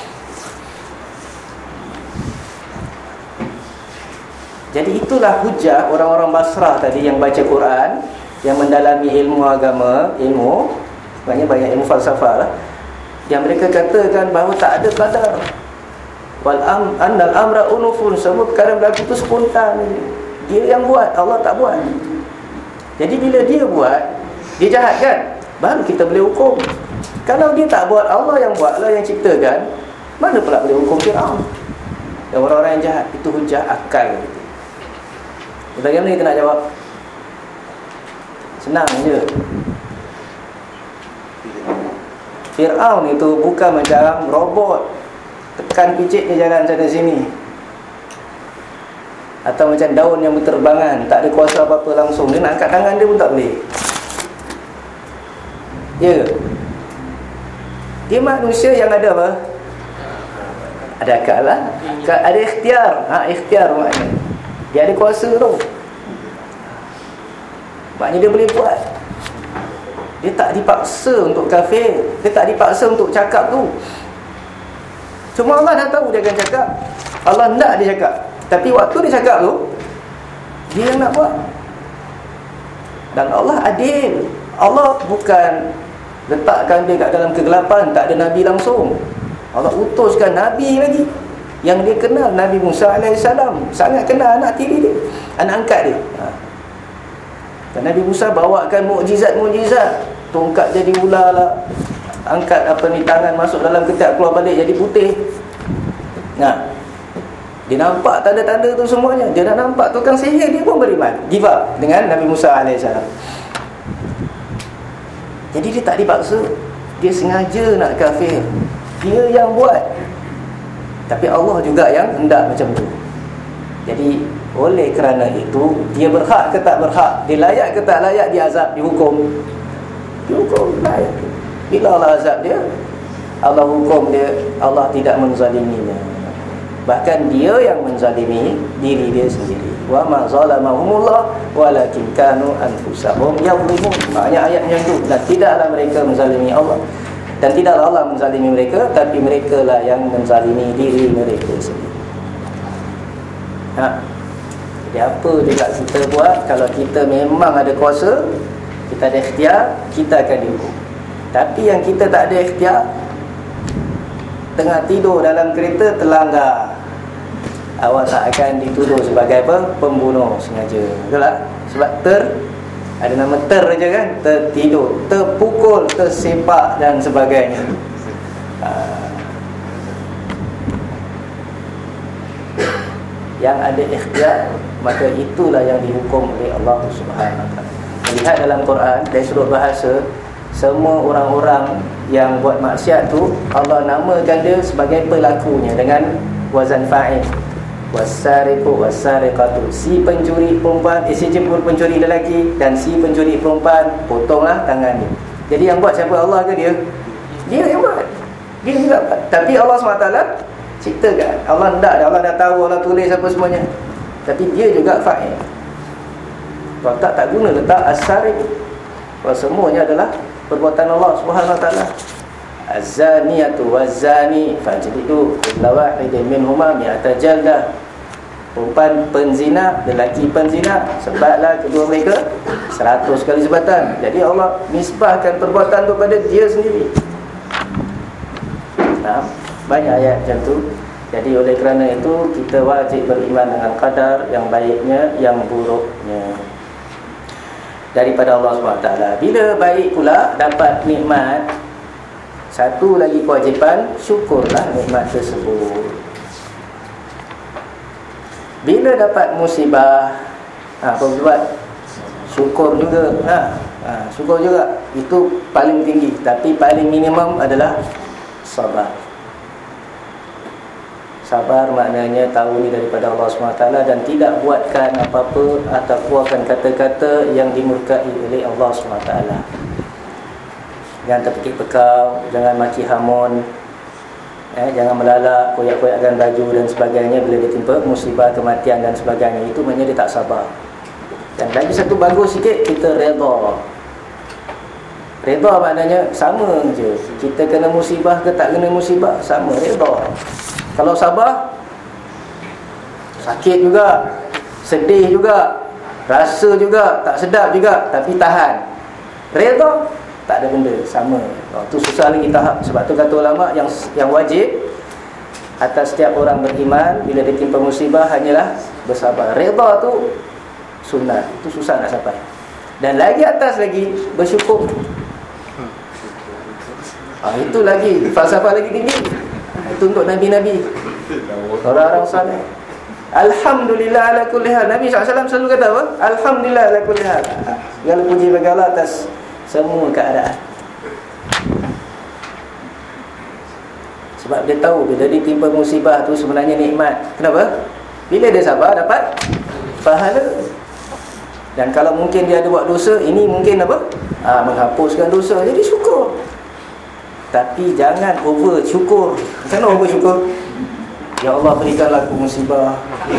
Jadi itulah hujah orang-orang Basrah tadi yang baca Quran, yang mendalami ilmu agama, ilmu, banyak banyak ilmu falsafah lah, yang mereka katakan bahawa tak ada qadar. Wal am annal amra unufun, semua perkara berlaku itu spontan. Dia yang buat, Allah tak buat. Jadi bila dia buat, dia jahat kan? Baru kita boleh hukum. Kalau dia tak buat, Allah yang buat, Allah yang ciptakan, mana pula boleh hukum Fir'aun dan orang-orang yang jahat? Itu hujah akal. Bagaimana kita nak jawab? Senang je. Fir'aun itu bukan macam robot, tekan picit dia jalan sana sini. Atau macam daun yang berterbangan, tak ada kuasa apa-apa langsung, dia nak angkat tangan dia pun tak boleh. Ya ke? Dia manusia yang ada apa? Ada akal lah, ada ikhtiar. Ha, ikhtiar maknanya dia ada kuasa tu. Maknanya dia boleh buat. Dia tak dipaksa untuk kafir, dia tak dipaksa untuk cakap tu. Cuma Allah dah tahu dia akan cakap, Allah nak dia cakap. Tapi waktu dia cakap tu, dia yang nak buat. Dan Allah adil. Allah bukan letakkan dia kat dalam kegelapan, tak ada Nabi langsung. Allah utuskan Nabi lagi, yang dia kenal, Nabi Musa alaihissalam. Sangat kenal anak tiri dia, anak angkat dia. ha. Dan Nabi Musa bawakan mukjizat-mukjizat. Tongkat jadi ular lah, angkat apa ni, tangan masuk dalam ketiak, keluar balik jadi putih. Nah, dia nampak tanda-tanda tu semuanya. Dia dah nampak tukang sihir, dia pun beriman, give up dengan Nabi Musa alaihissalam. Jadi dia tak dipaksa, dia sengaja nak kafir, dia yang buat. Tapi Allah juga yang hendak macam tu. Jadi oleh kerana itu, dia berhak ke tak berhak, dia layak ke tak layak diazab, dihukum. Dihukum, layak. Bila Allah azab dia, Allah hukum dia, Allah tidak menzaliminya. Bahkan dia yang menzalimi diri dia sendiri. Wa ma zalamahumullah walakin kanu anfusahum yadhlimun. Maknanya ayat yang itu, dan tidaklah mereka menzalimi Allah, dan tidaklah Allah menzalimi mereka, tapi merekalah yang menzalimi diri mereka sendiri. Ha. Jadi apa juga kita buat, kalau kita memang ada kuasa, kita ada ikhtiar, kita akan dihukum. Tapi yang kita tak ada ikhtiar, tengah tidur dalam kereta terlanggar, awak tak akan dituduh sebagai apa? Pembunuh sengaja. Betul tak? Sebab ter, ada nama ter je kan, tertidur, terpukul, tersepak dan sebagainya. ha. Yang ada ikhtiar, maka itulah yang dihukum oleh Allah Subhanahu Wa Taala. Lihat dalam Quran, dari sudut bahasa, semua orang-orang yang buat maksiat tu, Allah namakan dia sebagai pelakunya dengan wazan fa'il. Wasariqu wasariqatu, si pencuri perempuan, eh, si pencuri lelaki dan si pencuri perempuan, potonglah tangannya. Jadi yang buat siapa? Allah ke dia? Dia yang buat. Dia juga buat. Tapi Allah subhanahu wa taala ciptakan. Allah tak, Allah dah tahu, Allah tulis apa semuanya. Tapi dia juga fa'il. Kalau tak, tak guna letak as-sariq. Kalau semuanya adalah perbuatan Allah Subhanahu wa taala. Az-zaniyatu waz-zani fajlidu kulla wahidin minhuma mi'ata jaldah. Perempuan penzina, lelaki penzina, sebatlah kedua mereka seratus kali sebatan. Jadi Allah nisbahkan perbuatan tu pada dia sendiri. Nah, banyak ayat macam tu. Jadi oleh kerana itu, kita wajib beriman dengan qadar, yang baiknya, yang buruknya, daripada Allah subhanahu wa taala. Bila baik pula dapat nikmat, satu lagi kewajipan, syukurlah nikmat tersebut. Bila dapat musibah, ha, apa buat? Syukur juga. Ha, ha, syukur juga. Itu paling tinggi. Tapi paling minimum adalah sabar. Sabar maknanya tahu ni daripada Allah subhanahu wa taala dan tidak buatkan apa-apa atau keluarkan kata-kata yang dimurkai oleh Allah subhanahu wa taala. Jangan terpekik pekau, jangan maki hamun, eh, jangan melalak, koyak-koyakkan baju dan sebagainya bila ditimpa musibah, kematian dan sebagainya. Itu maknanya dia tak sabar. Dan lagi satu bagus sikit, kita redha. Redha maknanya sama je. Kita kena musibah ke tak kena musibah, sama, redha. Kalau sabar, sakit juga, sedih juga, rasa juga, tak sedap juga, tapi tahan. Redha, tak ada benda, sama. Oh, tu susah lagi tahap. Sebab tu kata ulama, yang yang wajib atas setiap orang beriman bila ditimpa musibah hanyalah bersabar. Redha tu sunnah, itu susah nak sampai. Dan lagi atas lagi bersyukur. Ah, itu lagi falsafah lagi tinggi. Itu untuk Nabi-Nabi, orang-orang saleh. Alhamdulillah ala kulli hal. Nabi sallallahu alaihi wasallam selalu kata apa? Alhamdulillah ala kulli hal. Segala puji bagi Allah atas semua keadaan. Sebab dia tahu bila ditimpa musibah tu sebenarnya nikmat. Kenapa? Bila dia sabar, dapat pahala. Dan kalau mungkin dia ada buat dosa, ini mungkin apa? Ha, menghapuskan dosa. Jadi syukur. Tapi jangan over syukur. Macam mana over syukur? Ya Allah, berikanlah aku musibah.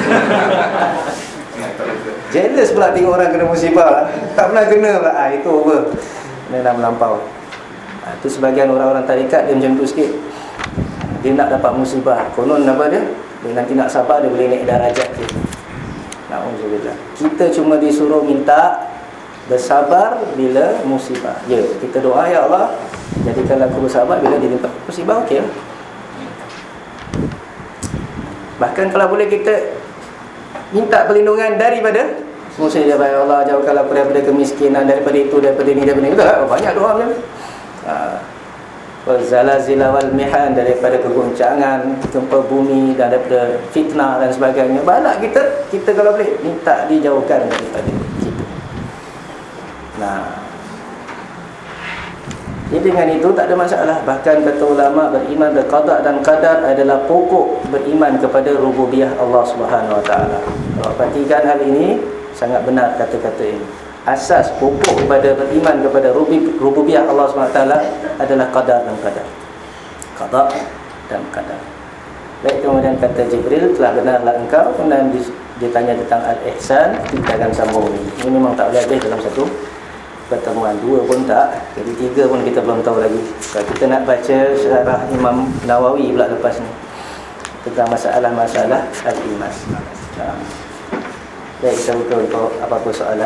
Jealous pula tengok orang kena musibah. Tak pernah kena pula. Ha, itu over. Dia dah melampau. Ha, itu sebagian orang-orang tarikat dia macam tu sikit. Dia nak dapat musibah. Konon apa dia? Dia nanti nak sabar, dia boleh naik darajat dia. Na'udzubillah. Kita cuma disuruh minta bersabar bila musibah. Ya, kita doa, ya Allah, jadikanlah aku bersabar bila ditimpa musibah. Okey. Bahkan kalau boleh kita minta perlindungan daripada musibah. Ya Allah, jauhkanlah aku daripada kemiskinan, daripada itu, daripada ini, daripada ini. Betul tak? Banyak doa macam tu. Ha. Zalazila wal mihan, daripada kegoncangan, gempa bumi, dan daripada fitnah dan sebagainya. Balak kita, kita kalau boleh minta dijauhkan daripada kita. Nah, jadi dengan itu tak ada masalah. Bahkan kata ulama, beriman berqada dan qadar adalah pokok beriman kepada rububiyah Allah Subhanahu Wa Taala. Kalau perhatikan hal ini, sangat benar kata-kata ini. Asas pokok kepada beriman kepada rububiyah Allah subhanahu wa taala adalah qadar dan qadar. Qada dan qadar. Baik, kemudian kata Jibril, telah benarlah engkau. Kemudian ditanya tentang al-ihsan. Kita akan sambung ini. Ini memang tak boleh habis dalam satu pertemuan. Dua pun tak. Jadi tiga pun kita belum tahu lagi. Kalau kita nak baca syarah Imam Nawawi pula lepas ni tentang masalah-masalah al-iman. Nah. Baik, kita buka untuk apa-apa soalan.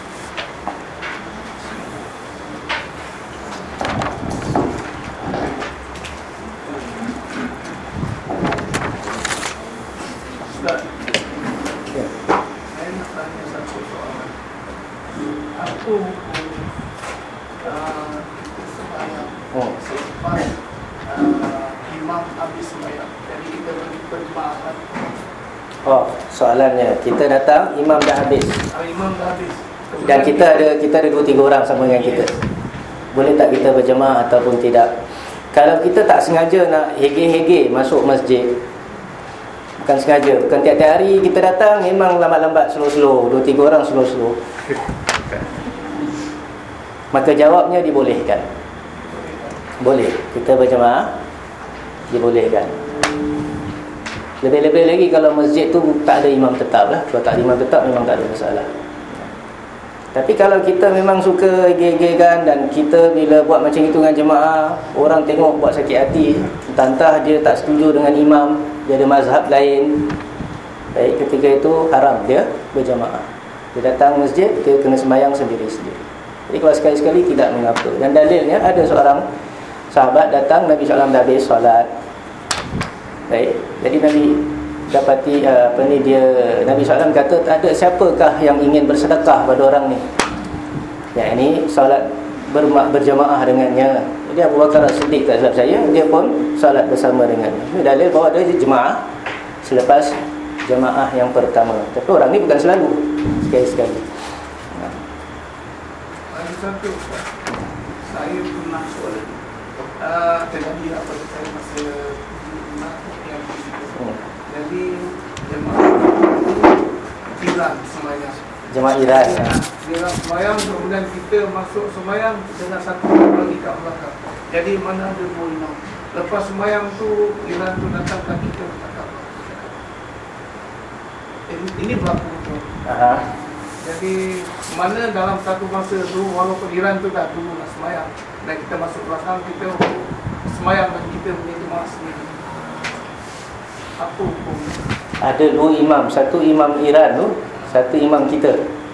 Oh, soalannya, kita datang, imam dah habis. Imam dah habis. Dan kita ada kita ada dua tiga orang sama dengan kita. Boleh tak kita berjemaah ataupun tidak? Kalau kita tak sengaja nak hege-hege masuk masjid, bukan sengaja, bukan tiap-tiap hari kita datang, memang lambat-lambat, slow-slow, dua tiga orang slow-slow, maka jawabnya dibolehkan. Boleh kita berjemaah, dibolehkan. Lebih-lebih lagi kalau masjid tu tak ada imam tetap lah. Kalau tak ada imam tetap memang tak ada masalah. Tapi kalau kita memang suka hege-hegekan, dan kita bila buat macam itu dengan jemaah, orang tengok buat sakit hati, entah-entah dia tak setuju dengan imam, dia ada mazhab lain, baik, ketika itu haram dia berjemaah. Dia datang masjid, dia kena sembahyang sendiri-sendiri. Jadi kalau sekali-sekali tidak mengapa. Dan dalilnya ada seorang sahabat datang, Nabi sallallahu alaihi wasallam dah habis solat. Baik, jadi Nabi dapati uh, apa ni dia Nabi sallallahu alaihi wasallam kata, tak ada siapakah yang ingin bersedekah pada orang ni, yang ini solat ber, berjamaah dengannya. Jadi Abu Bakar As-Siddiq, tak silap saya, dia pun solat bersama dengannya. Ini dalil bahawa dia jemaah selepas jemaah yang pertama. Tapi orang ni bukan selalu, sekali-sekali. Nah. Ada satu, saya pernah solat uh, terjadi apa saya masa yang hmm. Jadi jemaah Iran sembahyang. Jemaah Iran. Ya. Iran sembahyang, kemudian kita masuk sembahyang dengan satu lagi kat belakang. Jadi mana ada dua imam. Lepas sembahyang tu Iran tu datang kat kita bercakap. Ini, ini berlaku betul. Aha. Jadi mana dalam satu masa tu, walaupun Iran tu dah dulu nak sembahyang, dan kita masuk belakang, kita sembahyang dan kita punya jemaah sendiri. Apa hukum? Ada dua imam, satu imam Iran tu, satu imam kita.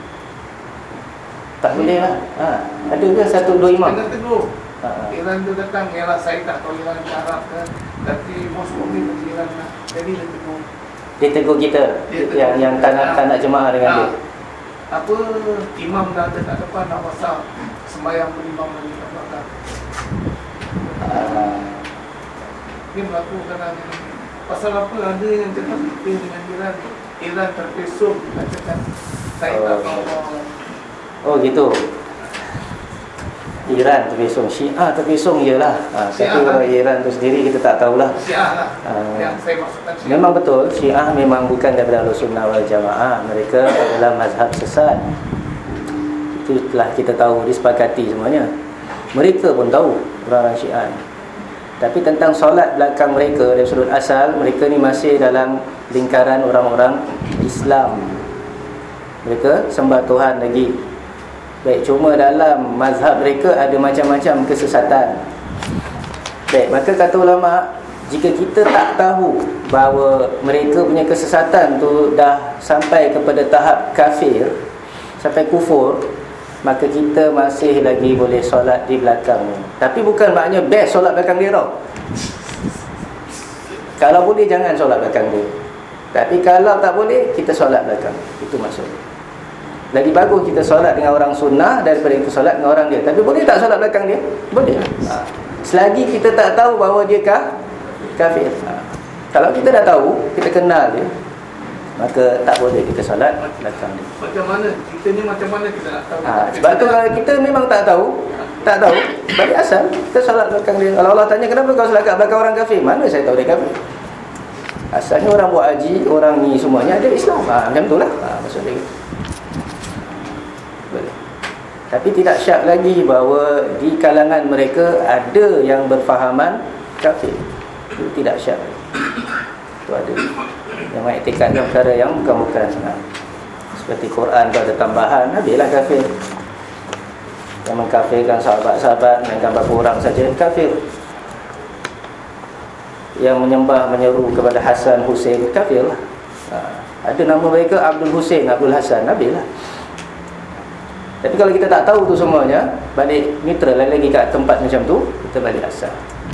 Tak boleh lah. Ha, ada ke satu dua imam? Jangan tegur. Ha. Iran tu datang, ialah saya tak tahu Iran Arab kan, tapi Moskow ni dari Iran lah. Jadi dia tegur. Dia tegur kita, Dia tegur. yang yang tak nak, tak nak jemaah dengan Ha. dia. Apa imam dah ada kat depan nak pasal sembahyang berimam lagi kat belakang. Ha. Ini berlaku kerana pasal apa ada yang cakap kita dengan Iran, Iran terpesong katakan saya tak tahu. Oh gitu. Iran terpesong, Syiah terpesong ialah. Ha, tapi orang Iran tu sendiri kita tak tahulah. Syiah lah ha, yang saya maksudkan. Syiah. Memang betul, Syiah memang bukan daripada Ahlussunnah wal Jamaah. Mereka adalah mazhab sesat. Itu telah kita tahu, disepakati semuanya. Mereka pun tahu, orang-orang Syiah. Tapi tentang solat belakang mereka dari sudut asal, mereka ni masih dalam lingkaran orang-orang Islam. Mereka sembah Tuhan lagi. Baik, cuma dalam mazhab mereka ada macam-macam kesesatan. Baik, maka kata ulama, jika kita tak tahu bahawa mereka punya kesesatan tu dah sampai kepada tahap kafir, sampai kufur, maka kita masih lagi boleh solat di belakang. Tapi bukan maknanya best solat belakang dia tau. Kalau boleh jangan solat belakang dia. Tapi kalau tak boleh, kita solat belakang. Itu maksudnya. Lagi bagus kita solat dengan orang sunnah daripada kita solat dengan orang dia. Tapi boleh tak solat belakang dia? Boleh. Ha. Selagi kita tak tahu bahawa dia kah? Kafir. Ha. Kalau kita dah tahu, kita kenal dia, maka tak boleh kita solat belakang dia. Macam mana? Kita ni macam mana kita nak tahu? Ha, sebab tu kalau kita memang tak tahu, tak tahu, balik asal kita solat belakang dia. Kalau Allah tanya kenapa kau solat kat belakang orang kafir, mana saya tahu dia kafir? Asalnya orang buat haji, orang ni semuanya ada Islam. Ha, macam tu lah. Ha, maksud dia. Boleh. Tapi tidak syak lagi bahawa di kalangan mereka ada yang berfahaman kafir. Itu tidak syak. Itu ada yang mengiktikadkan perkara yang bukan-bukan. Ha. Seperti Quran tu ada tambahan, habislah kafir. Yang mengkafirkan sahabat-sahabat, yang gambar orang saja kafir. Yang menyembah, menyeru kepada Hasan, Hussein, kafir lah. Ha. Ada nama mereka Abdul Hussein, Abdul Hasan, habislah. Tapi kalau kita tak tahu tu semuanya, balik neutral lagi kat tempat macam tu, kita balik asal.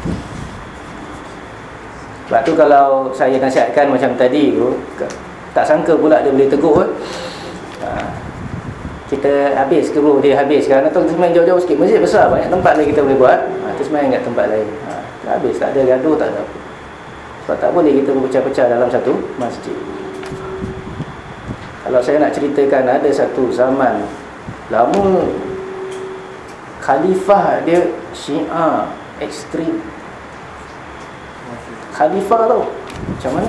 Sebab tu kalau saya nasihatkan macam tadi tu, tak sangka pula dia boleh tegur. Ha. Kita habis ke bro, dia habiskan atau kita main jauh-jauh sikit, masjid besar, banyak tempat lagi kita boleh buat. Ha, kita main kat tempat lain. Ha, habis, tak ada gaduh, tak ada apa. Sebab tak boleh kita berpecah-pecah dalam satu masjid. Kalau saya nak ceritakan, ada satu zaman lama, khalifah dia Syiah ekstrim. Khalifah tau, macam mana?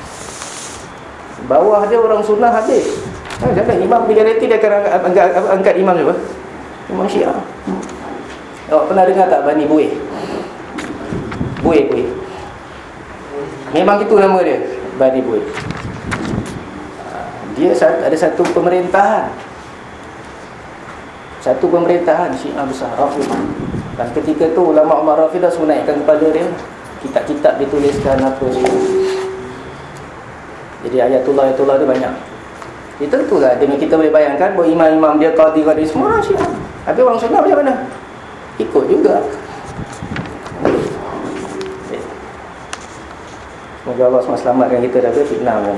Bawah dia orang sunnah habis. Ha, jangan imam bijarati dia akan angkat, angkat, angkat imam siapa? Imam Syiah. Awak pernah dengar tak Bani Buih? Buih, Buih. Memang itu nama dia, Bani Buih. Dia ada satu pemerintahan. Satu pemerintahan Syiah besar, Rafidah. Dan ketika tu ulama-ulama Rafidah semua naikkan kepada dia. Kitab-kitab dituliskan apa semua. Jadi ayatullah-ayatullah dia banyak. Jadi tentulah dengan kita boleh bayangkan bahawa imam-imam dia, qadi-qadi semua orang Syiah. Tapi orang sunnah macam mana? Ikut juga. Semoga Allah semua selamatkan kita daripada fitnah kan.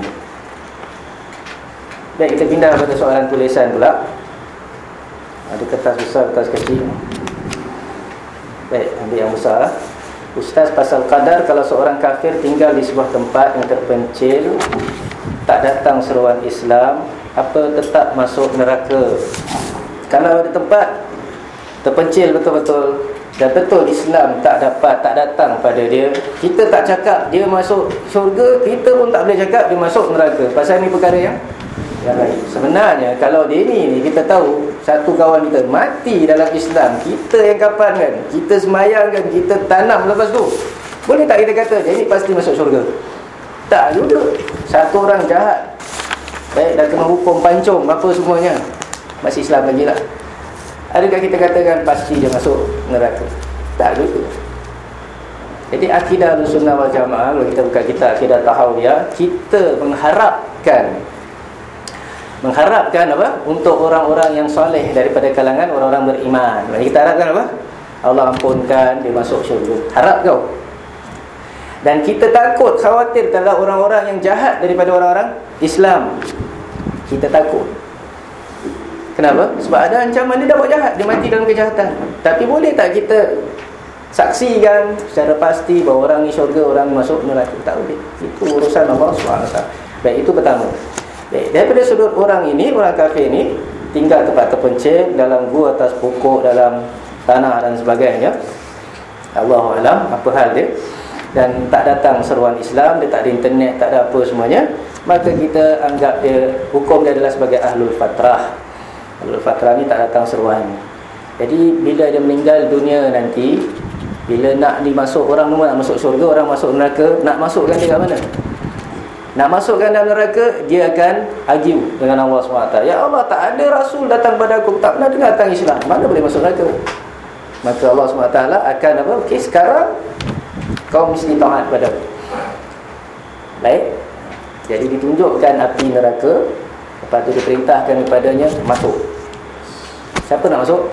Baik, kita pindah pada soalan tulisan pula. Ada kertas besar, kertas kecil. Baik, ambil yang besar lah. Ustaz, pasal qadar, kalau seorang kafir tinggal di sebuah tempat yang terpencil, tak datang seruan Islam, apa tetap masuk neraka? Kalau ada tempat terpencil betul-betul dan betul Islam tak dapat, tak datang pada dia, kita tak cakap dia masuk syurga, kita pun tak boleh cakap dia masuk neraka. Pasal ni perkara yang yang lain. Sebenarnya kalau dia ni, kita tahu satu kawan kita mati dalam Islam, kita yang kapan kan, kita semayang kan, kita tanam lepas tu, boleh tak kita kata dia ni pasti masuk syurga? Tak juga. Satu orang jahat, baik, dah kena hukum pancung apa semuanya, masih Islam lagi lah. Adakah kita katakan pasti dia masuk neraka? Tak juga. Jadi akidah Ahlussunnah wal Jamaah, kalau kita buka kitab akidah Tahawiyah, kita mengharapkan Mengharapkan apa? Untuk orang-orang yang soleh daripada kalangan orang-orang beriman. Jadi kita harapkan apa? Allah ampunkan, dia masuk syurga. Harap kau. Dan kita takut, khawatir kalau orang-orang yang jahat daripada orang-orang Islam. Kita takut. Kenapa? Sebab ada ancaman dia dah buat jahat, dia mati dalam kejahatan. Tapi boleh tak kita saksikan secara pasti bahawa orang ni syurga, orang ni masuk neraka? Tak boleh. Itu urusan Allah subhanahu wa taala. Baik, itu pertama. Baik, daripada sudut orang ini, orang kafir ini tinggal tempat terpencil, dalam gua atas pokok, dalam tanah dan sebagainya. Allahu alam apa hal dia. Dan tak datang seruan Islam, dia tak ada internet, tak ada apa semuanya, maka kita anggap dia, hukum dia adalah sebagai ahlul fatrah. Ahlul fatrah ni tak datang seruan. Jadi bila dia meninggal dunia nanti, bila nak dimasuk orang nak masuk syurga, orang masuk neraka, nak masukkan dia kat mana? Nak masukkan dalam neraka, dia akan argue dengan Allah subhanahu wa taala. Ya Allah, tak ada Rasul datang pada aku, tak pernah dengar tentang Islam, mana boleh masuk neraka? Maka Allah subhanahu wa taala akan apa? Okey, sekarang kau mesti taat pada aku. Baik. Jadi ditunjukkan api neraka, lepas tu diperintahkan kepadanya masuk. Siapa nak masuk?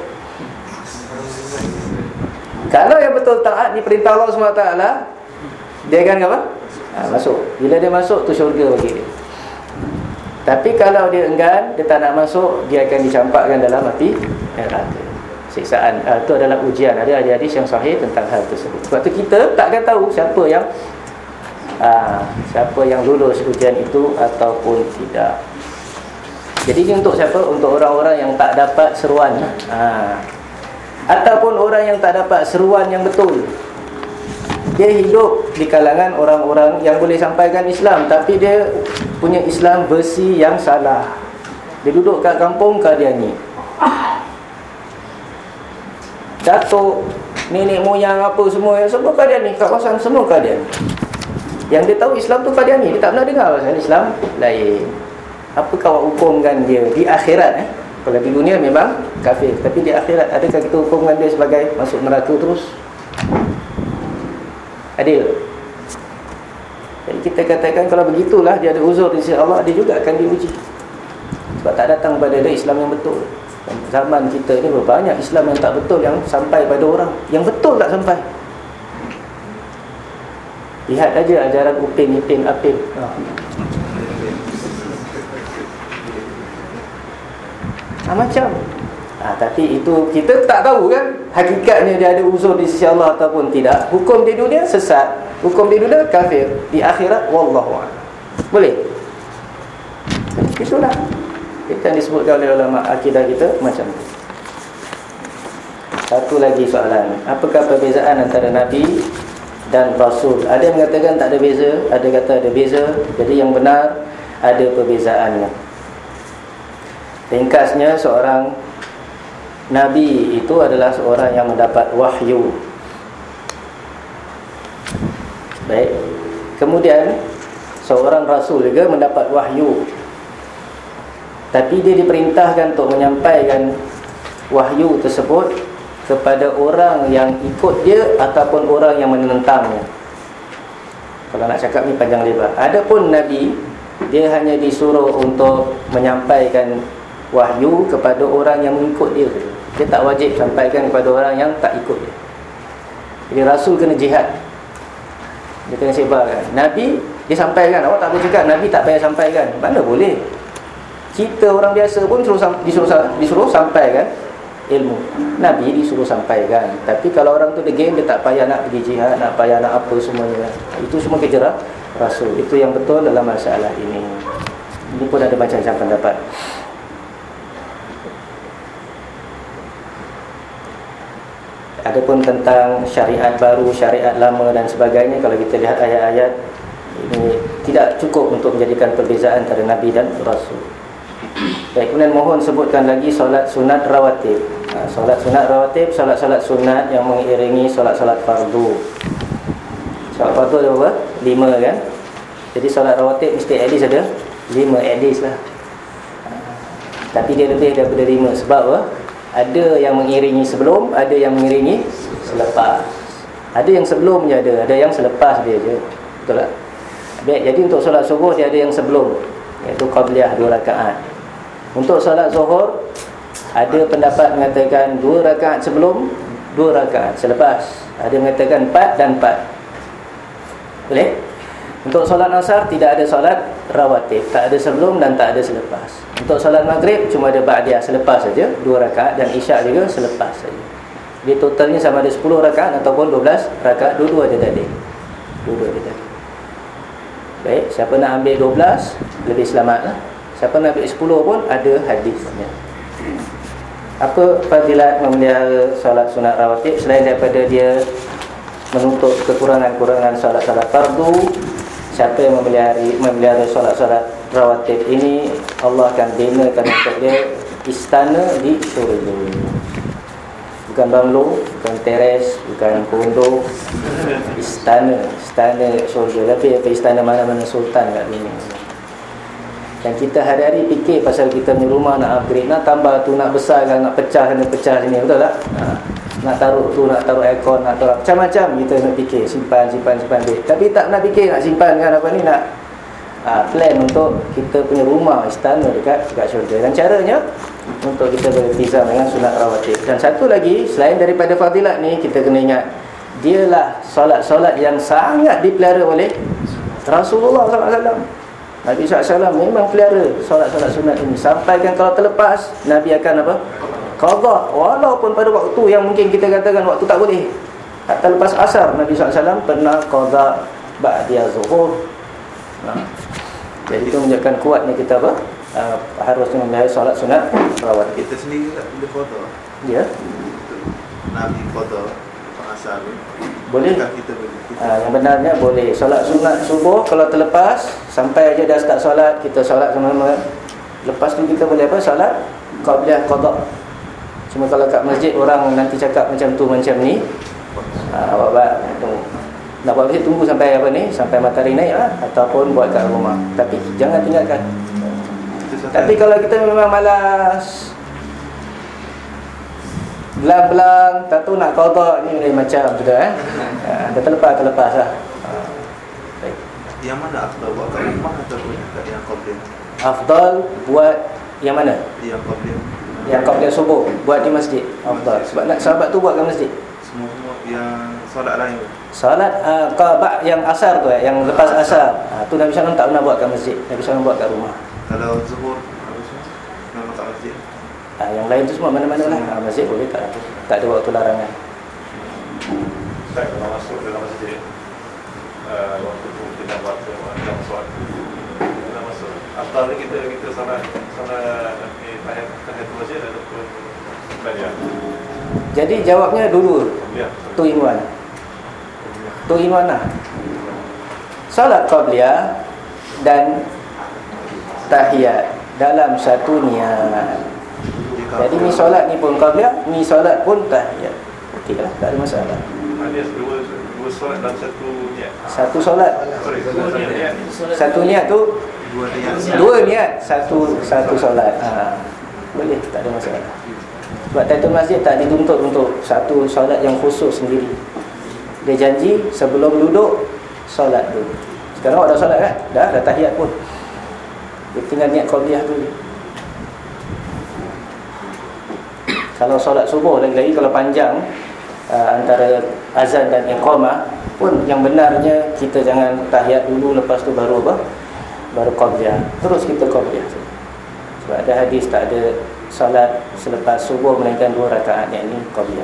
Kalau yang betul taat diperintah Allah subhanahu wa taala, dia akan apa? Ha, masuk. Bila dia masuk tu syurga bagi dia. Tapi kalau dia enggan, dia tak nak masuk, dia akan dicampakkan dalam api neraka. Siksaan, uh, itu adalah ujian. Ada hadis yang sahih tentang hal tersebut. Sebab tu kita takkan tahu siapa yang uh, siapa yang lulus ujian itu ataupun tidak. Jadi ini untuk siapa? Untuk orang-orang yang tak dapat seruan, uh, ataupun orang yang tak dapat seruan yang betul. Dia hidup di kalangan orang-orang yang boleh sampaikan Islam, tapi dia punya Islam versi yang salah. Dia duduk kat kampung Qadiani, datuk, nenek moyang apa semua, yang semua Qadiani, kawasan semua Qadiani. Yang dia tahu Islam tu Qadiani, dia tak pernah dengar pasal Islam lain. Apa kau hukumkan dia di akhirat eh? Kalau di dunia memang kafir, tapi di akhirat adakah kita hukumkan dia sebagai masuk neraka terus? Adil. Jadi kita katakan kalau begitulah dia ada uzur di sisi Allah, dia juga akan diuji. Sebab tak datang pada dia Islam yang betul. Zaman kita ni berbanyak Islam yang tak betul yang sampai pada orang. Yang betul tak sampai. Lihat aja ajaran Upin Ipin Apin. Ha. Ha, macam ha, tapi itu kita tak tahu kan hakikatnya dia ada uzur di sisi Allah ataupun tidak. Hukum di dunia sesat, hukum di dunia kafir, di akhirat wallahu a'lam. Boleh? Itulah itu yang disebutkan oleh ulama akidah kita macam tu. Satu lagi soalan, apakah perbezaan antara Nabi dan Rasul? Ada yang mengatakan tak ada beza, ada kata ada beza. Jadi yang benar ada perbezaannya. Ringkasnya, seorang Nabi itu adalah seorang yang mendapat wahyu. Baik. Kemudian seorang Rasul juga mendapat wahyu, tapi dia diperintahkan untuk menyampaikan wahyu tersebut kepada orang yang ikut dia ataupun orang yang menentangnya. Kalau nak cakap ni panjang lebar. Adapun Nabi, dia hanya disuruh untuk menyampaikan wahyu kepada orang yang mengikut dia. Dia tak wajib sampaikan kepada orang yang tak ikut dia. Jadi Rasul kena jihad, dia kena sebarkan. Nabi dia sampaikan. Awak tak boleh cakap Nabi tak payah sampaikan. Mana boleh. Kita orang biasa pun disuruh, disuruh, disuruh sampaikan ilmu. Nabi disuruh sampaikan. Tapi kalau orang tu degil, dia tak payah nak pergi jihad, nak payah nak apa semuanya. Itu semua kerja Rasul. Itu yang betul dalam masalah ini. Ini pun ada macam-macam pendapat. Adapun tentang syariat baru, syariat lama dan sebagainya, kalau kita lihat ayat-ayat ini tidak cukup untuk menjadikan perbezaan antara Nabi dan Rasul. Baik, kemudian mohon sebutkan lagi solat sunat rawatib. Ha, solat sunat rawatib, solat-solat sunat yang mengiringi solat-solat fardu. Solat fardu ada berapa? Lima kan? Jadi solat rawatib mesti at least ada lima, at least lah. Ha, tapi dia lebih daripada lima. Sebab apa? Ada yang mengiringi sebelum, ada yang mengiringi selepas. Ada yang sebelum je ada, ada yang selepas dia je. Betul tak? Baik, jadi untuk solat subuh dia ada yang sebelum, iaitu qabliyah dua rakaat. Untuk solat zuhur ada pendapat mengatakan dua rakaat sebelum, dua rakaat selepas. Ada yang mengatakan empat dan empat. Boleh? Untuk solat asar tidak ada solat rawatib, tak ada sebelum dan tak ada selepas. Untuk solat maghrib cuma ada ba'diyah selepas saja, dua rakaat, dan isyak juga selepas saja. Jadi totalnya sama ada sepuluh rakaat ataupun dua belas rakaat, dua-dua dia tadi. Dua-dua dia tadi. Baik, siapa nak ambil dua belas lebih selamatlah. Siapa nak ambil sepuluh pun ada hadisnya. Apa fadilat memelihara solat sunat rawatib selain daripada dia menutup kekurangan-kurangan solat-solat fardu? Siapa yang memelihara memelihara solat-solat rawatib ini, Allah akan binakan untuk dia istana di syurga. Bukan banglo, bukan teres, bukan kondo, istana, istana syurga. Tapi apa istana mana-mana sultan kat sini. Dan kita hari-hari fikir pasal kita punya rumah nak upgrade, nak tambah tu, nak besarkan, nak pecah, nak pecah sini, betul tak? Ha. Nak taruh tu, nak taruh aircon, nak taruh macam-macam kita nak fikir, simpan, simpan, simpan duit. Tapi tak nak fikir nak simpan kan apa ni, nak ha, plan untuk kita punya rumah, istana dekat dekat syurga. Dan caranya untuk kita beriltizam dengan sunat rawatib. Dan satu lagi, selain daripada fadilat ni, kita kena ingat, dialah solat-solat yang sangat dipelihara oleh Rasulullah sallallahu alaihi wasallam. Nabi sallallahu alaihi wasallam memang pelihara solat-solat sunat ini. Sampaikan kalau terlepas, Nabi akan apa? Qadha. Walaupun pada waktu yang mungkin kita katakan waktu tak boleh, hatta lepas asar, Nabi sallallahu alaihi wasallam pernah qadha ba'da zuhur. Nah, jadi itu menunjukkan kuatnya kita apa? Uh, harusnya memelihara solat sunat rawat. Kita sendiri tak boleh qadha. Ya. Nabi qadha asar. Boleh. Kita boleh. Kita Ha, yang benarnya boleh. Solat sunat subuh kalau terlepas, sampai aja dah start solat, kita solat sama-sama. Lepas tu kita boleh apa? Solat qabliyah qada. Cuma kalau kat masjid orang nanti cakap macam tu macam ni, ha, awak buat nak buat masjid, tunggu sampai apa ni, sampai matahari naik lah, ataupun buat kat rumah. Tapi jangan tinggalkan. Tapi kalau kita memang malas, belang-belang, tak tahu nak qada ni lain macam tu dah eh. Ha, dah terlepas terlepas lah. Ha. Baik. yang mana afdal buat kat rumah ataupun kat yang qabliyah? Afdal buat yang mana? Yang qabliyah. Yang qabliyah subuh buat di masjid. Afdal. Sebab nak sahabat tu buat kat masjid. Semua-semua yang solat lain. Salat uh, qaba yang asar tu eh, yang lepas asar. Ha, tu Nabi sallallahu alaihi wasallam tak pernah buat kat masjid. Nabi sallallahu alaihi wasallam buat kat rumah. Kalau zuhur harusnya memang kat masjid. Ha, yang lain tu semua mana-mana lah. Ha, masjid boleh tak ada. Tak ada waktu larangan. Ustaz, kalau masuk dalam masjid, uh, waktu tu kita buat macam solat, kita masuk. After ni kita kita salat salat ni tahiyat tahiyat masjid ataupun belajar. Jadi jawabnya dulu. Ya. Tu in one. Tu in one lah. Salat qabliyah dan tahiyat dalam satu niat. Jadi ni solat ni pun qabliyah, ni solat pun tahiyat. Okey lah, tak ada masalah. Ada dua dua solat dalam satu niat. Satu solat, Sorry, dua niat. satu niat tu Dua niat. dua niat, satu satu solat. Ha, boleh, tak ada masalah. Sebab tahiyatul masjid tak dituntut untuk satu solat yang khusus sendiri. Dia janji sebelum duduk solat dulu. Sekarang awak dah solat kan? Dah, dah tahiyat pun. Dia tinggal niat qabliyah dulu. Kalau solat subuh lagi-lagi kalau panjang uh, antara azan dan iqamah pun, yang benarnya kita jangan tahiyat dulu, lepas tu baru apa? Baru qabliyah. Terus kita qabliyah. Sebab ada hadis tak ada solat selepas subuh melainkan dua rakaat, yang ini qabliyah.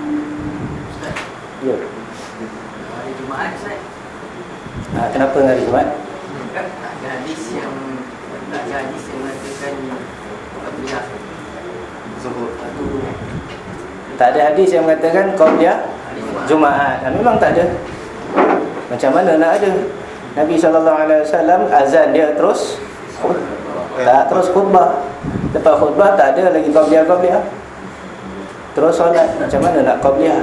Ya. Hari Jumaat Ustaz. Ha, kenapa hari Jumaat? Kan tak ada hadis yang tak ada hadis yang mengatakan qabliyah. Zuhur. Tak ada hadis yang mengatakan qabliyah Jumaat. Ha, memang tak ada. Macam mana nak ada? Nabi sallallahu alaihi wasallam azan dia terus tak terus khutbah. Lepas khutbah tak ada lagi qabliyah-qabliyah. Terus solat. Macam mana nak qabliyah?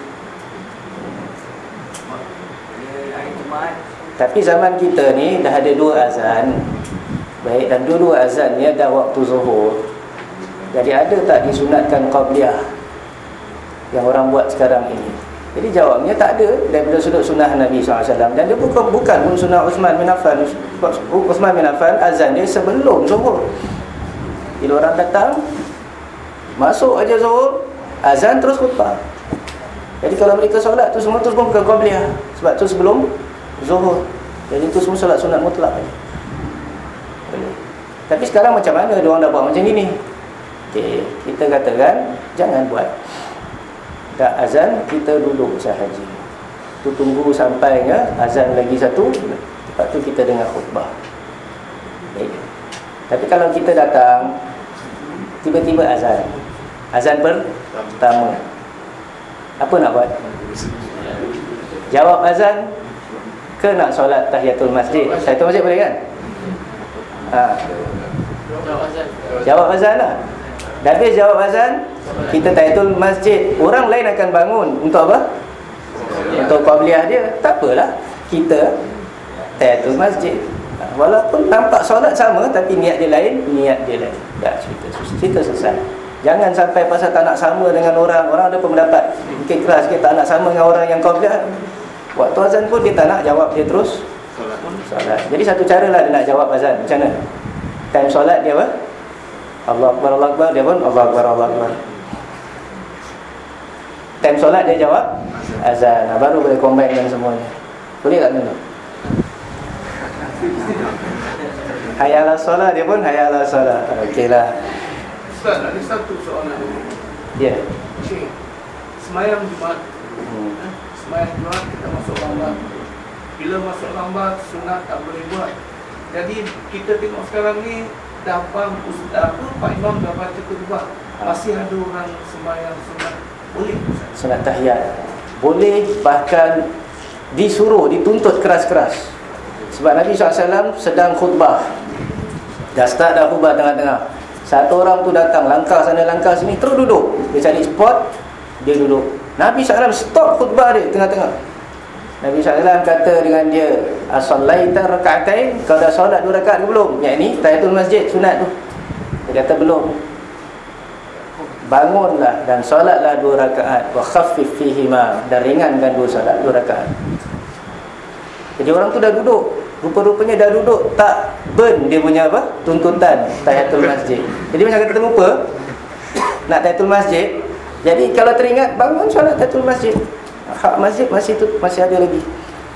Hari Jumaat. Tapi zaman kita ni dah ada dua azan. Baik, dan dua-dua azan ni ada waktu zuhur. Jadi ada tak disunatkan qabliyah yang orang buat sekarang ini? Jadi jawabnya tak ada daripada sudut sunnah Nabi sallallahu alaihi wasallam. Dan dia bukan, bukan pun sunnah Uthman bin Affan. Uthman bin Affan azan dia sebelum zuhur. Bila orang datang, masuk aja zuhur, azan terus khutbah. Jadi kalau mereka solat tu semua tu pun bukan qabliyah. Sebab tu sebelum zuhur. Jadi tu semua solat sunat mutlak. Boleh. Tapi sekarang macam mana dia orang dah buat macam gini? Okey, kita katakan jangan buat. Dah azan, kita duduk sahaja. Tu tunggu sampainya azan lagi satu, lepas tu kita dengar khutbah. Baik. Tapi kalau kita datang tiba-tiba azan, Azan pertama. Apa nak buat? Jawab azan ke nak solat tahiyatul masjid? Tahiyatul masjid boleh kan? Ha. Jawab azan lah. Dah habis jawab azan, kita tahiyatul masjid. Orang lain akan bangun untuk apa? Untuk qabliyah dia. Tak apalah, kita tahiyatul masjid. Walaupun nampak solat sama, tapi niat dia lain, niat dia lain. Dah cerita, cerita selesai. Jangan sampai pasal tak nak sama dengan orang. Orang ada pendapat mungkin keras sikit, tak nak sama dengan orang yang qabliyah. Waktu azan pun dia tak nak jawab, dia terus solat. Jadi satu cara lah dia nak jawab azan. Macam mana? Time solat dia apa? Allah Akbar, Allah Akbar, dia pun Allah Akbar, Allah Akbar. Time solat dia jawab azan. Nah, baru boleh combine dengan semuanya. Boleh tak tuan? Hayya ala solat, dia pun hayya ala solat. Okeylah. Ustaz, ada satu soalan. Ya. Yeah. Okay. Semayang Jumaat. Hmm. Semayang Jumaat kita masuk lambat. Bila masuk lambat, sunat tak boleh buat. Jadi kita tengok sekarang ni dah faham ustaz apa, Pak Imam dah baca khutbah. Masih ada orang semayang sunat. Boleh Ustaz? Sunat tahiyat. Boleh, bahkan disuruh, dituntut keras-keras. Sebab Nabi sallallahu alaihi wasallam sedang khutbah. Dah start dah khutbah tengah-tengah. Satu orang tu datang, langkah sana langkah sini, terus duduk. Dia cari spot, dia duduk. Nabi sallallahu alaihi wasallam stop khutbah dia tengah-tengah. Nabi sallallahu alaihi wasallam kata dengan dia, "As-sallaita rak'atain?" Kau dah solat dua rakaat ke belum? Yang ni tahiyatul masjid sunat tu. Dia kata belum. Bangunlah dan solatlah dua rakaat. Wa khaffif fihima, dan ringankan dua solat dua rakaat. Jadi orang tu dah duduk. Rupa-rupanya dah duduk, tak burn dia punya apa? Tuntutan tahiyatul masjid. Jadi macam kata terlupa nak tahiyatul masjid. Jadi kalau teringat, bangun solat tahiyatul masjid. Hak masjid masih tu masih ada lagi.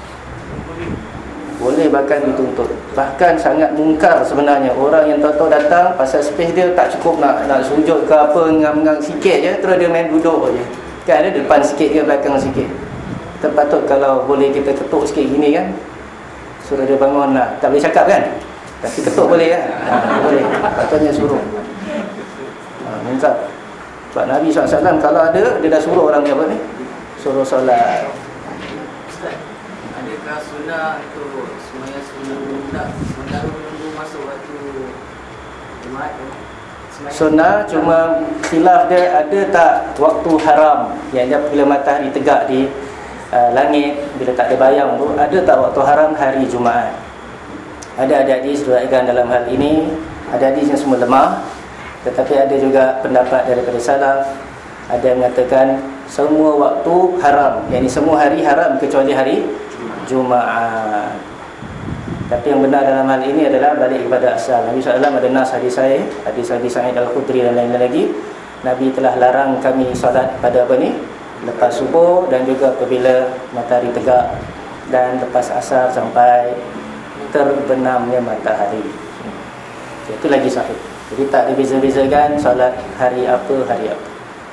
Boleh, bahkan dituntut. Bahkan sangat mungkar sebenarnya orang yang tahu-tahu datang pasal space dia tak cukup nak nak sujud ke apa, ngang-ngang sikit je, terus dia main duduk je. Kan ada depan sikit ke belakang sikit. Terpatut kalau boleh kita ketuk sikit gini kan, suruh dia bangun lah. Tak boleh cakap kan, tapi ketuk boleh kan. Ha, boleh, patutnya suruh. Ha, mungkar. Sebab Nabi sallallahu alaihi wasallam kalau ada, dia dah suruh orang ni apa ni, suruh solat. Ustaz, adakah sunnah itu semuanya sunnah sementara menunggu masuk waktu Jumaat tu? Sunnah, cuma khilaf dia ada tak waktu haram, yang dia bila matahari tegak di uh, langit, bila tak ada bayang tu, ada tak waktu haram hari Jumaat? Ada ada hadis diriwayatkan dalam hal ini. Ada hadis yang semua lemah, tetapi ada juga pendapat daripada salaf. Ada yang mengatakan semua waktu haram, yakni semua hari haram kecuali hari Jumaat. Tapi yang benar dalam hal ini adalah balik kepada asal. Nabi sallallahu alaihi wasallam ada nas hadis sahih, hadis Abi Sa'id Al-Khudri dan lain-lain lagi. Nabi telah larang kami solat pada apa ni? Lepas subuh, dan juga apabila matahari tegak, dan lepas asar sampai terbenamnya matahari. Itu lagi sahih. Jadi tak dibeza-bezakan solat hari apa, hari apa.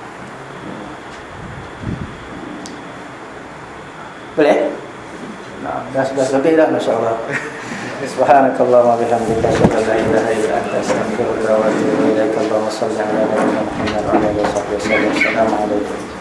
Boleh? Nah, dah sudah lebih dah, masya-Allah. Subhanakallahumma wa bihamdika asyhadu an la ilaha illa anta astaghfiruka wa atubu ilaik. Allahumma shalli ala nabiyyina Muhammad wa ala alihi wa sahbihi wasallam. Assalamu alaikum.